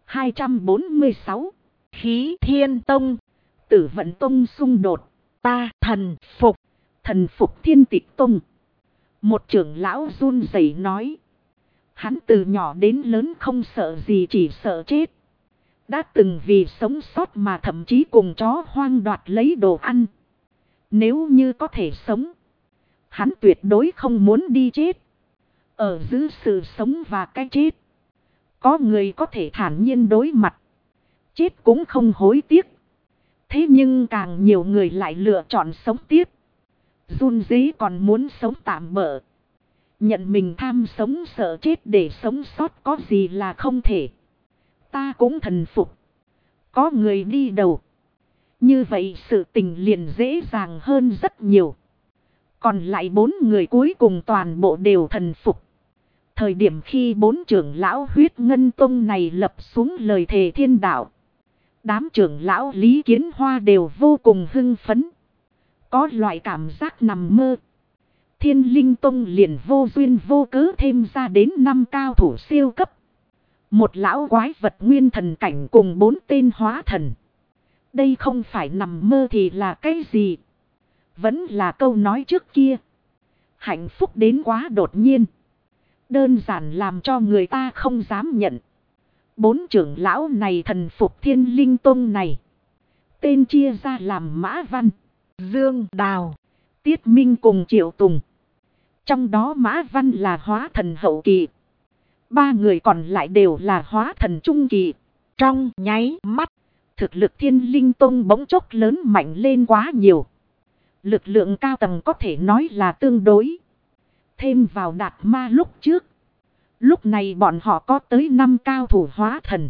246. Khí Thiên Tông. Tử Vận Tông xung đột. Ta thần phục. Thần phục Thiên Tịch Tông. Một trưởng lão run rẩy nói. Hắn từ nhỏ đến lớn không sợ gì, chỉ sợ chết. Đã từng vì sống sót mà thậm chí cùng chó hoang đoạt lấy đồ ăn. Nếu như có thể sống. Hắn tuyệt đối không muốn đi chết. Ở giữa sự sống và cái chết. Có người có thể thản nhiên đối mặt. Chết cũng không hối tiếc. Thế nhưng càng nhiều người lại lựa chọn sống tiếp. Run rế còn muốn sống tạm bợ. Nhận mình tham sống sợ chết để sống sót có gì là không thể. Ta cũng thần phục. Có người đi đầu. Như vậy sự tình liền dễ dàng hơn rất nhiều. Còn lại 4 người cuối cùng toàn bộ đều thần phục. Thời điểm khi 4 trưởng lão huyết ngân tông này lập xuống lời thề thiên đạo. Đám trưởng lão Lý Kiến Hoa đều vô cùng hưng phấn. Có loại cảm giác nằm mơ. Thiên Linh Tông liền vô duyên vô cớ thêm ra đến 5 cao thủ siêu cấp. Một lão quái vật nguyên thần cảnh cùng 4 tên hóa thần. Đây không phải nằm mơ thì là cái gì? Vẫn là câu nói trước kia. Hạnh phúc đến quá đột nhiên. Đơn giản làm cho người ta không dám nhận. 4 trưởng lão này thần phục Thiên Linh Tông này. Tên chia ra làm Mã Văn, Dương Đào, Tiết Minh cùng Triệu Tùng. Trong đó Mã Văn là hóa thần hậu kỳ. 3 người còn lại đều là hóa thần trung kỳ. Trong nháy mắt. thực lực Thiên Linh Tông bỗng chốc lớn mạnh lên quá nhiều. Lực lượng cao tầng có thể nói là tương đối. Thêm vào Đạt Ma lúc trước. Lúc này bọn họ có tới 5 cao thủ hóa thần.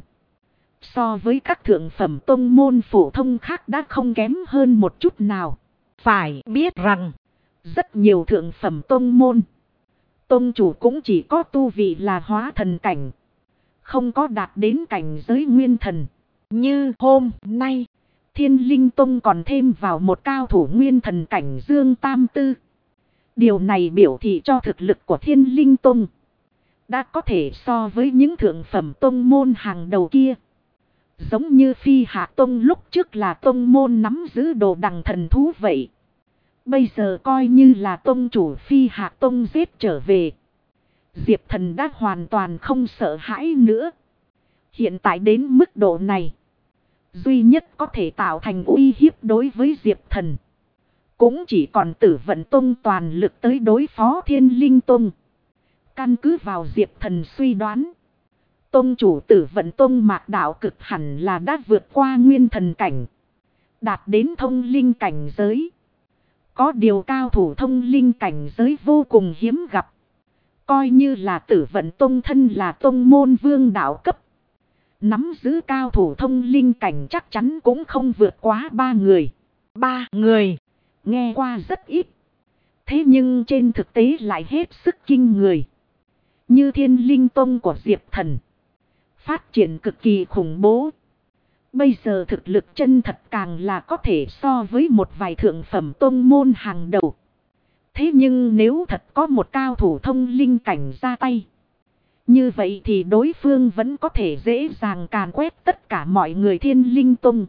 So với các thượng phẩm tông môn phổ thông khác đã không kém hơn một chút nào. Phải biết rằng, rất nhiều thượng phẩm tông môn. Tông chủ cũng chỉ có tu vị là hóa thần cảnh. Không có đạt đến cảnh giới nguyên thần. như hôm nay, Thiên Linh Tông còn thêm vào một cao thủ nguyên thần cảnh Dương Tam Tư. Điều này biểu thị cho thực lực của Thiên Linh Tông đã có thể so với những thượng phẩm tông môn hàng đầu kia. Giống như Phi Hạ Tông lúc trước là tông môn nắm giữ đồ đằng thần thú vậy. Bây giờ coi như là tông chủ Phi Hạ Tông giết trở về. Diệp Thần đã hoàn toàn không sợ hãi nữa. Hiện tại đến mức độ này, duy nhất có thể tạo thành uy hiếp đối với Diệp Thần cũng chỉ còn Tử Vận Tông toàn lực tới đối phó Thiên Linh Tông. Căn cứ vào Diệp Thần suy đoán, tông chủ Tử Vận Tông Mạc Đạo Cực hẳn là đã vượt qua nguyên thần cảnh, đạt đến thông linh cảnh giới. Có điều cao thủ thông linh cảnh giới vô cùng hiếm gặp. Coi như là Tử Vận Tông thân là tông môn vương đạo cấp, nắm giữ cao thủ thông linh cảnh chắc chắn cũng không vượt quá 3 người. 3 người, Nghe qua rất ít. Thế nhưng trên thực tế lại hết sức kinh người. Như Thiên Linh Tông của Diệp Thần, phát triển cực kỳ khủng bố. Bây giờ thực lực chân thật càng là có thể so với một vài thượng phẩm tông môn hàng đầu. Thế nhưng nếu thật có một cao thủ thông linh cảnh ra tay, như vậy thì đối phương vẫn có thể dễ dàng càn quét tất cả mọi người Thiên Linh Tông.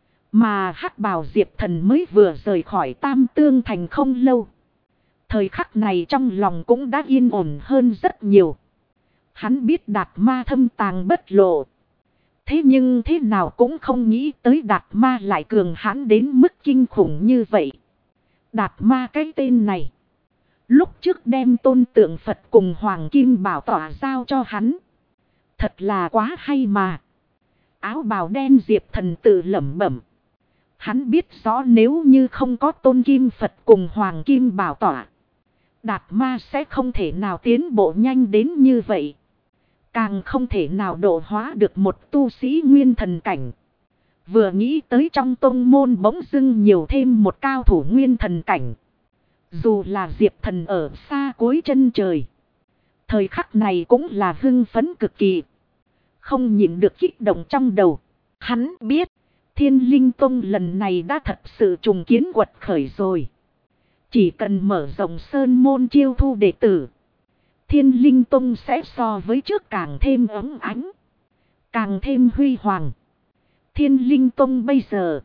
Mà Hắc Bào Diệp Thần mới vừa rời khỏi Tam Tương Thành không lâu. Thời khắc này trong lòng cũng đã yên ổn hơn rất nhiều. Hắn biết Đạt Ma thâm tàng bất lộ. Thế nhưng thế nào cũng không nghĩ tới Đạt Ma lại cường hãn đến mức kinh khủng như vậy. Đạt Ma cái tên này, lúc trước đem tôn tượng Phật cùng Hoàng Kim Bảo tỏa giao cho hắn, thật là quá hay mà. Áo bào đen Diệp Thần tự lẩm bẩm. Hắn biết rõ nếu như không có tôn kim Phật cùng Hoàng Kim Bảo tỏa, Đạt Ma sẽ không thể nào tiến bộ nhanh đến như vậy. Càng không thể nào độ hóa được một tu sĩ nguyên thần cảnh. Vừa nghĩ tới trong tông môn bỗng dưng nhiều thêm một cao thủ nguyên thần cảnh. Dù là Diệp Thần ở xa cuối chân trời, thời khắc này cũng là hưng phấn cực kỳ. Không nhịn được kích động trong đầu. hắn biết, Thiên Linh Tông lần này đã thật sự trùng kiến quật khởi rồi. Chỉ cần mở rộng sơn môn chiêu thu đệ tử, Thiên Linh Tông sẽ so với trước càng thêm ấm ánh, càng thêm huy hoàng. Thiên Linh Tông bây giờ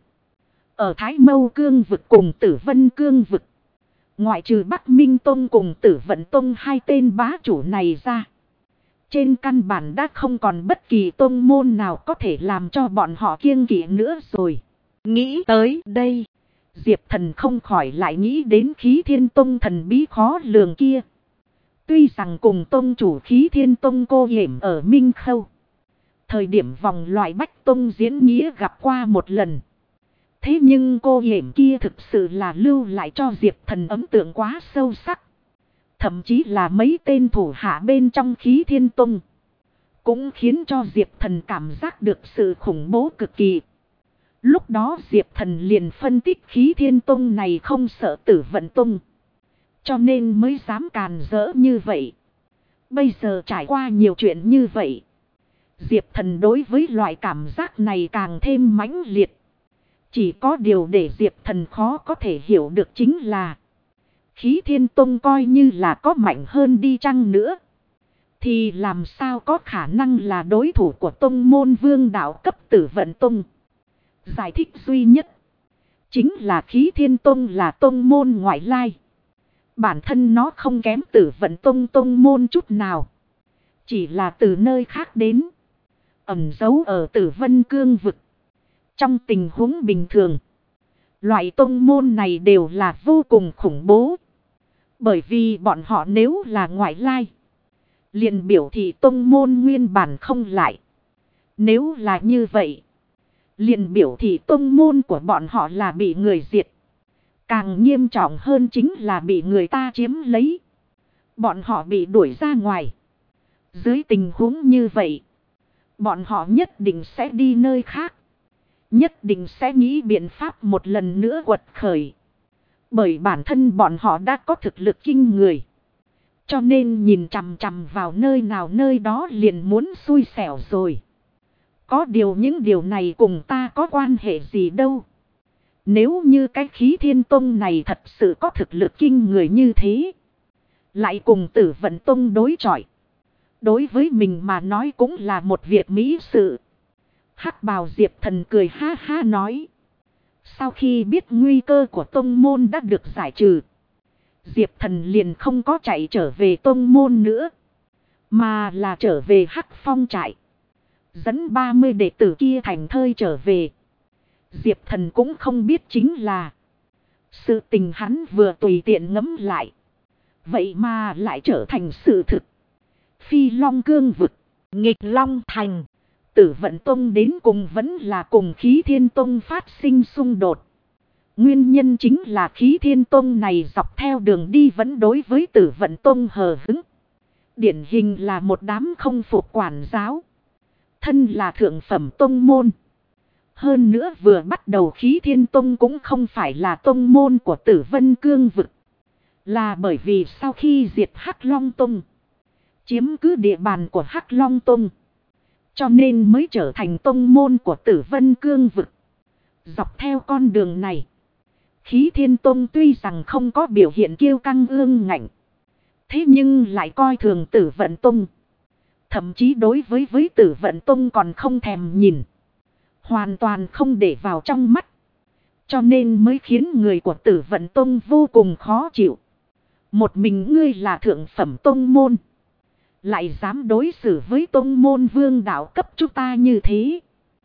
ở Thái Mâu Cương vực cùng Tử Vân Cương vực, ngoại trừ Bắc Minh Tông cùng Tử Vận Tông hai tên bá chủ này ra, trên căn bản đã không còn bất kỳ tông môn nào có thể làm cho bọn họ kiêng kỵ nữa rồi. nghĩ tới đây, Diệp Thần không khỏi lại nghĩ đến Khí Thiên Tông thần bí khó lường kia. Tuy rằng cùng tông chủ Khí Thiên Tông cô hiểm ở Minh Khâu, thời điểm vòng loại Bách Tông diễn nghĩa gặp qua một lần. Thế nhưng cô hiểm kia thực sự là lưu lại cho Diệp Thần ấn tượng quá sâu sắc. Thậm chí là mấy tên thủ hạ bên trong Khí Thiên Tông cũng khiến cho Diệp Thần cảm giác được sự khủng bố cực kỳ. Lúc đó Diệp Thần liền phân tích Khí Thiên Tông này không sợ Tử Vận Tông, cho nên mới dám càn rỡ như vậy. Bây giờ trải qua nhiều chuyện như vậy, Diệp Thần đối với loại cảm giác này càng thêm mãnh liệt. Chỉ có điều để Diệp Thần khó có thể hiểu được chính là, Khí Thiên Tông coi như là có mạnh hơn đi chăng nữa, thì làm sao có khả năng là đối thủ của tông môn vương đạo cấp Tử Vận Tông. Giải thích duy nhất chính là Khí Thiên Tông là tông môn ngoại lai. Bản thân nó không kém Tử Vận Tông tông môn chút nào, chỉ là từ nơi khác đến, ẩn giấu ở Tử Vân Cương vực. Trong tình huống bình thường, loại tông môn này đều là vô cùng khủng bố. Bởi vì bọn họ nếu là ngoại lai, liền biểu thị tông môn nguyên bản không lại. Nếu là như vậy, liền biểu thị tông môn của bọn họ là bị người diệt. Càng nghiêm trọng hơn chính là bị người ta chiếm lấy. Bọn họ bị đuổi ra ngoài. Dưới tình huống như vậy, bọn họ nhất định sẽ đi nơi khác. Nhất định sẽ nghĩ biện pháp một lần nữa quật khởi. Bởi bản thân bọn họ đã có thực lực kinh người. Cho nên nhìn chằm chằm vào nơi nào nơi đó liền muốn xui xẻo rồi. Có điều những điều này cùng ta có quan hệ gì đâu. Nếu như cái Khí Thiên Tông này thật sự có thực lực kinh người như thế, lại cùng Tử Vận Tông đối chọi, đối với mình mà nói cũng là một việc mỹ sự. Hắc bào Diệp Thần cười ha ha nói. Sau khi biết nguy cơ của tông môn đã được giải trừ, Diệp Thần liền không có chạy trở về tông môn nữa, mà là trở về Hắc Phong trại. Dẫn 30 đệ tử kia thành thơi trở về. Diệp Thần cũng không biết chính là sự tình hắn vừa tùy tiện ngẫm lại, vậy mà lại trở thành sự thực. Phi Long Cương vực, Nghịch Long Thành. Tử Vận Tông đến cùng vẫn là cùng Khí Thiên Tông phát sinh xung đột. Nguyên nhân chính là Khí Thiên Tông này dọc theo đường đi vẫn đối với Tử Vận Tông hờ hững. Điển hình là một đám không phục quản giáo. Thân là thượng phẩm tông môn. Hơn nữa vừa bắt đầu Khí Thiên Tông cũng không phải là tông môn của Tử Vân Cương vực. Là bởi vì sau khi diệt Hắc Long Tông, chiếm cứ địa bàn của Hắc Long Tông, cho nên mới trở thành tông môn của Tử Vân Cương vực. Dọc theo con đường này, Khí Thiên Tông tuy rằng không có biểu hiện kiêu căng ương ngạnh, thế nhưng lại coi thường Tử Vận Tông. Thậm chí đối với Tử Vận Tông còn không thèm nhìn, hoàn toàn không để vào trong mắt. Cho nên mới khiến người của Tử Vận Tông vô cùng khó chịu. Một mình ngươi là thượng phẩm tông môn, lại dám đối xử với tông môn vương đạo cấp chúng ta như thế.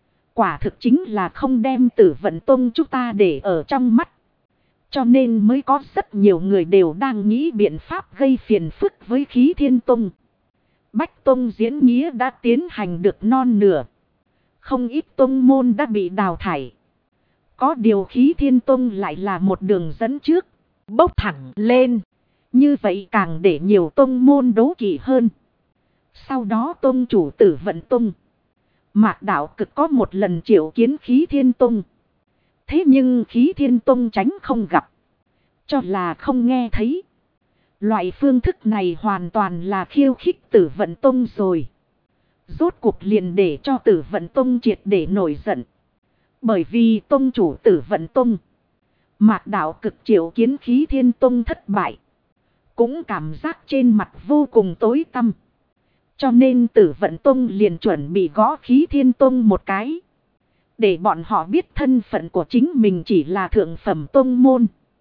Quả thực chính là không đem Tử Vận Tông chúng ta để ở trong mắt. Cho nên mới có rất nhiều người đều đang nghĩ biện pháp gây phiền phức với Khí Thiên Tông. Bách Tông diễn nghĩa đã tiến hành được non nửa. Không ít tông môn đã bị đào thải. Có điều Khí Thiên Tông lại là một đường dẫn trước, Bốc thẳng lên. như vậy càng để nhiều tông môn đố kỵ hơn. Sau đó tông chủ Tử Vận Tông, Mạc Đạo Cực có một lần triệu kiến Khí Thiên Tông. Thế nhưng Khí Thiên Tông tránh không gặp, cho là không nghe thấy. Loại phương thức này hoàn toàn là khiêu khích Tử Vận Tông rồi. Rốt cuộc liền để cho Tử Vận Tông triệt để nổi giận. Bởi vì tông chủ Tử Vận Tông, Mạc Đạo Cực triệu kiến Khí Thiên Tông thất bại, cũng cảm giác trên mặt vô cùng tối tăm. Cho nên Tử Vận Tông liền chuẩn bị gõ Khí Thiên Tông một cái, để bọn họ biết thân phận của chính mình chỉ là thượng phẩm tông môn,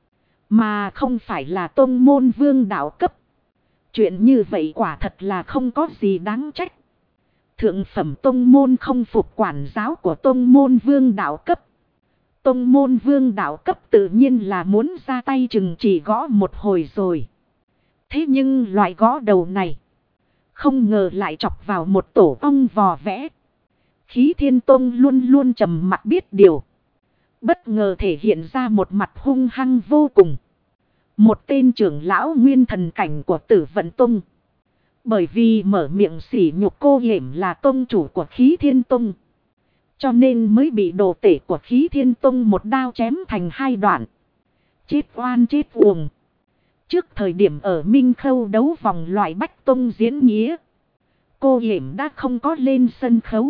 mà không phải là tông môn vương đạo cấp. Chuyện như vậy quả thật là không có gì đáng trách. Thượng phẩm tông môn không phục quản giáo của tông môn vương đạo cấp. Tông môn vương đạo cấp tự nhiên là muốn ra tay chừng chỉ gõ một hồi rồi. Thế nhưng loại gõ đầu này, không ngờ lại chọc vào một tổ ong vò vẽ. Khí Thiên Tông luôn luôn trầm mặc biết điều, bất ngờ thể hiện ra một mặt hung hăng vô cùng. Một tên trưởng lão nguyên thần cảnh của Tử Vận Tông, bởi vì mở miệng sỉ nhục cô hiểm là tông chủ của Khí Thiên Tông, cho nên mới bị đồ tể của Khí Thiên Tông một đao chém thành hai đoạn. Chết oan chết uổng. Trước thời điểm ở Minh Khâu đấu vòng loại Bách Tông diễn nghĩa, cô hiểm đã không có lên sân khấu,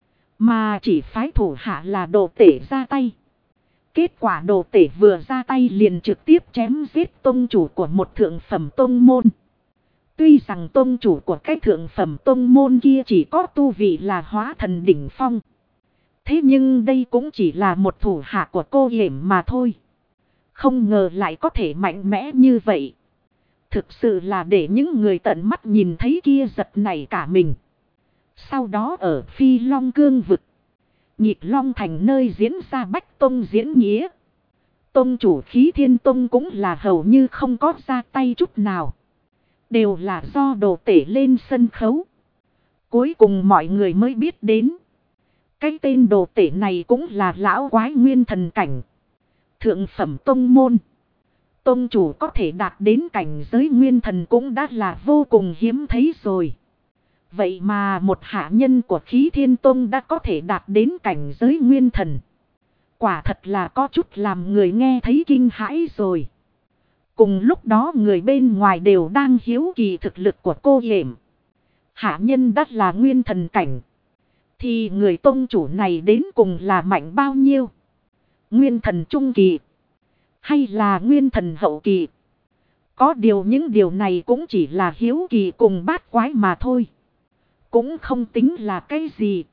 mà chỉ phái thủ hạ là đồ tể ra tay. Kết quả đồ tể vừa ra tay liền trực tiếp chém giết tông chủ của một thượng phẩm tông môn. Tuy rằng tông chủ của cái thượng phẩm tông môn kia chỉ có tu vị là hóa thần đỉnh phong, thế nhưng đây cũng chỉ là một thủ hạ của cô hiểm mà thôi. Không ngờ lại có thể mạnh mẽ như vậy. Thực sự là để những người tận mắt nhìn thấy kia giật nảy cả mình. Sau đó ở Phi Long Cương vực, Nghịch Long Thành nơi diễn ra Bách Tông diễn nghĩa, tông chủ Khí Thiên Tông cũng là hầu như không có ra tay chút nào. Đều là do đồ tể lên sân khấu. Cuối cùng mọi người mới biết đến, Cái tên đồ tể này cũng là lão quái nguyên thần cảnh. Thượng phẩm tông môn. Tông chủ có thể đạt đến cảnh giới nguyên thần cũng đã là vô cùng hiếm thấy rồi. Vậy mà một hạ nhân của Khí Thiên Tông đã có thể đạt đến cảnh giới nguyên thần. Quả thật là có chút làm người nghe thấy kinh hãi rồi. Cùng lúc đó người bên ngoài đều đang hiếu kỳ thực lực của cô Yểm. Hạ nhân đắt là nguyên thần cảnh. Thì người tông chủ này đến cùng là mạnh bao nhiêu? Nguyên thần trung kỳ. Hay là nguyên thần hậu kỳ? Có điều những điều này cũng chỉ là hiếu kỳ cùng bát quái mà thôi. Cũng không tính là cái gì.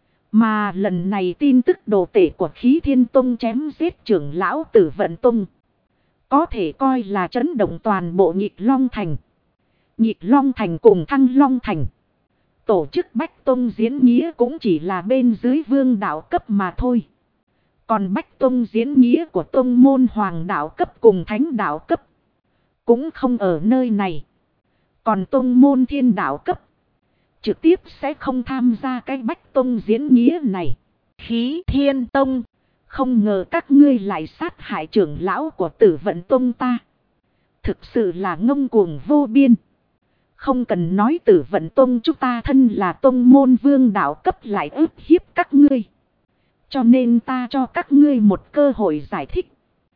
Mà lần này tin tức đồ tể của Khí Thiên Tông chém giết trưởng lão Tử Vận Tông. Có thể coi là chấn động toàn bộ Nhịp Long Thành. Nhịp Long Thành cùng Thăng Long Thành. Tổ chức Bách Tông diễn nghĩa cũng chỉ là bên dưới vương đạo cấp mà thôi. Còn Bách Tông diễn nghĩa của tông môn hoàng đạo cấp cùng thánh đạo cấp cũng không ở nơi này. Còn tông môn thiên đạo cấp trực tiếp sẽ không tham gia cái Bách Tông diễn nghĩa này. Khí Thiên Tông, không ngờ các ngươi lại sát hại trưởng lão của Tử Vận Tông ta. Thực sự là ngông cuồng vô biên. Không cần nói Tử Vận Tông chúng ta thân là tông môn vương đạo cấp lại ức hiếp các ngươi. Cho nên ta cho các ngươi một cơ hội giải thích.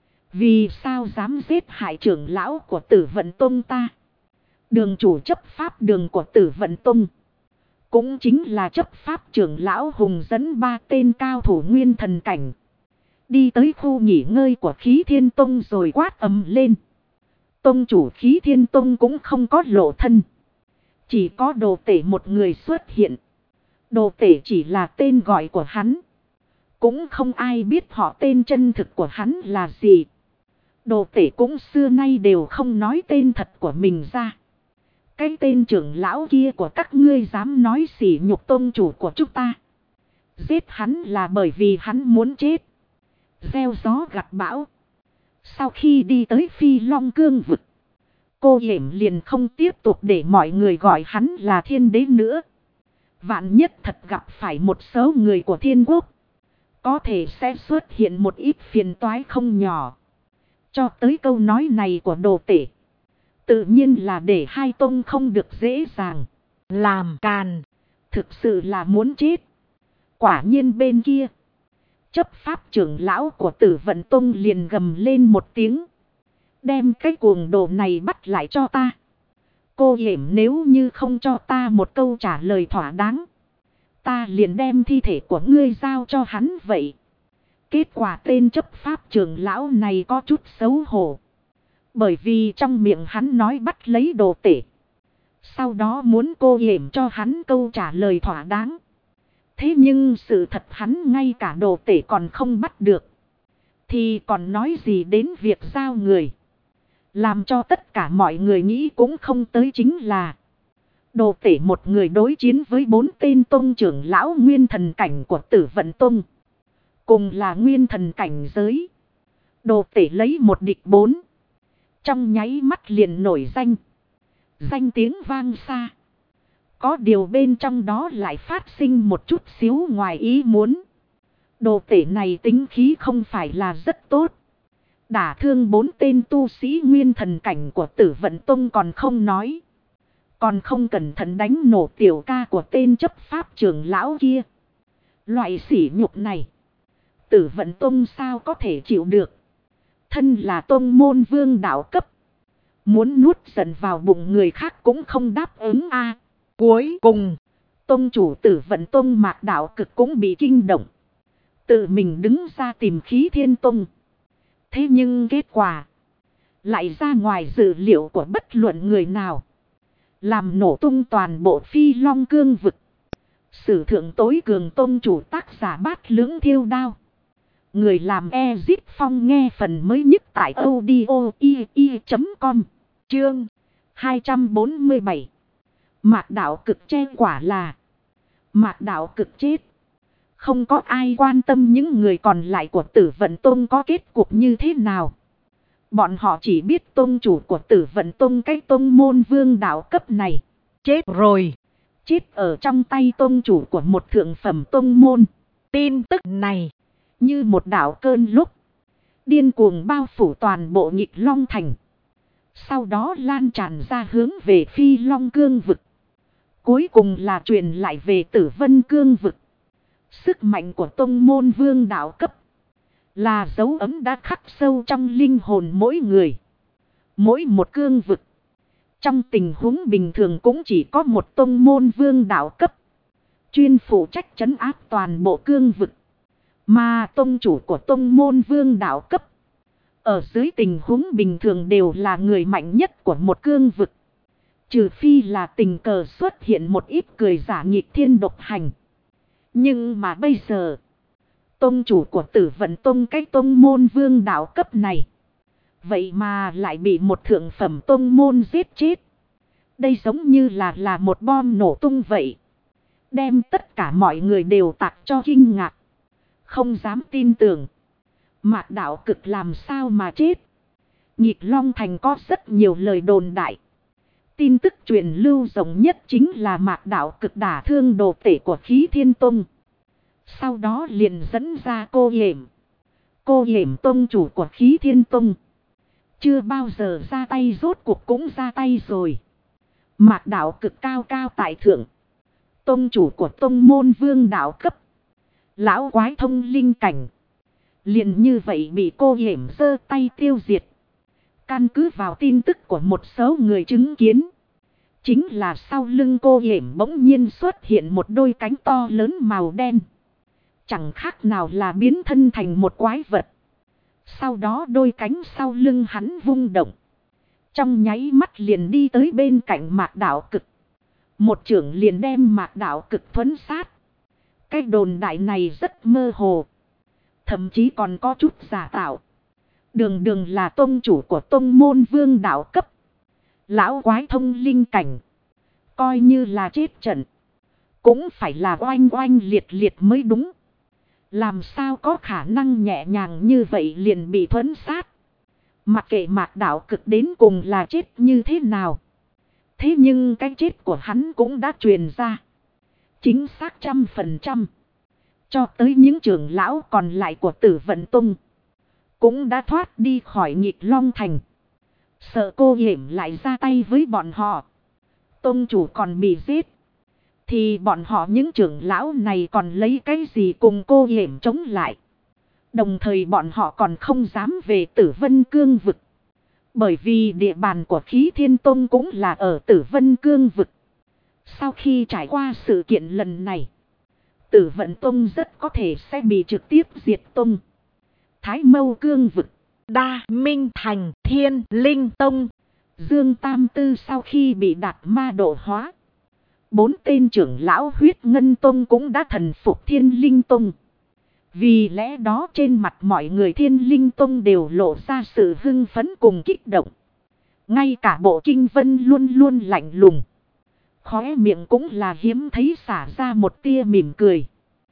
Vì sao dám giết hại trưởng lão của Tử Vận Tông ta? Đường chủ chấp pháp đường của Tử Vận Tông. Cũng chính là chấp pháp trưởng lão Hùng dẫn 3 tên cao thủ nguyên thần cảnh. Đi tới khu nghỉ ngơi của Khí Thiên Tông rồi quát ầm lên. Tông chủ Khí Thiên Tông cũng không có lộ thân. Chỉ có đồ tể một người xuất hiện. Đồ tể chỉ là tên gọi của hắn. Cũng không ai biết họ tên chân thực của hắn là gì. Đồ tể cũng xưa nay đều không nói tên thật của mình ra. Cái tên trưởng lão kia của các ngươi dám nói sỉ nhục tông chủ của chúng ta. Giết hắn là bởi vì hắn muốn chết. Gieo gió gặt bão. Sau khi đi tới Phi Long Cương vực, cô Yểm liền không tiếp tục để mọi người gọi hắn là thiên đế nữa. Vạn nhất thật gặp phải một số người của thiên quốc, có thể sẽ xuất hiện một ít phiền toái không nhỏ. Cho tới câu nói này của đồ tể, tự nhiên là để hai tông không được dễ dàng làm càn. Thực sự là muốn chết. Quả nhiên bên kia, chấp pháp trưởng lão của Tử Vận Tông liền gầm lên một tiếng. Đem cái cuồng đồ này bắt lại cho ta. Cô Yểm nếu như không cho ta một câu trả lời thỏa đáng, ta liền đem thi thể của ngươi giao cho hắn vậy. Kết quả tên chấp pháp trưởng lão này có chút xấu hổ. Bởi vì trong miệng hắn nói bắt lấy đồ tể. Sau đó muốn cô Yểm cho hắn câu trả lời thỏa đáng. Thế nhưng sự thật hắn ngay cả đồ tể còn không bắt được. Thì còn nói gì đến việc giao người. Làm cho tất cả mọi người nghĩ cũng không tới chính là đồ tể một người đối chiến với 4 tên tông trưởng lão nguyên thần cảnh của Tử Vận Tông. Cùng là nguyên thần cảnh giới. Đồ tể lấy 1 địch 4. Trong nháy mắt liền nổi danh. Danh tiếng vang xa. Có điều bên trong đó lại phát sinh một chút xíu ngoài ý muốn. Đồ tể này tính khí không phải là rất tốt. Đả thương 4 tên tu sĩ nguyên thần cảnh của Tử Vận Tông còn không nói. Còn không cẩn thận đánh nổ tiểu ca của tên chấp pháp trưởng lão kia. Loại sỉ nhục này, Tử Vận Tông sao có thể chịu được. Thân là tông môn vương đạo cấp, muốn nuốt giận vào bụng người khác cũng không đáp ứng a. Cuối cùng, tông chủ Tử Vận Tông Mạc Đạo Cực cũng bị kinh động. Tự mình đứng ra tìm Khí Thiên Tông. Thế nhưng kết quả lại ra ngoài dự liệu của bất luận người nào. Làm nổ tung toàn bộ Phi Long Cương vực. Sử thượng tối cường tông chủ tác giả Bát Lưỡng Thiêu Đao. Người làm Ezip Phong nghe phần mới nhất tại audio.com. Chương 247. Mạc Đạo Cực che quả là Mạc Đạo Cực chết. Không có ai quan tâm những người còn lại của Tử Vận Tông có kết cục như thế nào. Bọn họ chỉ biết tông chủ của Tử Vận Tông, cái tông môn vương đạo cấp này chết rồi. Chết ở trong tay tông chủ của một thượng phẩm tông môn. Tin tức này như một đạo cơn lốc, điên cuồng bao phủ toàn bộ Nghịch Long Thành. Sau đó lan tràn ra hướng về Phi Long Cương vực. Cuối cùng là truyền lại về Tử Vân Cương vực. Sức mạnh của tông môn vương đạo cấp là dấu ấm đã khắc sâu trong linh hồn mỗi người. Mỗi một cương vực, trong tình huống bình thường cũng chỉ có một tông môn vương đạo cấp, chuyên phụ trách trấn áp toàn bộ cương vực. Mà tông chủ của tông môn vương đạo cấp, ở dưới tình huống bình thường đều là người mạnh nhất của một cương vực. Trừ phi là tình cờ xuất hiện một ít cười giả nghịch thiên độc hành. Nhưng mà bây giờ, tông chủ của Tử Vận Tông, cái tông môn vương đạo cấp này, vậy mà lại bị một thượng phẩm tông môn giết chết. Đây giống như là một bom nổ tung vậy. Đem tất cả mọi người đều tạc cho kinh ngạc. Không dám tin tưởng. Mạc Đạo Cực làm sao mà chết? Nghịch Long Thành có rất nhiều lời đồn đại. Tin tức truyền lưu rộng nhất chính là Mạc Đạo Cực đả thương đồ tể của Khí Thiên Tông. Sau đó liền dẫn ra Cô Yểm. Cô Yểm tông chủ của Khí Thiên Tông. Chưa bao giờ ra tay, rốt cuộc cũng ra tay rồi. Mạc Đạo Cực cao cao tại thượng. Tông chủ của tông môn vương đạo cấp. Lão quái thông linh cảnh. Liền như vậy bị Cô Yểm giơ tay tiêu diệt. Căn cứ vào tin tức của một số người chứng kiến, chính là sau lưng Cô Yểm bỗng nhiên xuất hiện một đôi cánh to lớn màu đen. Chẳng khác nào là biến thân thành một quái vật. Sau đó đôi cánh sau lưng hắn vung động. Trong nháy mắt liền đi tới bên cạnh Mạc Đạo Cực. Một chưởng liền đem Mạc Đạo Cực thuấn sát. Cái đồn đại này rất mơ hồ. Thậm chí còn có chút giả tạo. Đường đường là tông chủ của tông môn vương đạo cấp. Lão quái thông linh cảnh. Coi như là chết trận, cũng phải là oanh oanh liệt liệt mới đúng. Làm sao có khả năng nhẹ nhàng như vậy liền bị thuấn sát. Mặc kệ Mạc Đạo Cực đến cùng là chết như thế nào. Thế nhưng cái chết của hắn cũng đã truyền ra. Chính xác 100%. Cho tới những trưởng lão còn lại của Tử Vận Tông, cũng đã thoát đi khỏi Nghịch Long Thành. Sợ Cô Yểm lại ra tay với bọn họ. Tông chủ còn bị giết, thì bọn họ những trưởng lão này còn lấy cái gì cùng Cô Yểm chống lại. Đồng thời bọn họ còn không dám về Tử Vân Cương vực. Bởi vì địa bàn của Khí Thiên Tông cũng là ở Tử Vân Cương vực. Sau khi trải qua sự kiện lần này, Tử Vận Tông rất có thể sẽ bị trực tiếp diệt tông. Thái Mâu Cương vực, Đa Minh Thành, Thiên Linh Tông. Dương Tam Tư sau khi bị đạt ma độ hóa, 4 tên trưởng lão Huyết Ngân Tông cũng đã thần phục Thiên Linh Tông. Vì lẽ đó trên mặt mọi người Thiên Linh Tông đều lộ ra sự hưng phấn cùng kích động. Ngay cả Bộ Kinh Vân luôn luôn lạnh lùng, khóe miệng cũng là hiếm thấy xả ra một tia mỉm cười.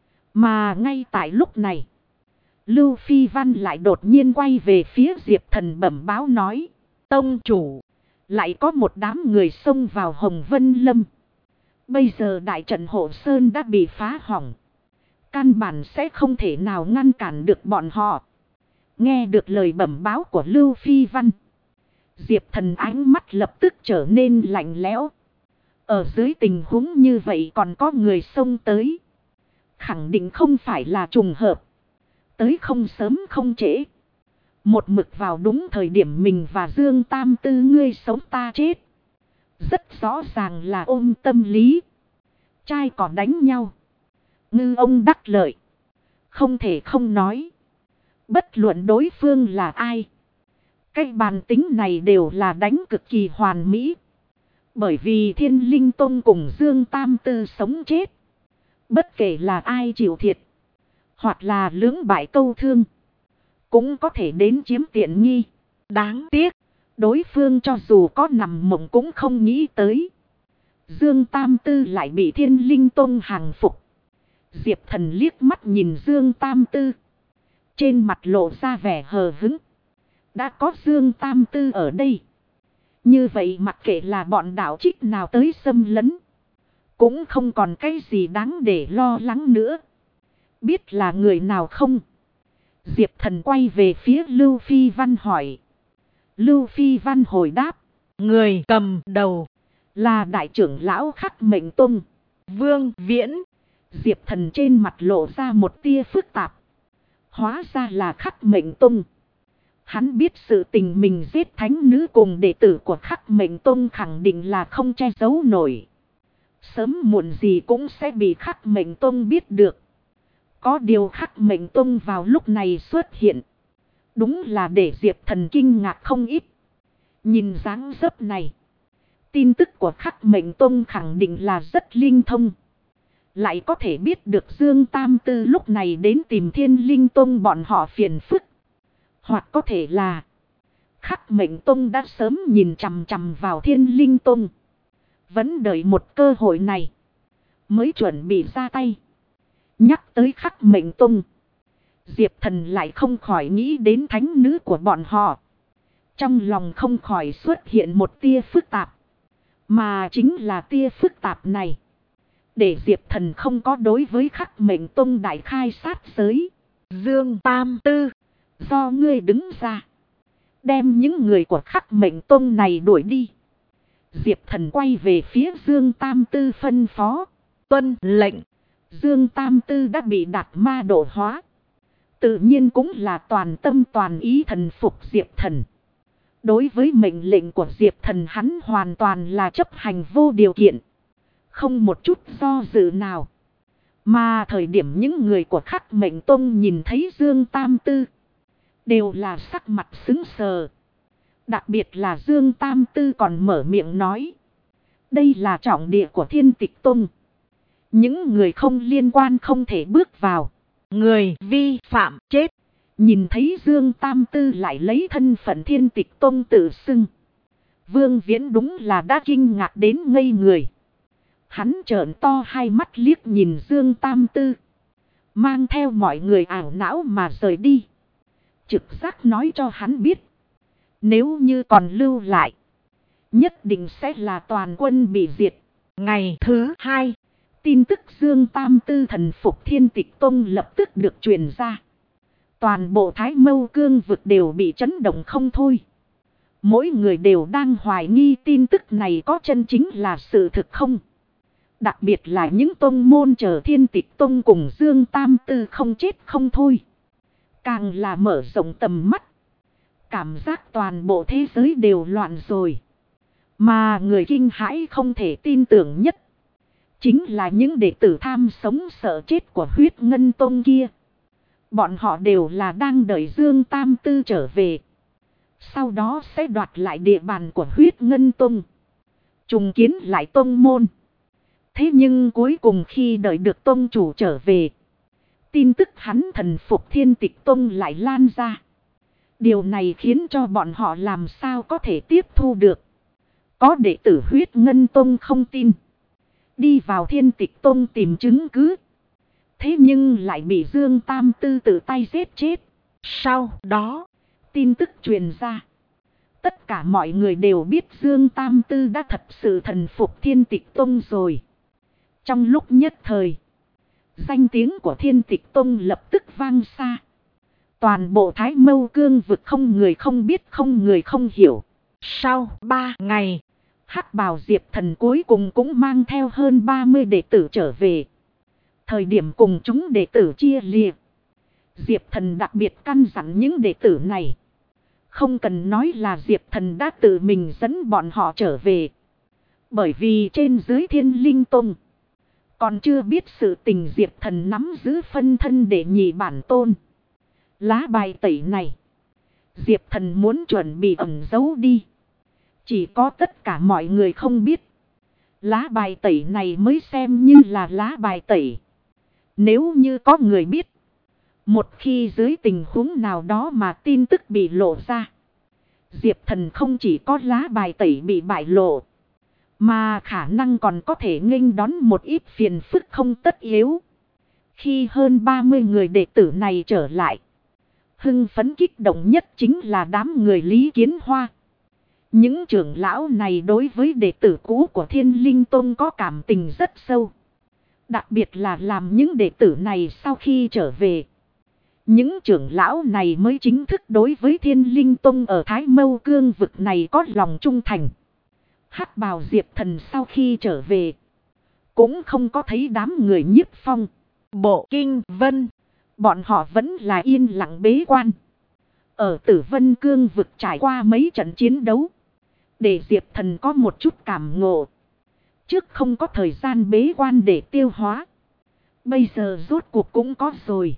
Mà ngay tại lúc này, Lưu Phi Văn lại đột nhiên quay về phía Diệp Thần bẩm báo nói: Tông chủ, lại có một đám người xông vào Hồng Vân Lâm. Bây giờ đại trận Hộ Sơn đã bị phá hỏng, căn bản sẽ không thể nào ngăn cản được bọn họ. Nghe được lời bẩm báo của Lưu Phi Văn, Diệp Thần ánh mắt lập tức trở nên lạnh lẽo. Ở dưới tình huống như vậy còn có người xông tới, khẳng định không phải là trùng hợp. Tới không sớm không trễ, một mực vào đúng thời điểm mình và Dương Tam Tư ngươi sống ta chết. Rất rõ ràng là ôm tâm lý trai cỏ đánh nhau, ngư ông đắc lợi. Không thể không nói, bất luận đối phương là ai, cái bàn tính này đều là đánh cực kỳ hoàn mỹ. Bởi vì Thiên Linh Tông cùng Dương Tam Tư sống chết, bất kể là ai chịu thiệt, hoặc là lưỡng bại câu thương, cũng có thể đến chiếm tiện nghi. Đáng tiếc, đối phương cho dù có nằm mộng cũng không nghĩ tới, Dương Tam Tư lại bị Thiên Linh Tông hàng phục. Diệp Thần liếc mắt nhìn Dương Tam Tư, trên mặt lộ ra vẻ hờ hững. Đã có Dương Tam Tư ở đây, như vậy mặc kệ là bọn đạo trích nào tới xâm lấn, cũng không còn cái gì đáng để lo lắng nữa. Biết là người nào không? Diệp Thần quay về phía Lưu Phi Văn hỏi. Lưu Phi Văn hồi đáp. Người cầm đầu Là đại trưởng lão Khắc Mệnh Tông, Vương Viễn. Diệp Thần trên mặt lộ ra một tia phức tạp. Hóa ra là Khắc Mệnh Tông. Hắn biết sự tình mình giết thánh nữ cùng đệ tử của Khắc Mệnh Tông khẳng định là không che giấu nổi. Sớm muộn gì cũng sẽ bị Khắc Mệnh Tông biết được. Có điều Khắc Mệnh Tông vào lúc này xuất hiện. Đúng là để Diệp Thần kinh ngạc không ít. Nhìn dáng dấp này, tin tức của Khắc Mệnh Tông khẳng định là rất linh thông. Lại có thể biết được Dương Tam Tư lúc này đến tìm Thiên Linh Tông bọn họ phiền phức. Hoặc có thể là Khắc Mệnh Tông đã sớm nhìn chằm chằm vào Thiên Linh Tông. Vẫn đợi một cơ hội này mới chuẩn bị ra tay. Nhắc tới Khắc Mệnh Tông, Diệp Thần lại không khỏi nghĩ đến thánh nữ của bọn họ. Trong lòng không khỏi xuất hiện một tia phức tạp. Mà chính là tia phức tạp này để Diệp Thần không có đối với Khắc Mệnh Tông đại khai sát giới. Dương Tam Tư, do ngươi đứng ra, đem những người của Khắc Mệnh Tông này đuổi đi. Diệp Thần quay về phía Dương Tam Tư phân phó. tuân lệnh. Dương Tam Tư đã bị đạt ma độ hóa, tự nhiên cũng là toàn tâm toàn ý thần phục Diệp Thần. Đối với mệnh lệnh của Diệp Thần hắn hoàn toàn là chấp hành vô điều kiện, không một chút do dự nào. Mà thời điểm những người của Khắc Mệnh Tông nhìn thấy Dương Tam Tư, đều là sắc mặt sững sờ. Đặc biệt là Dương Tam Tư còn mở miệng nói. Đây là trọng địa của Thiên Tịch Tông. Những người không liên quan không thể bước vào. Người vi phạm chết. Nhìn thấy Dương Tam Tư lại lấy thân phận Thiên Tịch Tông tự xưng, Vương Viễn đúng là đã kinh ngạc đến ngây người. Hắn trợn to hai mắt liếc nhìn Dương Tam Tư, mang theo mọi người ảo não mà rời đi. Trực giác nói cho hắn biết, nếu như còn lưu lại, nhất định sẽ là toàn quân bị diệt. Ngày thứ hai, tin tức Dương Tam Tư thần phục Thiên Tịch Tông lập tức được truyền ra. Toàn bộ Thái Mâu Cương vực đều bị chấn động không thôi. Mỗi người đều đang hoài nghi tin tức này có chân chính là sự thực không. Đặc biệt là những tông môn chờ Thiên Tịch Tông cùng Dương Tam Tư không chết không thôi. Càng là mở rộng tầm mắt. Cảm giác toàn bộ thế giới đều loạn rồi. Mà người kinh hãi không thể tin tưởng nhất, chính là những đệ tử tham sống sợ chết của Huyết Ngân Tông kia. Bọn họ đều là đang đợi Dương Tam Tư trở về. Sau đó sẽ đoạt lại địa bàn của Huyết Ngân Tông, trùng kiến lại tông môn. Thế nhưng cuối cùng khi đợi được tông chủ trở về, tin tức hắn thần phục Thiên Tịch Tông lại lan ra. Điều này khiến cho bọn họ làm sao có thể tiếp thu được. Có đệ tử Huyết Ngân Tông không tin, đi vào Thiên Tịch Tông tìm chứng cứ. Thế nhưng lại bị Dương Tam Tư tự tay giết chết. sau đó, tin tức truyền ra. Tất cả mọi người đều biết Dương Tam Tư đã thật sự thần phục Thiên Tịch Tông rồi. Trong lúc nhất thời, danh tiếng của Thiên Tịch Tông lập tức vang xa. Toàn bộ Thái Mâu Cương vực không người không biết, không người không hiểu. sau 3 ngày, Hắc Bào Diệp Thần cuối cùng cũng mang theo hơn 30 đệ tử trở về. Thời điểm cùng chúng đệ tử chia liệt, Diệp Thần đặc biệt căn dặn những đệ tử này. Không cần nói là Diệp Thần đã tự mình dẫn bọn họ trở về. Bởi vì trên dưới Thiên Linh Tông còn chưa biết sự tình Diệp Thần nắm giữ phân thân để nhị bản tôn. Lá bài tẩy này, Diệp Thần muốn chuẩn bị ẩn giấu đi. Chỉ có tất cả mọi người không biết. Lá bài tẩy này mới xem như là lá bài tẩy. Nếu như có người biết, một khi dưới tình huống nào đó mà tin tức bị lộ ra, Diệp Thần không chỉ có lá bài tẩy bị bại lộ, mà khả năng còn có thể nghênh đón một ít phiền phức không tất yếu. Khi hơn 30 người đệ tử này trở lại, hưng phấn kích động nhất chính là đám người Lý Kiến Hoa. Những trưởng lão này đối với đệ tử cũ của Thiên Linh Tông có cảm tình rất sâu. Đặc biệt là làm những đệ tử này sau khi trở về. Những trưởng lão này mới chính thức đối với Thiên Linh Tông ở Thái Mâu Cương vực này có lòng trung thành. Hắc bào Diệp Thần sau khi trở về, cũng không có thấy đám người Nhiếp Phong, Bộ Kinh Vân. Bọn họ vẫn là yên lặng bế quan. Ở Tử Vân Cương vực trải qua mấy trận chiến đấu, để Diệp Thần có một chút cảm ngộ. Trước không có thời gian bế quan để tiêu hóa, bây giờ rốt cuộc cũng có rồi.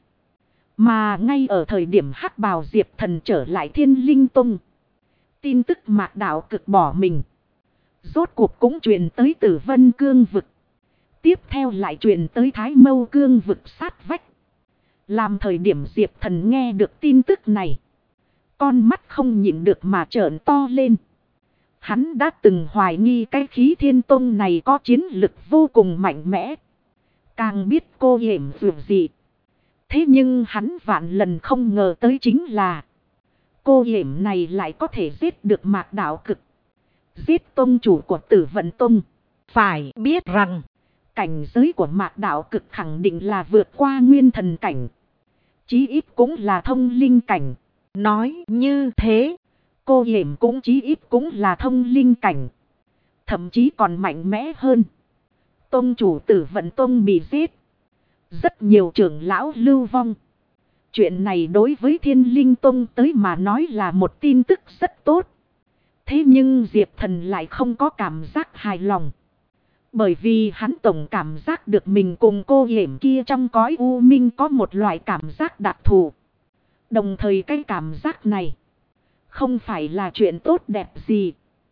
Mà ngay ở thời điểm hắc bào Diệp Thần trở lại Thiên Linh Tông, tin tức Mạc Đạo Cực bỏ mình rốt cuộc cũng truyền tới Tử Vân Cương vực. Tiếp theo lại truyền tới Thái Mâu Cương vực sát vách. Làm thời điểm Diệp Thần nghe được tin tức này, con mắt không nhịn được mà trợn to lên. Hắn đã từng hoài nghi cái Khí Thiên Tông này có chiến lực vô cùng mạnh mẽ. Càng biết cô hiểm dù gì. Thế nhưng hắn vạn lần không ngờ tới chính là cô hiểm này lại có thể giết được Mạc Đạo Cực, giết tông chủ của Tử Vận Tông. Phải biết rằng cảnh giới của Mạc Đạo Cực khẳng định là vượt qua nguyên thần cảnh, chí ít cũng là thông linh cảnh. nói như thế, Cô hiểm cũng chí ít cũng là thông linh cảnh, thậm chí còn mạnh mẽ hơn. Tông chủ Tử Vận Tông bị giết, rất nhiều trưởng lão lưu vong. Chuyện này đối với Thiên Linh Tông tới mà nói là một tin tức rất tốt. Thế nhưng Diệp Thần lại không có cảm giác hài lòng. Bởi vì hắn tổng cảm giác được mình cùng cô hiểm kia trong cõi u minh có một loại cảm giác đặc thù. Đồng thời cái cảm giác này không phải là chuyện tốt đẹp gì.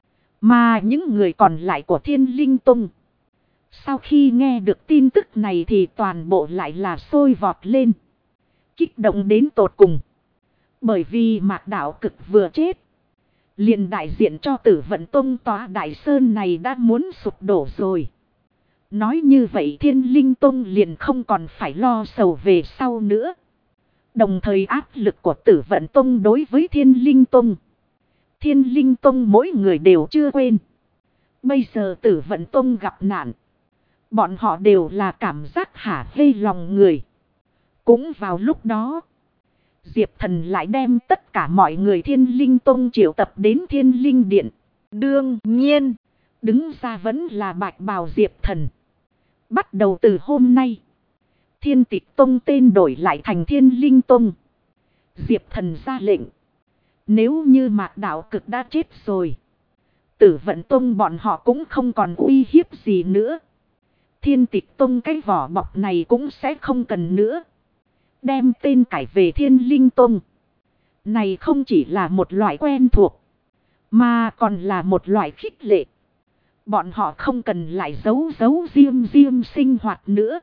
Mà những người còn lại của Thiên Linh Tông, sau khi nghe được tin tức này thì toàn bộ lại là sôi vọt lên, kích động đến tột cùng. Bởi vì Mạc Đạo Cực vừa chết, liền đại diện cho Tử Vận Tông tòa Đại Sơn này đã muốn sụp đổ rồi. Nói như vậy Thiên Linh Tông liền không còn phải lo sầu về sau nữa. Đồng thời áp lực của Tử Vận Tông đối với Thiên Linh Tông, Thiên Linh Tông mỗi người đều chưa quên. Bây giờ Tử Vận Tông gặp nạn, bọn họ đều là cảm giác hả hê lòng người. Cũng vào lúc đó, Diệp Thần lại đem tất cả mọi người Thiên Linh Tông triệu tập đến Thiên Linh Điện. đương nhiên, Đứng ra vẫn là bạch bào Diệp Thần. Bắt đầu từ hôm nay, Thiên Tịch Tông tên đổi lại thành Thiên Linh Tông. Diệp Thần ra lệnh, nếu như Mạc Đạo Cực đã chết rồi, Tử Vận Tông bọn họ cũng không còn uy hiếp gì nữa. Thiên Tịch Tông cái vỏ bọc này cũng sẽ không cần nữa. Đem tên cải về Thiên Linh Tông. Này không chỉ là một loại quen thuộc, mà còn là một loại khích lệ. Bọn họ không cần lại giấu riêng sinh hoạt nữa.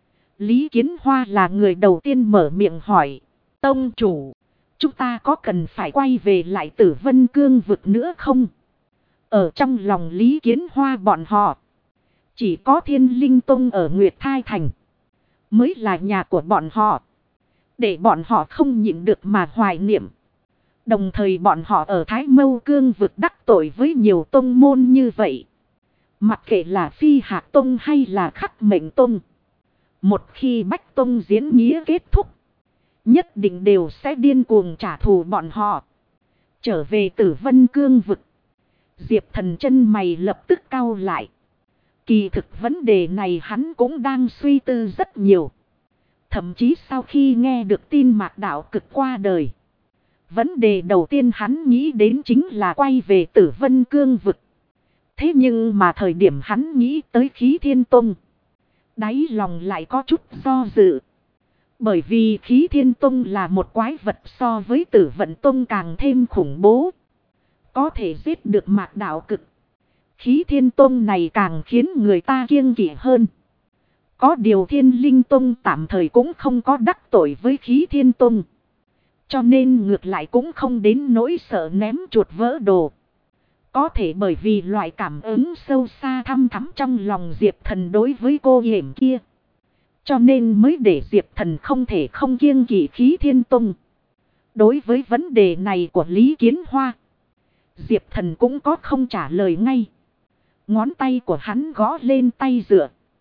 Lý Kiến Hoa là người đầu tiên mở miệng hỏi. tông chủ, Chúng ta có cần phải quay về lại Tử Vân Cương vực nữa không? Ở trong lòng Lý Kiến Hoa bọn họ, chỉ có Thiên Linh Tông ở Nguyệt Thai Thành mới là nhà của bọn họ. Để bọn họ không nhịn được mà hoài niệm. Đồng thời bọn họ ở Thái Mâu Cương vực đắc tội với nhiều tông môn như vậy. Mặc kệ là Phi Hạc Tông hay là Khắc Mệnh Tông, một khi Bách Tông diễn nghĩa kết thúc, nhất định đều sẽ điên cuồng trả thù bọn họ. Trở về Tử Vân Cương vực, Diệp Thần chân mày lập tức cau lại. Kỳ thực vấn đề này hắn cũng đang suy tư rất nhiều. Thậm chí sau khi nghe được tin Mạc Đạo Cực qua đời, vấn đề đầu tiên hắn nghĩ đến chính là quay về Tử Vân Cương vực. Thế nhưng mà thời điểm hắn nghĩ tới Khí Thiên Tông, đáy lòng lại có chút do dự. Bởi vì Khí Thiên Tông là một quái vật so với Tử Vận Tông càng thêm khủng bố. Có thể giết được Mạc Đạo Cực. Khí Thiên Tông này càng khiến người ta kiêng kỵ hơn. Có điều Thiên Linh Tông tạm thời cũng không có đắc tội với Khí Thiên Tông. Cho nên ngược lại cũng không đến nỗi sợ ném chuột vỡ đồ. Có thể bởi vì loại cảm ứng sâu xa thăm thắm trong lòng Diệp Thần đối với cô hiểm kia, cho nên mới để Diệp Thần không thể không kiêng kỵ Khí Thiên Tông. Đối với vấn đề này của Lý Kiến Hoa, Diệp Thần cũng có không trả lời ngay. Ngón tay của hắn gõ lên tay dựa.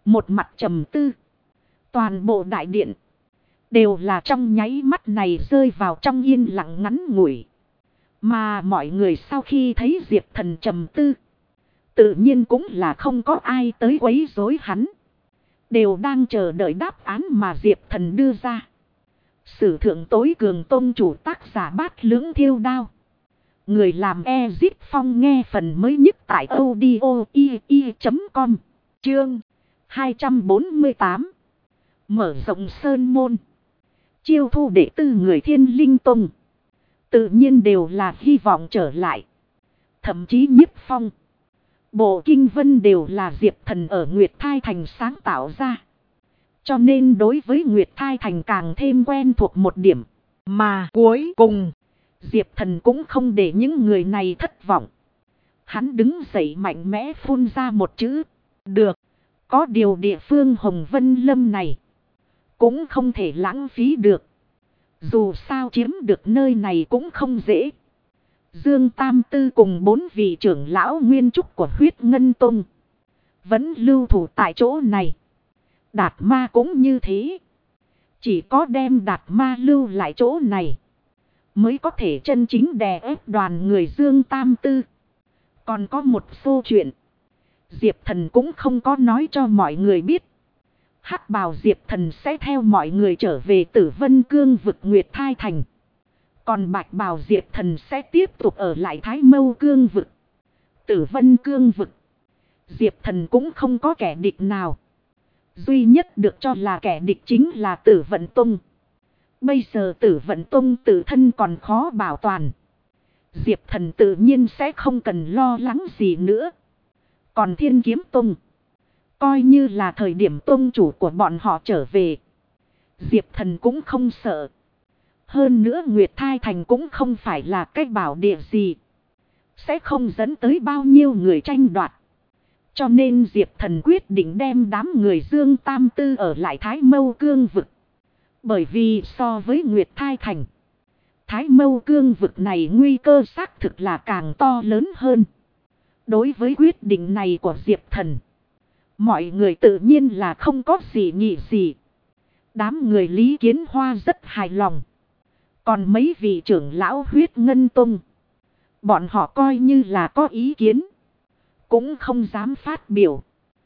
Một mặt trầm tư. Toàn bộ đại điện. Đều là trong nháy mắt này rơi vào trong yên lặng ngắn ngủi. Mà mọi người sau khi thấy Diệp Thần trầm tư. Tự nhiên cũng là không có ai tới quấy rối hắn. Đều đang chờ đợi đáp án mà Diệp Thần đưa ra. Sử thượng tối cường tông chủ tác giả Bát Lưỡng Thiêu Đao. Người làm Ezip Phong nghe phần mới nhất tại audio.com. Chương 248. Mở rộng sơn môn. Chiêu thu đệ tử người Thiên Linh Tông. Tự nhiên đều là hy vọng trở lại. Thậm chí Nhiếp Phong. Bộ kinh vân đều là Diệp Thần ở Nguyệt Thai Thành sáng tạo ra. Cho nên đối với Nguyệt Thai Thành càng thêm quen thuộc một điểm. Mà cuối cùng, Diệp Thần cũng không để những người này thất vọng. Hắn đứng dậy mạnh mẽ phun ra một chữ. Được. Có điều địa phương Hồng Vân Lâm này cũng không thể lãng phí được. Dù sao chiếm được nơi này cũng không dễ. Dương Tam Tư cùng 4 vị trưởng lão nguyên trúc của Huyết Ngân Tông vẫn lưu thủ tại chỗ này. Đạt Ma cũng như thế. Chỉ có đem Đạt Ma lưu lại chỗ này mới có thể chân chính đè ép đoàn người Dương Tam Tư. Còn có một số chuyện Diệp Thần cũng không có nói cho mọi người biết. Hắc bào Diệp Thần sẽ theo mọi người trở về Tử Vân Cương vực Nguyệt Thai Thành. Còn bạch bào Diệp Thần sẽ tiếp tục ở lại Thái Mâu Cương vực, Tử Vân Cương vực. Diệp Thần cũng không có kẻ địch nào. Duy nhất được cho là kẻ địch chính là Tử Vận Tông. Bây giờ Tử Vận Tông tự thân còn khó bảo toàn. Diệp Thần tự nhiên sẽ không cần lo lắng gì nữa. Còn Thiên Kiếm Tông, coi như là thời điểm tông chủ của bọn họ trở về, Diệp Thần cũng không sợ. Hơn nữa Nguyệt Thai Thành cũng không phải là cái bảo địa gì, sẽ không dẫn tới bao nhiêu người tranh đoạt. Cho nên Diệp Thần quyết định đem đám người Dương Tam Tư ở lại Thái Mâu Cương vực. Bởi vì so với Nguyệt Thai Thành, Thái Mâu Cương vực này nguy cơ xác thực là càng to lớn hơn. Đối với quyết định này của Diệp Thần, mọi người tự nhiên là không có gì nhị gì. Đám người Lý Kiến Hoa rất hài lòng. Còn mấy vị trưởng lão Huyết Ngân Tông, bọn họ coi như là có ý kiến, cũng không dám phát biểu.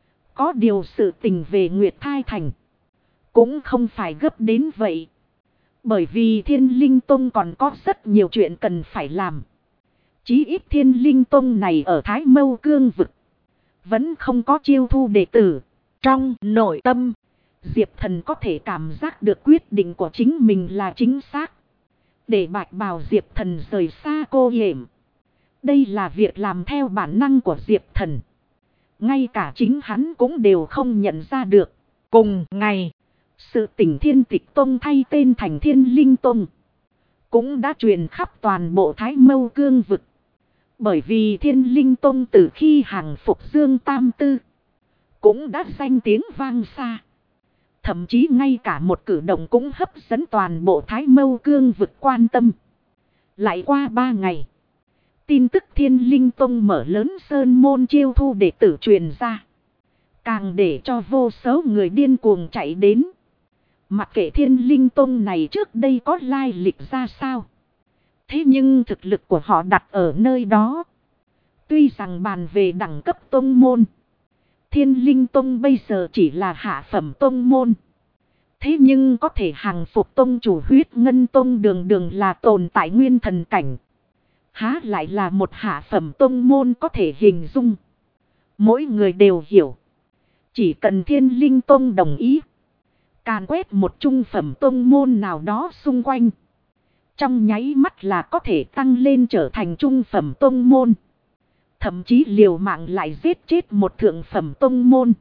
Có điều sự tình về Nguyệt Thai Thành cũng không phải gấp đến vậy. Bởi vì Thiên Linh Tông còn có rất nhiều chuyện cần phải làm. Chí ít Thiên Linh Tông này ở Thái Mâu Cương vực vẫn không có chiêu thu đệ tử. Trong nội tâm, Diệp Thần có thể cảm giác được quyết định của chính mình là chính xác. Để bạch bào Diệp Thần rời xa cô hiểm. Đây là việc làm theo bản năng của Diệp Thần. Ngay cả chính hắn cũng đều không nhận ra được. Cùng ngày, sự tình Thiên Tịch Tông thay tên thành Thiên Linh Tông cũng đã truyền khắp toàn bộ Thái Mâu Cương vực. Bởi vì Thiên Linh Tông từ khi hàng phục Dương Tam Tư cũng đã danh tiếng vang xa. Thậm chí ngay cả một cử động cũng hấp dẫn toàn bộ Thái Mâu Cương vực quan tâm. Lại qua 3 ngày, tin tức Thiên Linh Tông mở lớn sơn môn chiêu thu đệ tử truyền ra. Càng để cho vô số người điên cuồng chạy đến. Mặc kệ Thiên Linh Tông này trước đây có lai lịch ra sao, thế nhưng thực lực của họ đặt ở nơi đó. Tuy rằng bàn về đẳng cấp tông môn, Thiên Linh Tông bây giờ chỉ là hạ phẩm tông môn. Thế nhưng có thể hàng phục tông chủ Huyết Ngân Tông đường đường là tồn tại nguyên thần cảnh. Há lại là một hạ phẩm tông môn có thể hình dung. Mỗi người đều hiểu. Chỉ cần Thiên Linh Tông đồng ý càn quét một trung phẩm tông môn nào đó xung quanh, trong nháy mắt là có thể tăng lên trở thành trung phẩm tông môn. Thậm chí liều mạng lại giết chết một thượng phẩm tông môn,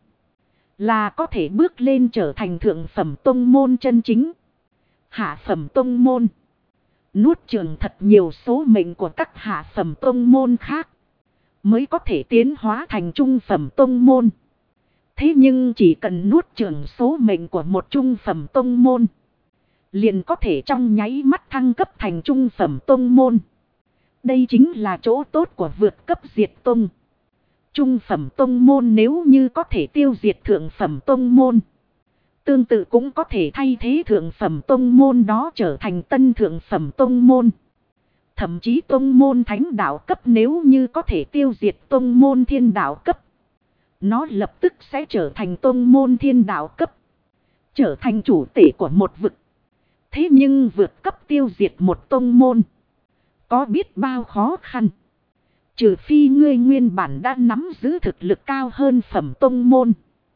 là có thể bước lên trở thành thượng phẩm tông môn chân chính. Hạ phẩm tông môn nuốt chửng thật nhiều số mệnh của các hạ phẩm tông môn khác, mới có thể tiến hóa thành trung phẩm tông môn. Thế nhưng chỉ cần nuốt chửng số mệnh của một trung phẩm tông môn, liền có thể trong nháy mắt thăng cấp thành trung phẩm tông môn. Đây chính là chỗ tốt của vượt cấp diệt tông. trung phẩm tông môn nếu như có thể tiêu diệt thượng phẩm tông môn, tương tự cũng có thể thay thế thượng phẩm tông môn đó trở thành tân thượng phẩm tông môn. Thậm chí tông môn thánh đạo cấp nếu như có thể tiêu diệt tông môn thiên đạo cấp, nó lập tức sẽ trở thành tông môn thiên đạo cấp, trở thành chủ tể của một vực. Thế nhưng vượt cấp tiêu diệt một tông môn, có biết bao khó khăn. Trừ phi ngươi nguyên bản đã nắm giữ thực lực cao hơn phẩm tông môn.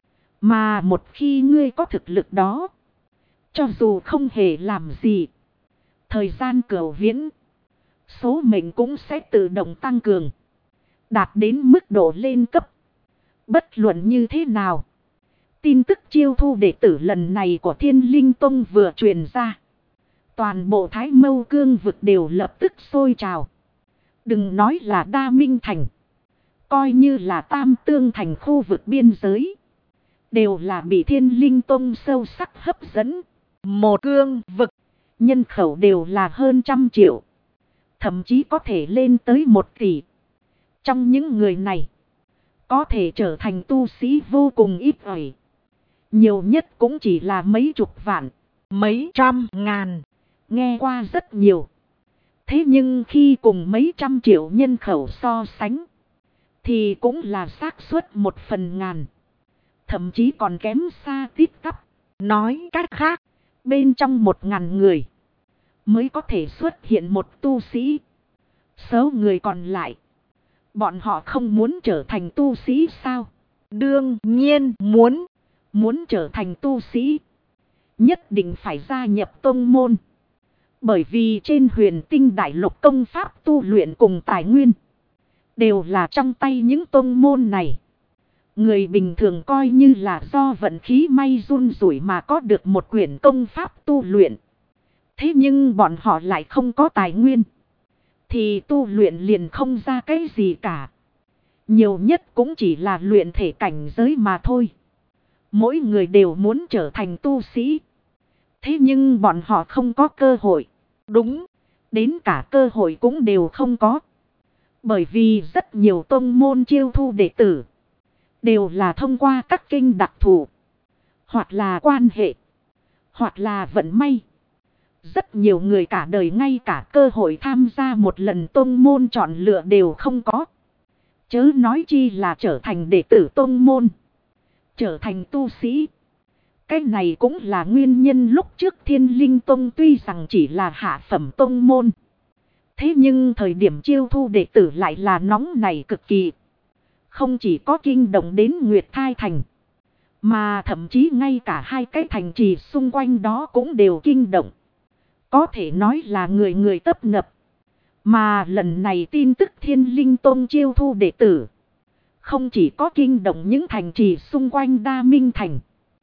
Mà một khi ngươi có thực lực đó, cho dù không hề làm gì, thời gian cửu viễn, số mệnh cũng sẽ tự động tăng cường, đạt đến mức độ lên cấp. Bất luận như thế nào, tin tức chiêu thu đệ tử lần này của Thiên Linh Tông vừa truyền ra, toàn bộ Thái Mâu Cương vực đều lập tức sôi trào. Đừng nói là Đa Minh Thành, coi như là Tam Tương Thành khu vực biên giới, đều là bị Thiên Linh Tông sâu sắc hấp dẫn. Một cương vực, nhân khẩu đều là hơn 100 triệu, thậm chí có thể lên tới 1 tỷ. Trong những người này, có thể trở thành tu sĩ vô cùng ít ỏi. Nhiều nhất cũng chỉ là mấy chục vạn, mấy trăm ngàn. Nghe qua rất nhiều. Thế nhưng khi cùng mấy trăm triệu nhân khẩu so sánh, thì cũng là xác suất 1/1000. Thậm chí còn kém xa tít tắp. Nói cách khác, bên trong 1000 người, mới có thể xuất hiện một tu sĩ. Số người còn lại, bọn họ không muốn trở thành tu sĩ sao? Đương nhiên muốn. Muốn trở thành tu sĩ, nhất định phải gia nhập tông môn. Bởi vì trên huyền tinh đại lục công pháp tu luyện cùng tài nguyên, đều là trong tay những tông môn này. Người bình thường coi như là do vận khí may run rủi mà có được một quyển công pháp tu luyện. Thế nhưng bọn họ lại không có tài nguyên, thì tu luyện liền không ra cái gì cả. Nhiều nhất cũng chỉ là luyện thể cảnh giới mà thôi. Mỗi người đều muốn trở thành tu sĩ. Thế nhưng bọn họ không có cơ hội. Đúng, đến cả cơ hội cũng đều không có. Bởi vì rất nhiều tông môn chiêu thu đệ tử, đều là thông qua các kênh đặc thù, hoặc là quan hệ, hoặc là vận may. Rất nhiều người cả đời ngay cả cơ hội tham gia một lần tông môn chọn lựa đều không có. Chớ nói chi là trở thành đệ tử tông môn, trở thành tu sĩ. Cái này cũng là nguyên nhân lúc trước Thiên Linh Tông tuy rằng chỉ là hạ phẩm tông môn, thế nhưng thời điểm chiêu thu đệ tử lại là nóng này cực kỳ. Không chỉ có kinh động đến Nguyệt Thai Thành, mà thậm chí ngay cả hai cái thành trì xung quanh đó cũng đều kinh động. Có thể nói là người người tấp nập. Mà lần này tin tức Thiên Linh Tông chiêu thu đệ tử, không chỉ có kinh động những thành trì xung quanh Đa Minh Thành,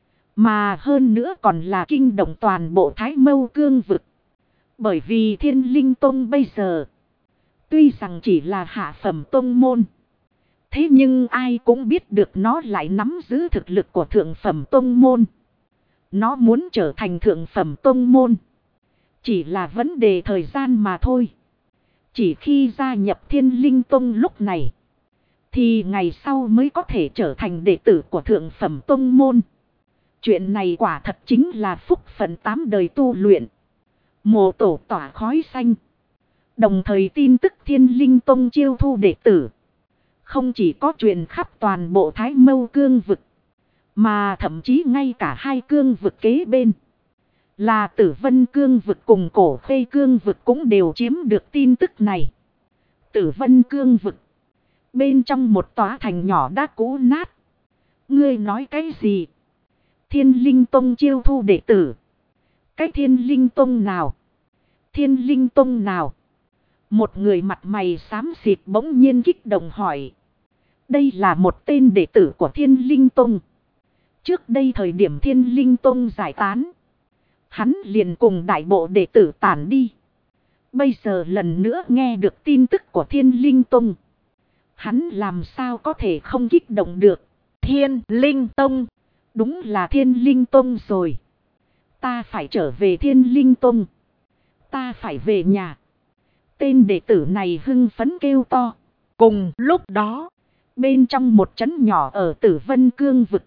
mà hơn nữa còn là kinh động toàn bộ Thái Mâu Cương vực. Bởi vì Thiên Linh Tông bây giờ, tuy rằng chỉ là hạ phẩm tông môn, thế nhưng ai cũng biết được nó lại nắm giữ thực lực của thượng phẩm tông môn. Nó muốn trở thành thượng phẩm tông môn, chỉ là vấn đề thời gian mà thôi. Chỉ khi gia nhập Thiên Linh Tông lúc này, thì ngày sau mới có thể trở thành đệ tử của thượng phẩm tông môn. Chuyện này quả thật chính là phúc phận 8 đời tu luyện. Mộ tổ tỏa khói xanh. Đồng thời tin tức Thiên Linh Tông chiêu thu đệ tử, không chỉ có truyền khắp toàn bộ Thái Mâu Cương vực, mà thậm chí ngay cả hai cương vực kế bên, là Tử Vân Cương vực cùng Cổ Khê Cương vực cũng đều chiếm được tin tức này. Tử Vân Cương vực, bên trong một tòa thành nhỏ đã cũ nát. Ngươi nói cái gì? Thiên Linh Tông chiêu thu đệ tử? Cái Thiên Linh Tông nào? Thiên Linh Tông nào? Một người mặt mày xám xịt bỗng nhiên kích động hỏi. Đây là một tên đệ tử của Thiên Linh Tông. Trước đây thời điểm Thiên Linh Tông giải tán, hắn liền cùng đại bộ đệ tử tản đi. Bây giờ lần nữa nghe được tin tức của Thiên Linh Tông, hắn làm sao có thể không kích động được. Thiên Linh Tông, đúng là Thiên Linh Tông rồi. Ta phải trở về Thiên Linh Tông. Ta phải về nhà. Tên đệ tử này hưng phấn kêu to. Cùng lúc đó, Bên trong một trấn nhỏ ở Tử Vân Cương vực.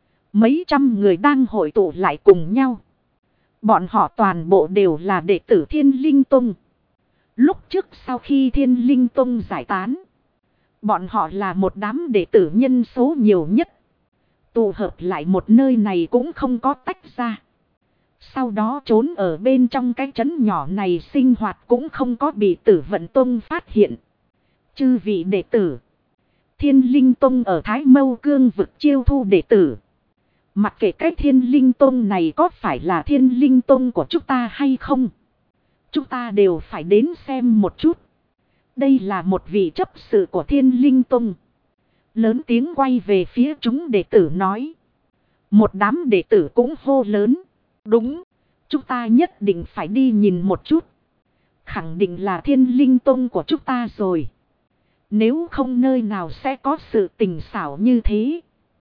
Mấy trăm người đang hội tụ lại cùng nhau. Bọn họ toàn bộ đều là đệ tử Thiên Linh Tông. Lúc trước sau khi Thiên Linh Tông giải tán. Bọn họ là một đám đệ tử nhân số nhiều nhất. Tụ hợp lại một nơi này cũng không có tách ra. Sau đó trốn ở bên trong cái trấn nhỏ này sinh hoạt cũng không có bị Tử Vận Tông phát hiện. Chư vị đệ tử. Thiên Linh Tông ở Thái Mâu Cương vực chiêu thu đệ tử. Mặc kệ cái Thiên Linh Tông này có phải là Thiên Linh Tông của chúng ta hay không. Chúng ta đều phải đến xem một chút. Đây là một vị chấp sự của Thiên Linh Tông. Lớn tiếng quay về phía chúng đệ tử nói. Một đám đệ tử cũng hô lớn. Đúng, chúng ta nhất định phải đi nhìn một chút. Khẳng định là Thiên Linh Tông của chúng ta rồi. Nếu không nơi nào sẽ có sự tình xảo như thế.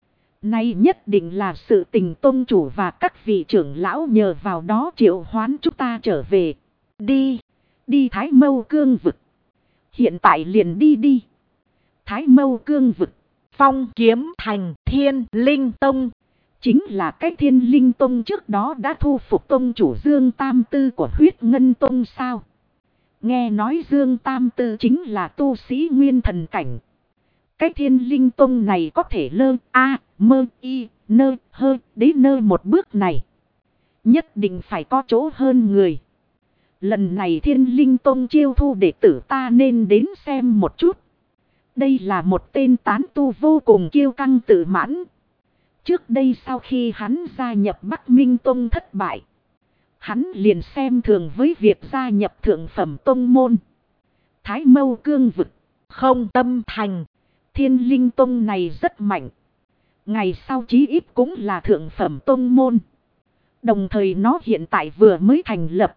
Nay nhất định là sự tình tông chủ và các vị trưởng lão nhờ vào đó triệu hoán chúng ta trở về. Đi, đi Thái Mâu Cương vực. Hiện tại liền đi đi. Thái Mâu Cương vực, Phong Kiếm Thành Thiên Linh Tông. Chính là cái Thiên Linh Tông trước đó đã thu phục tông chủ Dương Tam Tư của Huyết Ngân Tông sao. Nghe nói Dương Tam Tư chính là tu sĩ nguyên thần cảnh. Cái Thiên Linh Tông này có thể lơ mơ y nơ hơ đến nơi một bước này. Nhất định phải có chỗ hơn người. Lần này Thiên Linh Tông chiêu thu đệ tử ta nên đến xem một chút. Đây là một tên tán tu vô cùng kiêu căng tự mãn. Trước đây sau khi hắn gia nhập Bắc Minh Tông thất bại. Hắn liền xem thường với việc gia nhập thượng phẩm tông môn. Thái Mâu Cương vực, Không Tâm Thành. Thiên Linh Tông này rất mạnh. Ngày sau chí ít cũng là thượng phẩm tông môn. Đồng thời nó hiện tại vừa mới thành lập.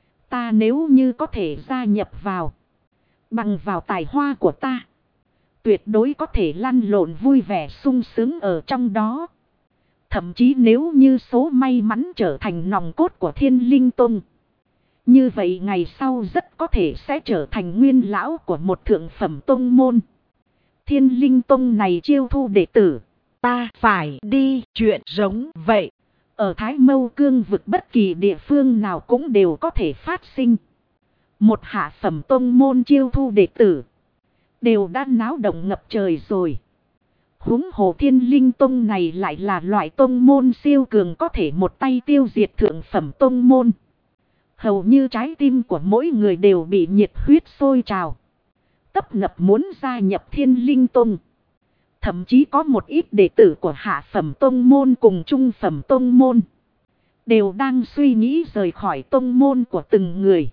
Ta nếu như có thể gia nhập vào. Bằng vào tài hoa của ta. Tuyệt đối có thể lăn lộn vui vẻ sung sướng ở trong đó. Thậm chí nếu như số may mắn trở thành nòng cốt của Thiên Linh Tông. Như vậy ngày sau rất có thể sẽ trở thành nguyên lão của một thượng phẩm tông môn. Thiên Linh Tông này chiêu thu đệ tử. Ta phải đi chuyện giống vậy. Ở Thái Mâu Cương vực bất kỳ địa phương nào cũng đều có thể phát sinh. Một hạ phẩm tông môn chiêu thu đệ tử. Đều đã náo động ngập trời rồi. Huống hồ Thiên Linh Tông này lại là loại tông môn siêu cường có thể một tay tiêu diệt thượng phẩm tông môn. Hầu như trái tim của mỗi người đều bị nhiệt huyết sôi trào. Tấp nập muốn gia nhập Thiên Linh Tông. Thậm chí có một ít đệ tử của hạ phẩm tông môn cùng trung phẩm tông môn. Đều đang suy nghĩ rời khỏi tông môn của từng người.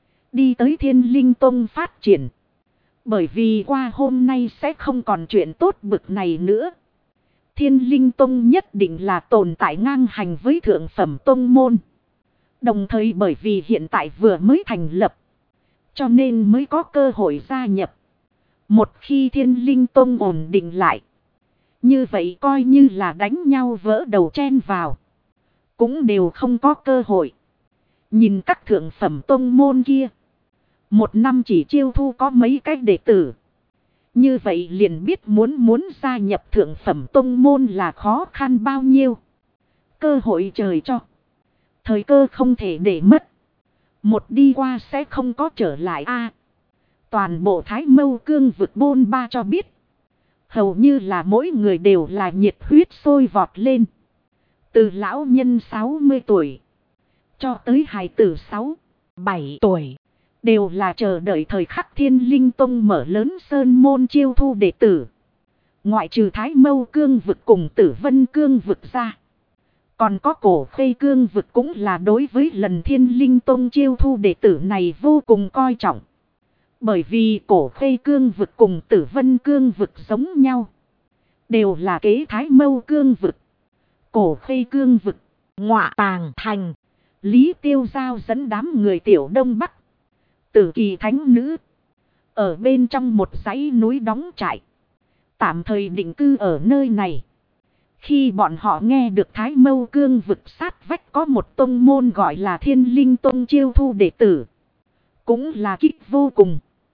Đi tới Thiên Linh Tông phát triển. Bởi vì qua hôm nay sẽ không còn chuyện tốt bực này nữa. Thiên Linh Tông nhất định là tồn tại ngang hành với thượng phẩm tông môn. Đồng thời bởi vì hiện tại vừa mới thành lập. Cho nên mới có cơ hội gia nhập. Một khi Thiên Linh Tông ổn định lại. Như vậy coi như là đánh nhau vỡ đầu chen vào. Cũng đều không có cơ hội. Nhìn các thượng phẩm tông môn kia. Một năm chỉ chiêu thu có mấy cái đệ tử. Như vậy liền biết muốn gia nhập thượng phẩm tông môn là khó khăn bao nhiêu. Cơ hội trời cho. Thời cơ không thể để mất. Một đi qua sẽ không có trở lại toàn bộ Thái Mâu Cương vực bôn ba cho biết. Hầu như là mỗi người đều là nhiệt huyết sôi vọt lên. Từ lão nhân 60 tuổi. Cho tới hài tử 6-7 tuổi. Đều là chờ đợi thời khắc Thiên Linh Tông mở lớn sơn môn chiêu thu đệ tử. Ngoại trừ Thái Mâu Cương vực cùng Tử Vân Cương vực ra. Còn có Cổ Khê Cương vực cũng là đối với lần Thiên Linh Tông chiêu thu đệ tử này vô cùng coi trọng. Bởi vì Cổ Khê Cương vực cùng Tử Vân Cương vực giống nhau. Đều là kế Thái Mâu Cương vực. Cổ Khê Cương vực, Ngọa Tàng Thành. Lý Tiêu Giao dẫn đám người Tiểu Đông Bắc. Tử Kỳ Thánh Nữ. Ở bên trong một dãy núi đóng trại. Tạm thời định cư ở nơi này. Khi bọn họ nghe được Thái Mâu Cương vực sát vách có một tông môn gọi là Thiên Linh Tông chiêu thu đệ tử. Cũng là kích vô cùng.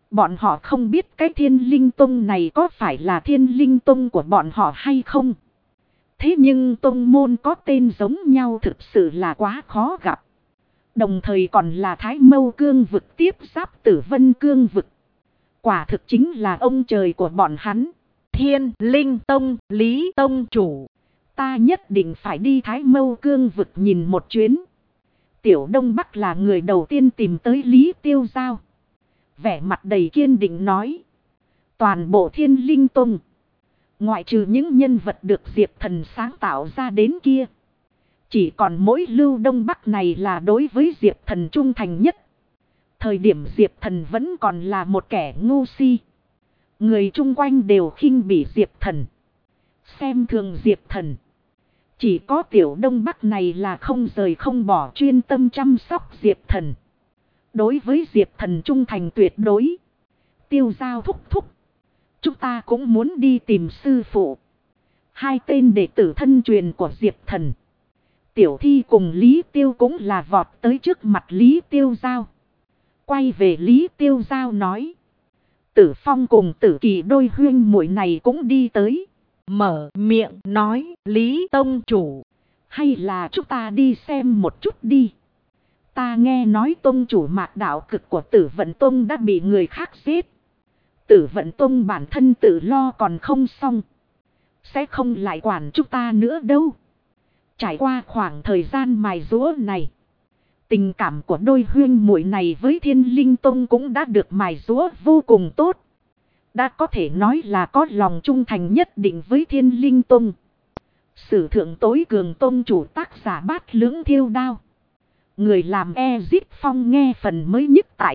Bọn họ không biết cái Thiên Linh Tông này có phải là Thiên Linh Tông của bọn họ hay không. Thế nhưng tông môn có tên giống nhau thực sự là quá khó gặp. Đồng thời còn là Thái Mâu Cương vực tiếp giáp Tử Vân Cương vực. Quả thực chính là ông trời của bọn hắn. Thiên Linh Tông, Lý Tông chủ. Ta nhất định phải đi Thái Mâu Cương vực nhìn một chuyến. Tiểu Đông Bắc là người đầu tiên tìm tới Lý Tiêu Giao. Vẻ mặt đầy kiên định nói. Toàn bộ Thiên Linh Tông, ngoại trừ những nhân vật được Diệp Thần sáng tạo ra đến kia, chỉ còn mỗi Lưu Đông Bắc này là đối với Diệp Thần trung thành nhất. Thời điểm Diệp Thần vẫn còn là một kẻ ngu si. Người chung quanh đều khinh bỉ Diệp Thần, xem thường Diệp Thần. Chỉ có Tiểu Đông Bắc này là không rời không bỏ, chuyên tâm chăm sóc Diệp Thần. Đối với Diệp Thần trung thành tuyệt đối. Tiêu Giao thúc thúc, chúng ta cũng muốn đi tìm sư phụ. Hai tên đệ tử thân truyền của Diệp Thần, Tiểu Thi cùng Lý Tiêu, cũng là vọt tới trước mặt Lý Tiêu Giao. Quay về Lý Tiêu Giao nói. Tử Phong cùng Tử Kỳ đôi huynh muội này cũng đi tới. Mở miệng nói, Lý Tông chủ, hay là chúng ta đi xem một chút đi. Ta nghe nói tông chủ Mạc Đạo Cực của Tử Vận Tông đã bị người khác giết. Tử Vận Tông bản thân tự lo còn không xong, sẽ không lại quản chúng ta nữa đâu. Trải qua khoảng thời gian mài giũa này, tình cảm của đôi huynh muội này với Thiên Linh Tông cũng đã được mài giũa vô cùng tốt. Đã có thể nói là có lòng trung thành nhất định với Thiên Linh Tông. Sử thượng tối cường tông chủ, tác giả Bát Lưỡng Thiêu Đao. Người làm Ezip Phong, nghe phần mới nhất tại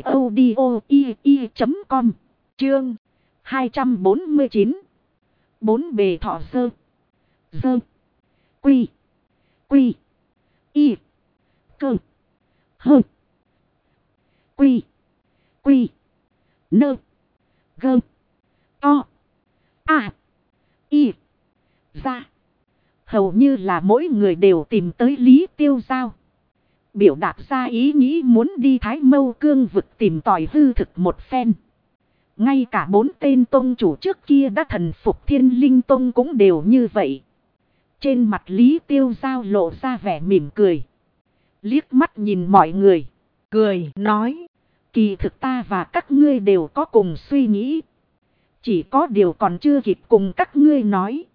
audio.com. Chương 249. Bốn bề thọ sơ. Dơ. Quy. Quy. Y. Cơ. Hơ. Quy. Quy. Nơ. Gơ. To. À. Y. Ra. Hầu như là mỗi người đều tìm tới Lý Tiêu Giao, biểu đạt ra ý nghĩ muốn đi Thái Mâu Cương vực tìm tòi hư thực một phen. Ngay cả 4 tên tông chủ trước kia đã thần phục Thiên Linh Tông cũng đều như vậy. Trên mặt Lý Tiêu Giao lộ ra vẻ mỉm cười, liếc mắt nhìn mọi người, cười nói. Kỳ thực ta và các ngươi đều có cùng suy nghĩ. Chỉ có điều còn chưa kịp cùng các ngươi nói,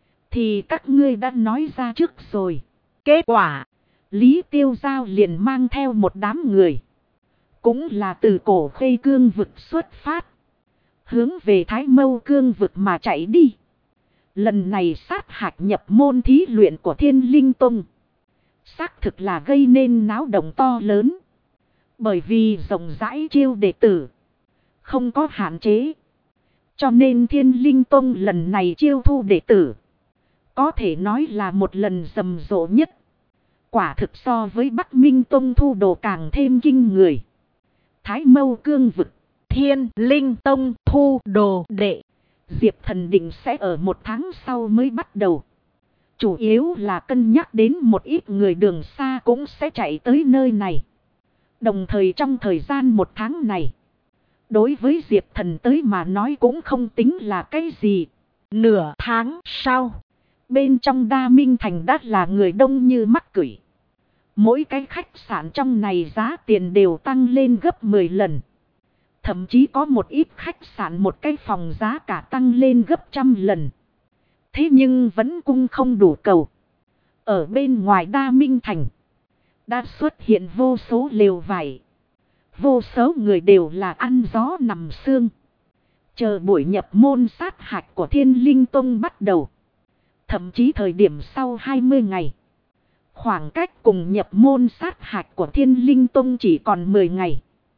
thì các ngươi đã nói ra trước rồi. Kết quả, Lý Tiêu Giao liền mang theo một đám người, cũng là từ Cổ Khê Cương vực xuất phát, hướng về Thái Mâu Cương vực mà chạy đi. Lần này sát hạch nhập môn thí luyện của Thiên Linh Tông, xác thực là gây nên náo động to lớn. Bởi vì rộng rãi chiêu đệ tử, không có hạn chế, cho nên Thiên Linh Tông lần này chiêu thu đệ tử, có thể nói là một lần rầm rộ nhất. Quả thực so với Bắc Minh Tông thu đồ càng thêm kinh người. Thái Mâu Cương vực, Thiên Linh Tông thu đồ đệ, Diệp Thần định sẽ ở 1 tháng sau mới bắt đầu. Chủ yếu là cân nhắc đến một ít người đường xa cũng sẽ chạy tới nơi này. Đồng thời trong thời gian 1 tháng này, đối với Diệp Thần tới mà nói cũng không tính là cái gì. Nửa tháng sau, bên trong Đa Minh Thành đã là người đông như mắc cửi. Mỗi cái khách sạn trong này giá tiền đều tăng lên gấp 10 lần. Thậm chí có một ít khách sạn một cái phòng giá cả tăng lên gấp 100 lần. Thế nhưng vẫn cung không đủ cầu. Ở bên ngoài Đa Minh Thành, đã xuất hiện vô số lều vải. Vô số người đều là ăn gió nằm sương, chờ buổi nhập môn sát hạch của Thiên Linh Tông bắt đầu. Thậm chí thời điểm sau 20 ngày, khoảng cách cùng nhập môn sát hạch của Thiên Linh Tông chỉ còn 10 ngày.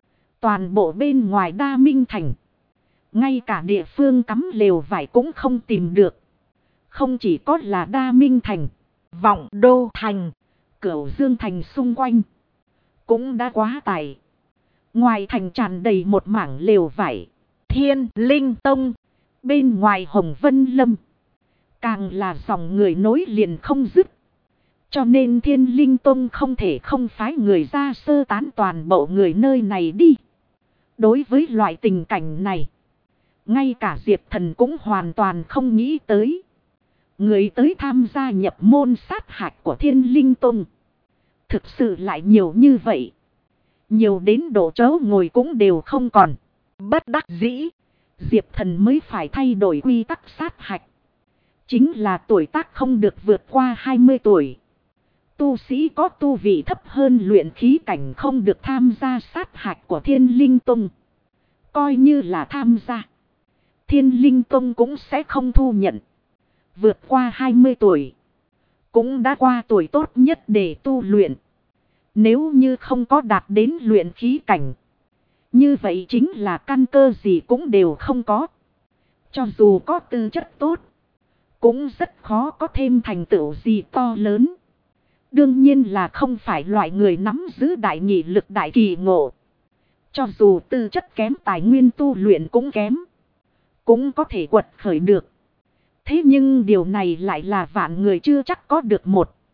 Toàn bộ bên ngoài Đa Minh Thành, ngay cả địa phương cắm lều vải cũng không tìm được. Không chỉ có là Đa Minh Thành, Vọng Đô Thành, Cửu Dương Thành xung quanh cũng đã quá tải. Ngoài thành tràn đầy một mảng lều vải. Thiên Linh Tông, bên ngoài Hồng Vân Lâm, càng là dòng người nối liền không dứt. Cho nên Thiên Linh Tông không thể không phái người ra sơ tán toàn bộ người nơi này đi. Đối với loại tình cảnh này, ngay cả Diệp Thần cũng hoàn toàn không nghĩ tới. Người tới tham gia nhập môn sát hạch của Thiên Linh Tông thực sự lại nhiều như vậy. Nhiều đến độ chỗ ngồi cũng đều không còn. Bất đắc dĩ, Diệp Thần mới phải thay đổi quy tắc sát hạch. Chính là tuổi tác không được vượt qua 20 tuổi. Tu sĩ có tu vị thấp hơn luyện khí cảnh không được tham gia sát hạch của Thiên Linh Tông. Coi như là tham gia, Thiên Linh Tông cũng sẽ không thu nhận. Vượt qua 20 tuổi, cũng đã qua tuổi tốt nhất để tu luyện. Nếu như không có đạt đến luyện khí cảnh, như vậy chính là căn cơ gì cũng đều không có. Cho dù có tư chất tốt, cũng rất khó có thêm thành tựu gì to lớn. Đương nhiên là không phải loại người nắm giữ đại nghị lực đại kỳ ngộ. Cho dù tư chất kém, tài nguyên tu luyện cũng kém, cũng có thể quật khởi được. Thế nhưng điều này lại là vạn người chưa chắc có được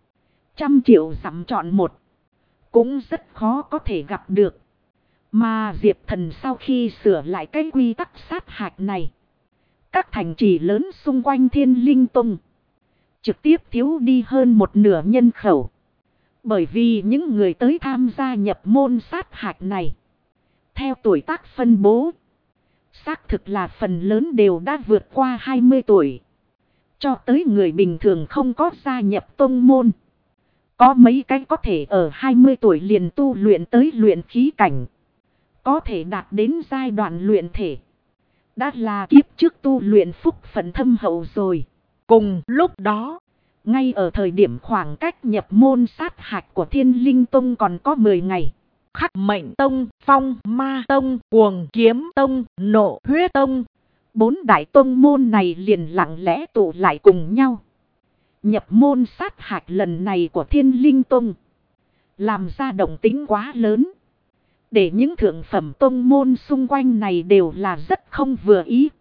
100 triệu dặm chọn một. Cũng rất khó có thể gặp được. Mà Diệp Thần sau khi sửa lại cái quy tắc sát hạch này, các thành trì lớn xung quanh Thiên Linh Tông trực tiếp thiếu đi hơn một nửa nhân khẩu. Bởi vì những người tới tham gia nhập môn sát hạch này, theo tuổi tác phân bố, xác thực là phần lớn đều đã vượt qua 20 tuổi. Cho tới người bình thường không có gia nhập tông môn. Có mấy cái có thể ở 20 tuổi liền tu luyện tới luyện khí cảnh, có thể đạt đến giai đoạn luyện thể. Đã là kiếp trước tu luyện phúc phận thâm hậu rồi. Cùng lúc đó, ngay ở thời điểm khoảng cách nhập môn sát hạch của Thiên Linh Tông còn có 10 ngày, Khắc Mệnh Tông, Phong Ma Tông, Cuồng Kiếm Tông, Nộ Huyết Tông, 4 đại tông môn này liền lặng lẽ tụ lại cùng nhau. Nhập môn sát hạch lần này của Thiên Linh Tông làm ra động tĩnh quá lớn, để những thượng phẩm tông môn xung quanh này đều là rất không vừa ý.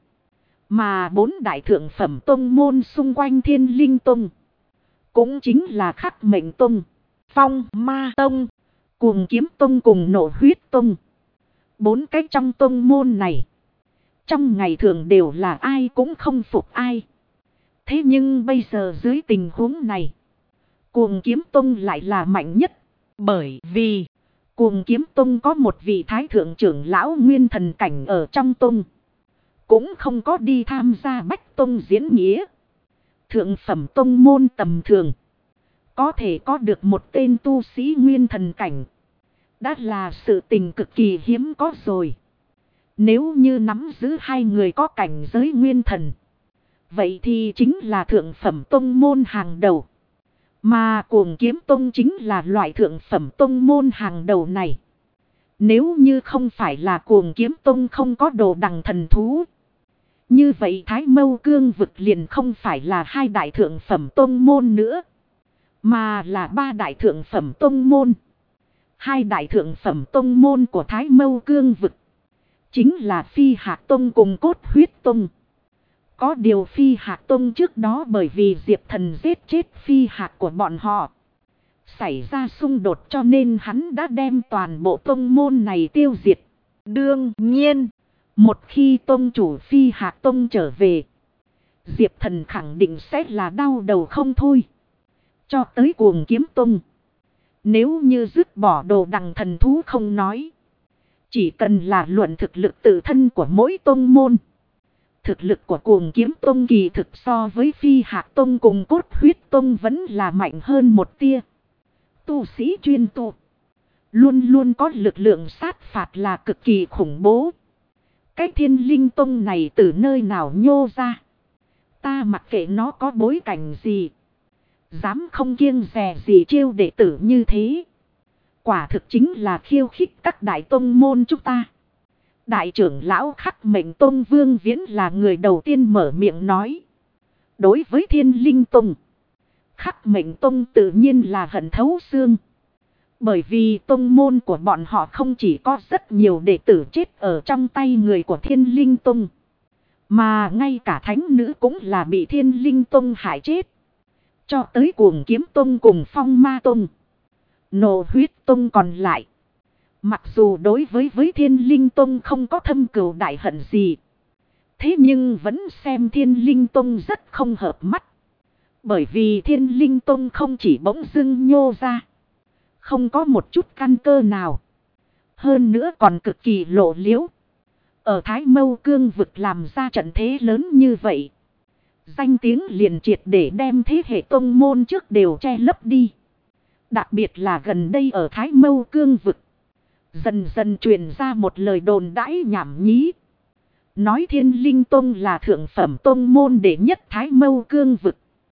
Mà 4 đại thượng phẩm tông môn xung quanh Thiên Linh Tông, cũng chính là Khắc Mệnh Tông, Phong Ma Tông, Cuồng Kiếm Tông cùng Nộ Huyết Tông. 4 cái trong tông môn này, trong ngày thường đều là ai cũng không phục ai. Thế nhưng bây giờ dưới tình huống này, Cuồng Kiếm Tông lại là mạnh nhất. Bởi vì Cuồng Kiếm Tông có một vị thái thượng trưởng lão nguyên thần cảnh ở trong tông, cũng không có đi tham gia bách tông diễn nghĩa. Thượng phẩm tông môn tầm thường, có thể có được một tên tu sĩ nguyên thần cảnh, đã là sự tình cực kỳ hiếm có rồi. Nếu như nắm giữ 2 người có cảnh giới nguyên thần, vậy thì chính là thượng phẩm tông môn hàng đầu. Mà Cuồng Kiếm Tông chính là loại thượng phẩm tông môn hàng đầu này. Nếu như không phải là Cuồng Kiếm Tông không có đồ đằng thần thú, như vậy Thái Mâu Cương vực liền không phải là 2 đại thượng phẩm tông môn nữa, mà là 3 đại thượng phẩm tông môn. 2 đại thượng phẩm tông môn của Thái Mâu Cương vực chính là Phi Hạc Tông cùng Cốt Huyết Tông. Có điều Phi Hạc Tông trước đó bởi vì Diệp Thần giết chết Phi Hạc của bọn họ, xảy ra xung đột, cho nên hắn đã đem toàn bộ tông môn này tiêu diệt. đương nhiên, Một khi tông chủ Phi Hạc Tông trở về, Diệp Thần khẳng định sẽ là đau đầu không thôi. Cho tới Cuồng Kiếm Tông, nếu như dứt bỏ đồ đằng thần thú không nói, chỉ cần là luận thực lực tự thân của mỗi tông môn, thực lực của Cuồng Kiếm Tông kỳ thực so với Phi Hạc Tông cùng Cốt Huyết Tông vẫn là mạnh hơn một tia. Tu sĩ chuyên tu, luôn luôn có lực lượng sát phạt là cực kỳ khủng bố. Cái Thiên Linh Tông này từ nơi nào nhô ra, ta mặc kệ nó có bối cảnh gì, dám không kiêng dè gì chiêu đệ tử như thế. Quả thực chính là khiêu khích các đại tông môn chúng ta. Đại trưởng lão Khắc Mệnh Tông Vương Viễn là người đầu tiên mở miệng nói. Đối với Thiên Linh Tông, Khắc Mệnh Tông tự nhiên là hận thấu xương. Bởi vì tông môn của bọn họ không chỉ có rất nhiều đệ tử chết ở trong tay người của Thiên Linh Tông, mà ngay cả thánh nữ cũng là bị Thiên Linh Tông hại chết. Cho tới Cuồng Kiếm Tông cùng Phong Ma Tông, Nộ Huyết Tông còn lại, Mặc dù đối với Thiên Linh Tông không có thâm cừu đại hận gì. Thế nhưng vẫn xem Thiên Linh Tông rất không hợp mắt. Bởi vì Thiên Linh Tông không chỉ bỗng dưng nhô ra. Không có một chút căn cơ nào. Hơn nữa còn cực kỳ lộ liễu. Ở Thái Mâu Cương vực làm ra trận thế lớn như vậy. Danh tiếng liền triệt để đem thế hệ tông môn trước đều che lấp đi. Đặc biệt là gần đây ở Thái Mâu Cương vực. Dần dần truyền ra một lời đồn đãi nhảm nhí. Nói Thiên Linh Tông là thượng phẩm tông môn đệ nhất Thái Mâu Cương vực.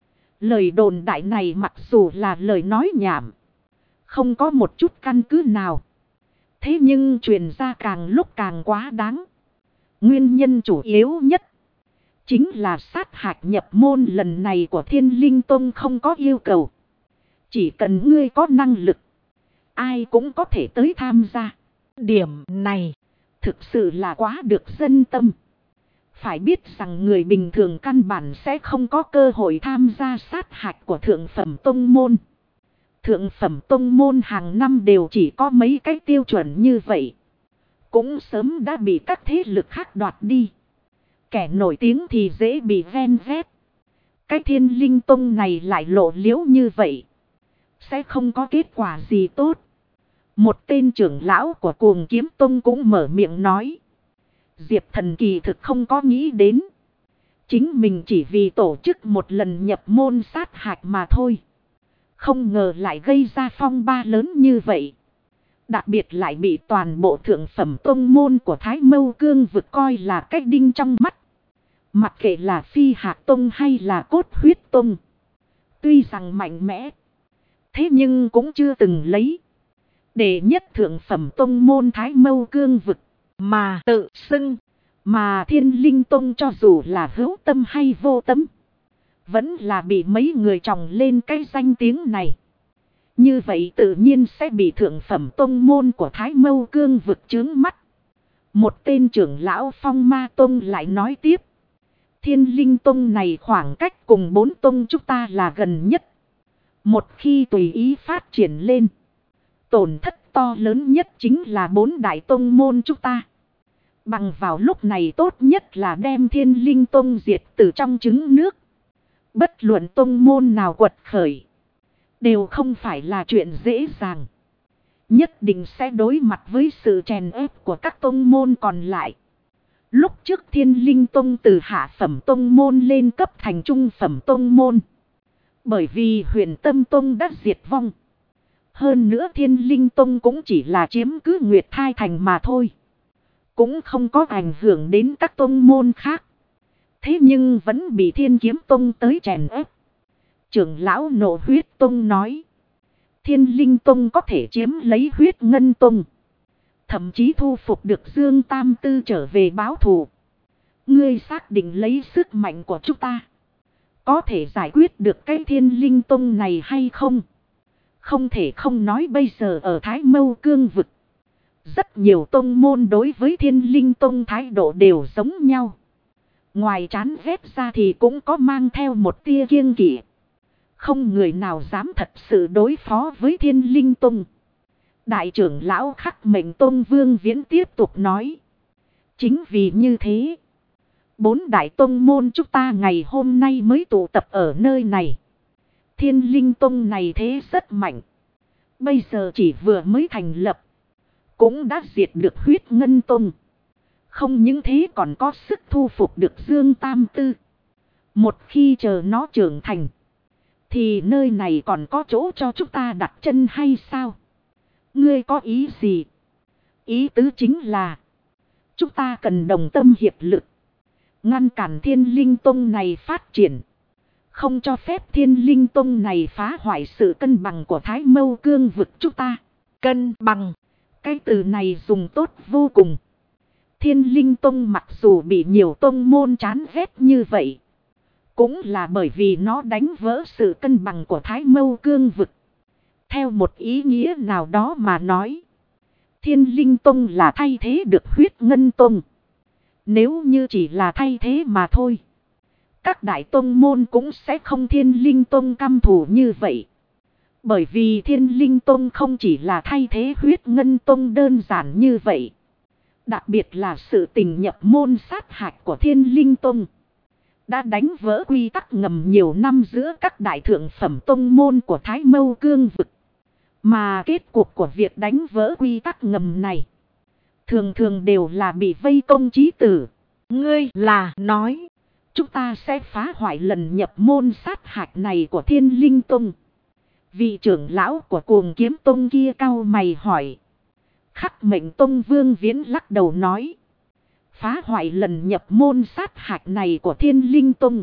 Lời đồn đại này mặc dù là lời nói nhảm. Không có một chút căn cứ nào. Thế nhưng truyền ra càng lúc càng quá đáng. Nguyên nhân chủ yếu nhất. Chính là sát hạch nhập môn lần này của Thiên Linh Tông không có yêu cầu. Chỉ cần ngươi có năng lực. Ai cũng có thể tới tham gia. Điểm này thực sự là quá được dân tâm. Phải biết rằng người bình thường căn bản sẽ không có cơ hội tham gia sát hạch của thượng phẩm tông môn. Thượng phẩm tông môn hàng năm đều chỉ có mấy cái tiêu chuẩn như vậy. Cũng sớm đã bị các thế lực khác đoạt đi. Kẻ nổi tiếng thì dễ bị ven vét. Cái Thiên Linh Tông này lại lộ liễu như vậy. Sẽ không có kết quả gì tốt. Một tên trưởng lão của Cuồng Kiếm Tông cũng mở miệng nói. Diệp Thần kỳ thực không có nghĩ đến. Chính mình chỉ vì tổ chức một lần nhập môn sát hạch mà thôi. Không ngờ lại gây ra phong ba lớn như vậy. Đặc biệt lại bị toàn bộ thượng phẩm tông môn của Thái Mâu Cương vực coi là cái đinh trong mắt. Mặc kệ là Phi Hạc Tông hay là Cốt Huyết Tông. Tuy rằng mạnh mẽ. Thế nhưng cũng chưa từng lấy. Đệ nhất thượng phẩm tông môn Thái Mâu Cương vực. mà tự xưng. Mà Thiên Linh Tông cho dù là hữu tâm hay vô tâm. Vẫn là bị mấy người tròng lên cái danh tiếng này. Như vậy tự nhiên sẽ bị thượng phẩm tông môn của Thái Mâu Cương vực chướng mắt. Một tên trưởng lão Phong Ma Tông lại nói tiếp. Thiên Linh Tông này khoảng cách cùng 4 tông chúng ta là gần nhất. Một khi tùy ý phát triển lên. Tổn thất to lớn nhất chính là 4 đại tông môn chúng ta. Bằng vào lúc này tốt nhất là đem Thiên Linh Tông diệt từ trong trứng nước. Bất luận tông môn nào quật khởi. Đều không phải là chuyện dễ dàng. Nhất định sẽ đối mặt với sự chèn ép của các tông môn còn lại. Lúc trước Thiên Linh Tông từ hạ phẩm tông môn lên cấp thành trung phẩm tông môn. Bởi vì Huyền Tâm Tông đã diệt vong. Hơn nữa Thiên Linh Tông cũng chỉ là chiếm cứ Nguyệt Thai Thành mà thôi. Cũng không có ảnh hưởng đến các tông môn khác. Thế nhưng vẫn bị Thiên Kiếm Tông tới chèn ép. Trưởng lão Nộ Huyết Tông nói. Thiên Linh Tông có thể chiếm lấy Huyết Ngân Tông. Thậm chí thu phục được Dương Tam Tư trở về báo thù. Ngươi xác định lấy sức mạnh của chúng ta. Có thể giải quyết được cái Thiên Linh Tông này hay không? Không thể không nói bây giờ ở Thái Mâu Cương vực. Rất nhiều tông môn đối với Thiên Linh Tông thái độ đều giống nhau. Ngoài chán ghét ra thì cũng có mang theo một tia kiêng kỵ. Không người nào dám thật sự đối phó với Thiên Linh Tông. Đại trưởng lão Khắc Mệnh Tông Vương Viễn tiếp tục nói. Chính vì như thế. 4 đại tông môn chúng ta ngày hôm nay mới tụ tập ở nơi này. Thiên Linh Tông này thế rất mạnh. Bây giờ chỉ vừa mới thành lập. Cũng đã diệt được Huyết Ngân Tông. Không những thế còn có sức thu phục được Dương Tam Tư. Một khi chờ nó trưởng thành. Thì nơi này còn có chỗ cho chúng ta đặt chân hay sao? Ngươi có ý gì? Ý tứ chính là. Chúng ta cần đồng tâm hiệp lực. Ngăn cản Thiên Linh Tông này phát triển. Không cho phép Thiên Linh Tông này phá hoại sự cân bằng của Thái Mâu Cương vực chúng ta. Cân bằng. Cái từ này dùng tốt vô cùng. Thiên Linh Tông mặc dù bị nhiều tông môn chán ghét như vậy. Cũng là bởi vì nó đánh vỡ sự cân bằng của Thái Mâu Cương vực. Theo một ý nghĩa nào đó mà nói. Thiên Linh Tông là thay thế được Huyết Ngân Tông. Nếu như chỉ là thay thế mà thôi. Các đại tông môn cũng sẽ không Thiên Linh Tông căm thù như vậy. Bởi vì Thiên Linh Tông không chỉ là thay thế Huyết Ngân Tông đơn giản như vậy. Đặc biệt là sự tình nhập môn sát hạch của Thiên Linh Tông đã đánh vỡ quy tắc ngầm nhiều năm giữa các đại thượng phẩm tông môn của Thái Mâu Cương vực. Mà kết cục của việc đánh vỡ quy tắc ngầm này thường thường đều là bị vây công chí tử. Ngươi là nói chúng ta sẽ phá hoại lần nhập môn sát hạch này của Thiên Linh Tông? Vị trưởng lão của Cuồng Kiếm Tông kia cau mày hỏi. Khắc Mệnh Tông Vương Viễn lắc đầu nói. Phá hoại lần nhập môn sát hạch này của Thiên Linh Tông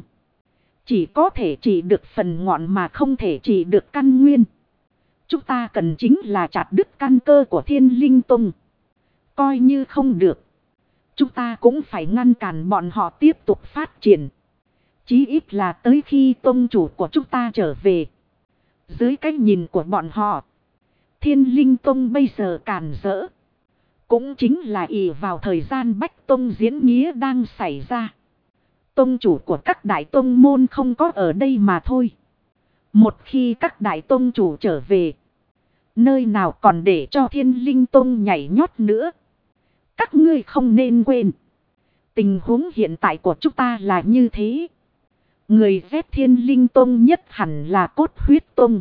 chỉ có thể trị được phần ngọn mà không thể trị được căn nguyên. Chúng ta cần chính là chặt đứt căn cơ của Thiên Linh Tông. Coi như không được, chúng ta cũng phải ngăn cản bọn họ tiếp tục phát triển. Chí ít là tới khi tông chủ của chúng ta trở về. Dưới cái nhìn của bọn họ, Thiên Linh Tông bây giờ càn rỡ cũng chính là ỷ vào thời gian Bách Tông diễn nghĩa đang xảy ra. Tông chủ của các đại tông môn không có ở đây mà thôi. Một khi các đại tông chủ trở về, nơi nào còn để cho Thiên Linh Tông nhảy nhót nữa. Các ngươi không nên quên, tình huống hiện tại của chúng ta là như thế. Người ghét Thiên Linh Tông nhất hẳn là Cốt Huyết Tông.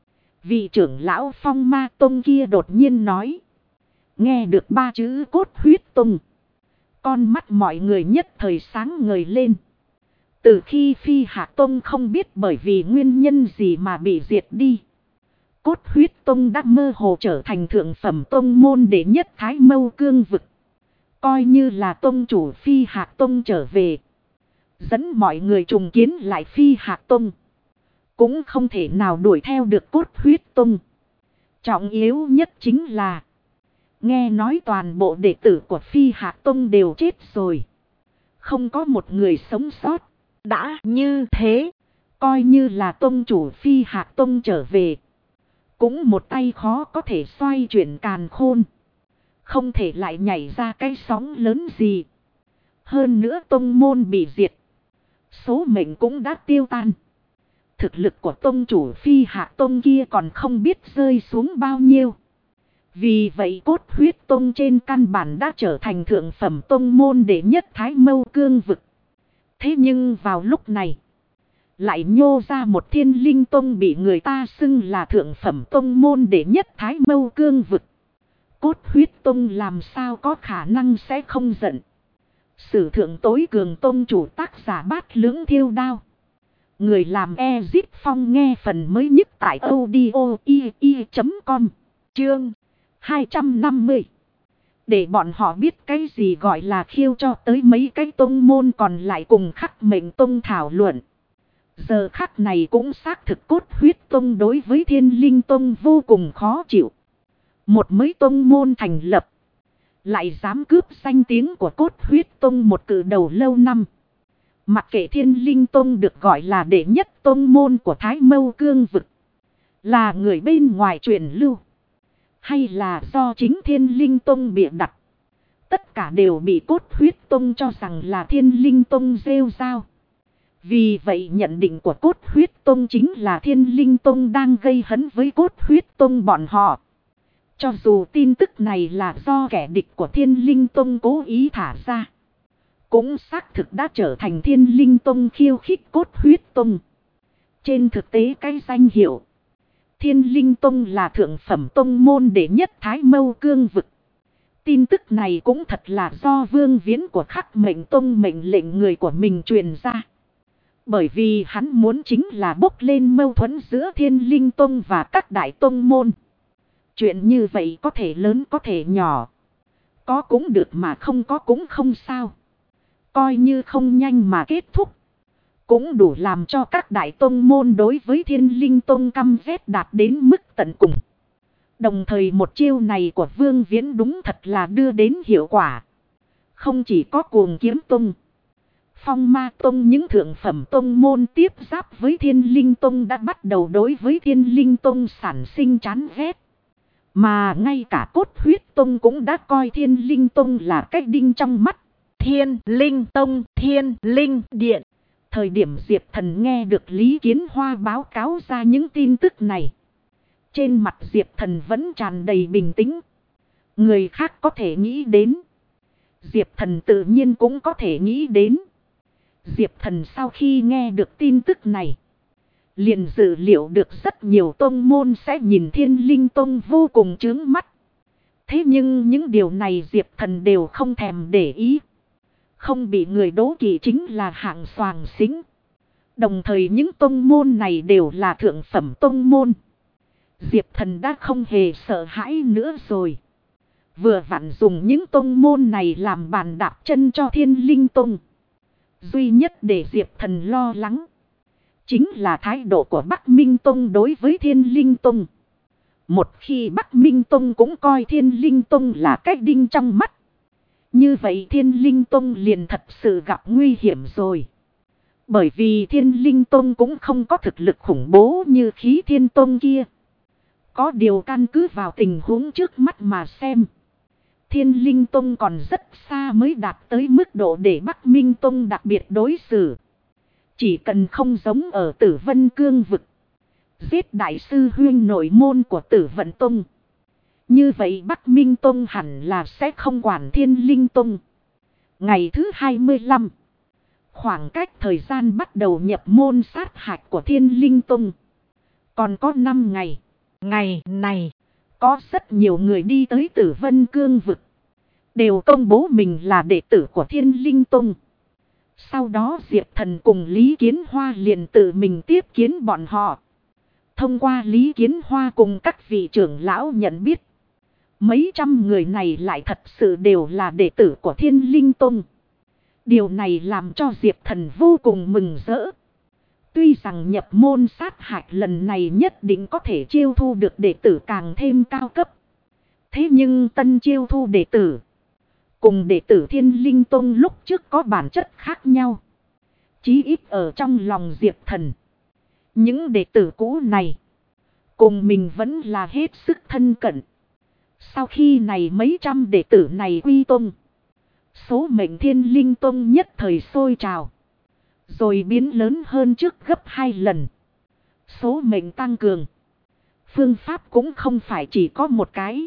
Vị trưởng lão Phong Ma Tông kia đột nhiên nói. Nghe được ba chữ Cốt Huyết Tông, con mắt mọi người nhất thời sáng ngời lên. Từ khi Phi Hạ Tông không biết bởi vì nguyên nhân gì mà bị diệt đi, Cốt Huyết Tông đã mơ hồ trở thành thượng phẩm tông môn đệ nhất Thái Mâu Cương vực. Coi như là tông chủ Phi Hạ Tông trở về, dẫn mọi người trùng kiến lại Phi Hạ Tông, cũng không thể nào đuổi theo được Cốt Huyết Tông. Trọng yếu nhất chính là, nghe nói toàn bộ đệ tử của Phi Hạ Tông đều chết rồi, không có một người sống sót. đã như thế, coi như là tông chủ Phi Hạ Tông trở về, cũng một tay khó có thể xoay chuyển càn khôn. Không thể lại nhảy ra cái sóng lớn gì. Hơn nữa tông môn bị diệt, số mệnh cũng đã tiêu tan. Thực lực của tông chủ Phi Hạ Tông kia còn không biết rơi xuống bao nhiêu. Vì vậy Cốt Huyết Tông trên căn bản đã trở thành thượng phẩm tông môn đệ nhất Thái Mâu Cương vực. Thế nhưng vào lúc này, lại nhô ra một Thiên Linh Tông bị người ta xưng là thượng phẩm tông môn đệ nhất Thái Mâu Cương vực. Cốt Huyết Tông làm sao có khả năng sẽ không giận. Sử thượng tối cường tông chủ tác giả Bát Lưỡng Thiêu Đao. Người làm Ezip Phong nghe phần mới nhất tại audio.com. Chương 250. Để bọn họ biết cái gì gọi là khiêu cho tới mấy cái tông môn còn lại cùng Khắc Mệnh Tông thảo luận. Giờ khắc này cũng xác thực Cốt Huyết Tông đối với Thiên Linh Tông vô cùng khó chịu. Một mới tông môn thành lập, lại dám cướp danh tiếng của Cốt Huyết Tông một cử đầu lâu năm. Mặc kệ Thiên Linh Tông được gọi là đệ nhất tông môn của Thái Mâu Cương vực, là người bên ngoài truyền lưu, hay là do chính Thiên Linh Tông bịa đặt, tất cả đều bị Cốt Huyết Tông cho rằng là Thiên Linh Tông rêu rao. Vì vậy nhận định của Cốt Huyết Tông chính là Thiên Linh Tông đang gây hấn với Cốt Huyết Tông bọn họ. Cho dù tin tức này là do kẻ địch của Thiên Linh Tông cố ý thả ra, cũng xác thực đã trở thành Thiên Linh Tông khiêu khích Cốt Huyết Tông. Trên thực tế cái danh hiệu Thiên Linh Tông là thượng phẩm tông môn đệ nhất Thái Mâu Cương vực. Tin tức này cũng thật là do Vương Viễn của Khắc Mệnh Tông mệnh lệnh người của mình truyền ra. Bởi vì hắn muốn chính là bốc lên mâu thuẫn giữa Thiên Linh Tông và các đại tông môn. Chuyện như vậy có thể lớn có thể nhỏ. Có cũng được mà không có cũng không sao. Coi như không nhanh mà kết thúc, cũng đủ làm cho các đại tông môn đối với Thiên Linh Tông căm ghét đạt đến mức tận cùng. Đồng thời một chiêu này của Vương Viễn đúng thật là đưa đến hiệu quả. Không chỉ có Cuồng Kiếm Tông, Phong Ma Tông những thượng phẩm tông môn tiếp giáp với Thiên Linh Tông đã bắt đầu đối với Thiên Linh Tông sản sinh chán ghét. Mà ngay cả Cốt Huyết Tông cũng đã coi Thiên Linh Tông là cái đinh trong mắt. Thiên Linh Tông, Thiên Linh Điện. Thời điểm Diệp Thần nghe được Lý Kiến Hoa báo cáo ra những tin tức này, Trên mặt Diệp Thần vẫn tràn đầy bình tĩnh. Người khác có thể nghĩ đến, Diệp Thần tự nhiên cũng có thể nghĩ đến. Diệp Thần sau khi nghe được tin tức này, liền dự liệu được rất nhiều tông môn sẽ nhìn Thiên Linh Tông vô cùng chướng mắt. Thế nhưng những điều này Diệp Thần đều không thèm để ý. Không bị người đố kỵ chính là hạng soàng xính. Đồng thời những tông môn này đều là thượng phẩm tông môn. Diệp Thần đã không hề sợ hãi nữa rồi. Vừa vặn dùng những tông môn này làm bàn đạp chân cho Thiên Linh Tông. Duy nhất để Diệp Thần lo lắng chính là thái độ của Bắc Minh Tông đối với Thiên Linh Tông. Một khi Bắc Minh Tông cũng coi Thiên Linh Tông là cái đinh trong mắt, như vậy Thiên Linh Tông liền thật sự gặp nguy hiểm rồi. Bởi vì Thiên Linh Tông cũng không có thực lực khủng bố như Khí Thiên Tông kia. Có điều căn cứ vào tình huống trước mắt mà xem, Thiên Linh Tông còn rất xa mới đạt tới mức độ để Bắc Minh Tông đặc biệt đối xử. Chỉ cần không giống ở Tử Vân Cương vực, giết đại sư huynh nội môn của Tử Vận Tông, như vậy Bắc Minh Tông hẳn là sẽ không quản Thiên Linh Tông. Ngày thứ 25, khoảng cách thời gian bắt đầu nhập môn sát hạch của Thiên Linh Tông còn có 5 ngày. Ngày này, có rất nhiều người đi tới Tử Vân Cương vực, đều công bố mình là đệ tử của Thiên Linh Tông. Sau đó Diệp Thần cùng Lý Kiến Hoa liền tự mình tiếp kiến bọn họ. Thông qua Lý Kiến Hoa cùng các vị trưởng lão nhận biết, mấy trăm người này lại thật sự đều là đệ tử của Thiên Linh Tông. Điều này làm cho Diệp Thần vô cùng mừng rỡ. Tuy rằng nhập môn sát hạch lần này nhất định có thể chiêu thu được đệ tử càng thêm cao cấp. Thế nhưng tân chiêu thu đệ tử cùng đệ tử Thiên Linh Tông lúc trước có bản chất khác nhau. Chí ít ở trong lòng Diệp Thần, những đệ tử cũ này cùng mình vẫn là hết sức thân cận. Sau khi này mấy trăm đệ tử này quy tông, số mệnh Thiên Linh Tông nhất thời sôi trào, rồi biến lớn hơn trước gấp 2 lần. Số mệnh tăng cường, phương pháp cũng không phải chỉ có một cái,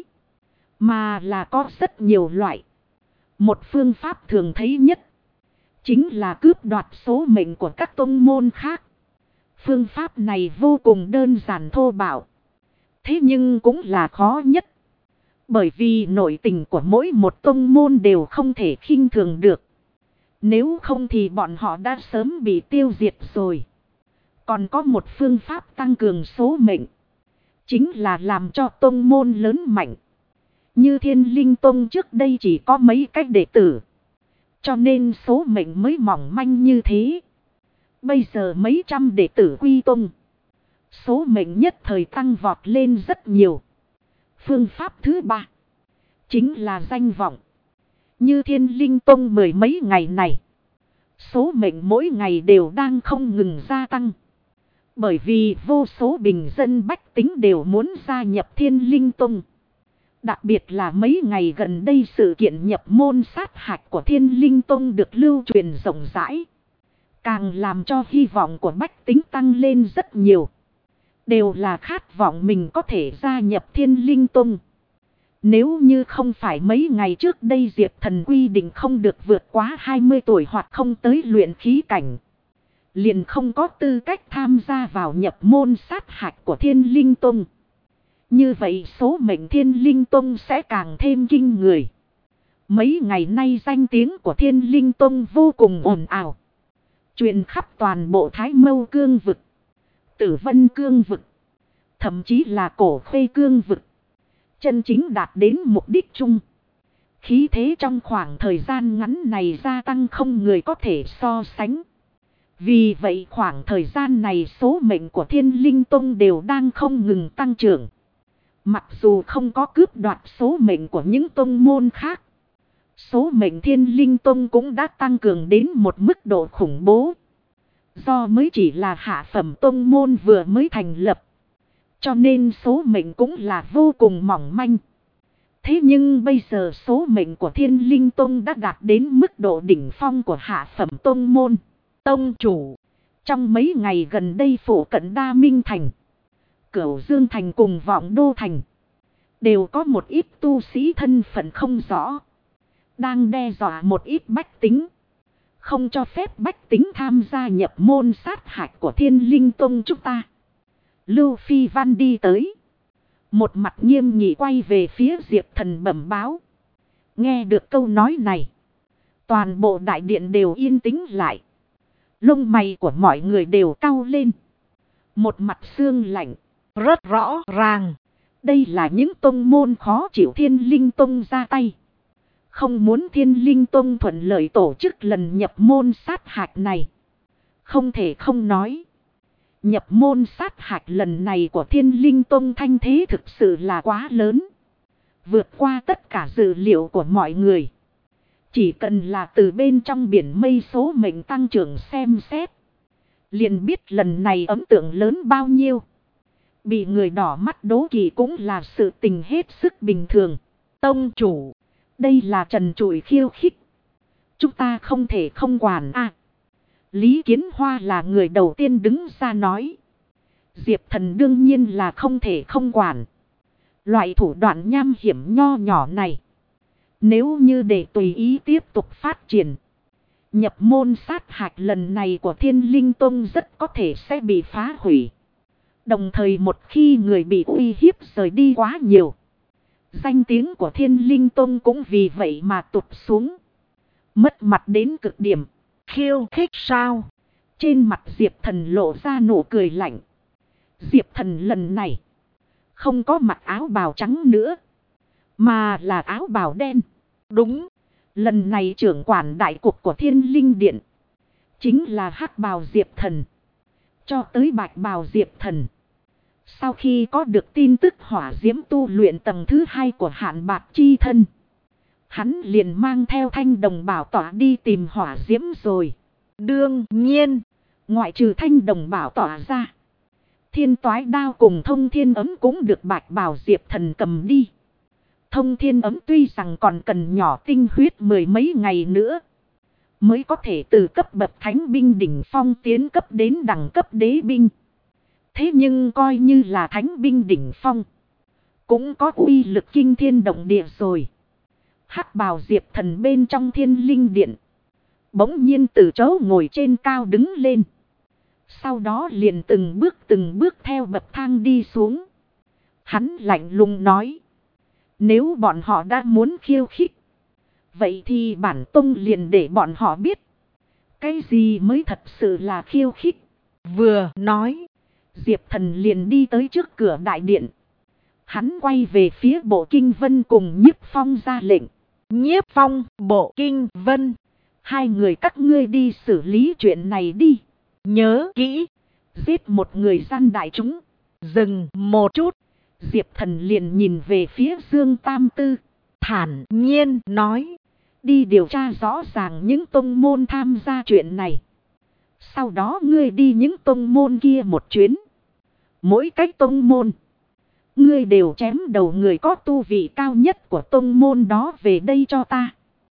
mà là có rất nhiều loại. Một phương pháp thường thấy nhất chính là cướp đoạt số mệnh của các tông môn khác. Phương pháp này vô cùng đơn giản thô bạo, thế nhưng cũng là khó nhất. Bởi vì nội tình của mỗi một tông môn đều không thể khinh thường được. Nếu không thì bọn họ đã sớm bị tiêu diệt rồi. Còn có một phương pháp tăng cường số mệnh, chính là làm cho tông môn lớn mạnh. Như Thiên Linh Tông trước đây chỉ có mấy cách đệ tử, cho nên số mệnh mới mỏng manh như thế. Bây giờ mấy trăm đệ tử quy tông, số mệnh nhất thời tăng vọt lên rất nhiều. Phương pháp thứ 3 chính là danh vọng. Như Thiên Linh Tông mười mấy ngày này, số mệnh mỗi ngày đều đang không ngừng gia tăng. Bởi vì vô số bình dân bách tính đều muốn gia nhập Thiên Linh Tông. Đặc biệt là mấy ngày gần đây sự kiện nhập môn sát hạch của Thiên Linh Tông được lưu truyền rộng rãi, càng làm cho hy vọng của bách tính tăng lên rất nhiều. Đều là khát vọng mình có thể gia nhập Thiên Linh Tông. Nếu như không phải mấy ngày trước đây Diệp Thần quy định không được vượt quá 20 tuổi hoặc không tới luyện khí cảnh, liền không có tư cách tham gia vào nhập môn sát hạch của Thiên Linh Tông. Như vậy số mệnh Thiên Linh Tông sẽ càng thêm kinh người. Mấy ngày nay danh tiếng của Thiên Linh Tông vô cùng ồn ào, truyền khắp toàn bộ Thái Mâu Cương vực, Tử Vân Cương vực, thậm chí là Cổ Khê Cương vực. Chân chính đạt đến mục đích chung. Khí thế trong khoảng thời gian ngắn này gia tăng không người có thể so sánh. Vì vậy khoảng thời gian này số mệnh của Thiên Linh Tông đều đang không ngừng tăng trưởng. Mặc dù không có cướp đoạt số mệnh của những tông môn khác, số mệnh Thiên Linh Tông cũng đã tăng cường đến một mức độ khủng bố. Do mới chỉ là hạ phẩm tông môn vừa mới thành lập, cho nên số mệnh cũng là vô cùng mỏng manh. Thế nhưng bây giờ số mệnh của Thiên Linh Tông đã đạt đến mức độ đỉnh phong của hạ phẩm tông môn. Tông chủ, trong mấy ngày gần đây phủ cận Đa Minh Thành, Cửu Dương Thành cùng Vọng Đô Thành đều có một ít tu sĩ thân phận không rõ, đang đe dọa một ít bách tính, không cho phép bách tính tham gia nhập môn sát hạch của Thiên Linh Tông chúng ta. Lưu Phi Văn đi tới, một mặt nghiêm nghị quay về phía Diệp Thần bẩm báo. Nghe được câu nói này, toàn bộ đại điện đều yên tĩnh lại. Lông mày của mọi người đều cau lên. Một mặt xương lạnh, rất rõ ràng. Đây là những tông môn khó chịu Thiên Linh Tông ra tay. Không muốn Thiên Linh Tông thuận lợi tổ chức lần nhập môn sát hạch này. Không thể không nói, nhập môn sát hạch lần này của Thiên Linh Tông thanh thế thực sự là quá lớn. Vượt qua tất cả dự liệu của mọi người. Chỉ cần là từ bên trong biển mây số mệnh tăng trưởng xem xét, liền biết lần này ấn tượng lớn bao nhiêu. Bị người đỏ mắt đố kỵ cũng là sự tình hết sức bình thường. Tông chủ, đây là trần trụi khiêu khích. Chúng ta không thể không quản à. Lý Kiến Hoa là người đầu tiên đứng ra nói. Diệp Thần đương nhiên là không thể không quản. Loại thủ đoạn nham hiểm nho nhỏ này, nếu như để tùy ý tiếp tục phát triển, nhập môn sát hạch lần này của Thiên Linh Tông rất có thể sẽ bị phá hủy. Đồng thời một khi người bị uy hiếp rời đi quá nhiều, danh tiếng của Thiên Linh Tông cũng vì vậy mà tụt xuống. Mất mặt đến cực điểm. khiêu khích sao? Trên mặt Diệp Thần lộ ra nụ cười lạnh. Diệp Thần lần này không có mặc áo bào trắng nữa, mà là áo bào đen. Đúng, lần này trưởng quản đại cục của Thiên Linh Điện chính là hắc bào Diệp Thần. Cho tới bạch bào Diệp Thần, sau khi có được tin tức hỏa diễm tu luyện tầng thứ 2 của Hạn Bạc Chi Thân, hắn liền mang theo Thanh Đồng Bảo Tỏa đi tìm hỏa diễm rồi. đương nhiên, ngoại trừ Thanh Đồng Bảo Tỏa ra, Thiên Toái Đao cùng Thông Thiên Ấm cũng được bạch bào Diệp Thần cầm đi. Thông Thiên Ấm tuy rằng còn cần nhỏ tinh huyết 10 mấy ngày nữa, mới có thể từ cấp bậc thánh binh đỉnh phong tiến cấp đến đẳng cấp đế binh. Thế nhưng coi như là thánh binh đỉnh phong, cũng có uy lực kinh thiên động địa rồi. Hắc bào Diệp Thần bên trong Thiên Linh Điện bỗng nhiên từ chỗ ngồi trên cao đứng lên. Sau đó liền từng bước theo bậc thang đi xuống. Hắn lạnh lùng nói. Nếu bọn họ đã muốn khiêu khích, vậy thì bản tông liền để bọn họ biết cái gì mới thật sự là khiêu khích. Vừa nói, Diệp Thần liền đi tới trước cửa đại điện. Hắn quay về phía Bộ Kinh Vân cùng Nhiếp Phong ra lệnh. Nhiếp Phong, Bộ Kinh Vân, hai người các ngươi đi xử lý chuyện này đi. Nhớ kỹ, giết một người gian đại chúng. Dừng một chút. Diệp Thần liền nhìn về phía Dương Tam Tư, thản nhiên nói. Đi điều tra rõ ràng những tông môn tham gia chuyện này. Sau đó ngươi đi những tông môn kia một chuyến. Mỗi cách tông môn, ngươi đều chém đầu người có tu vị cao nhất của tông môn đó về đây cho ta.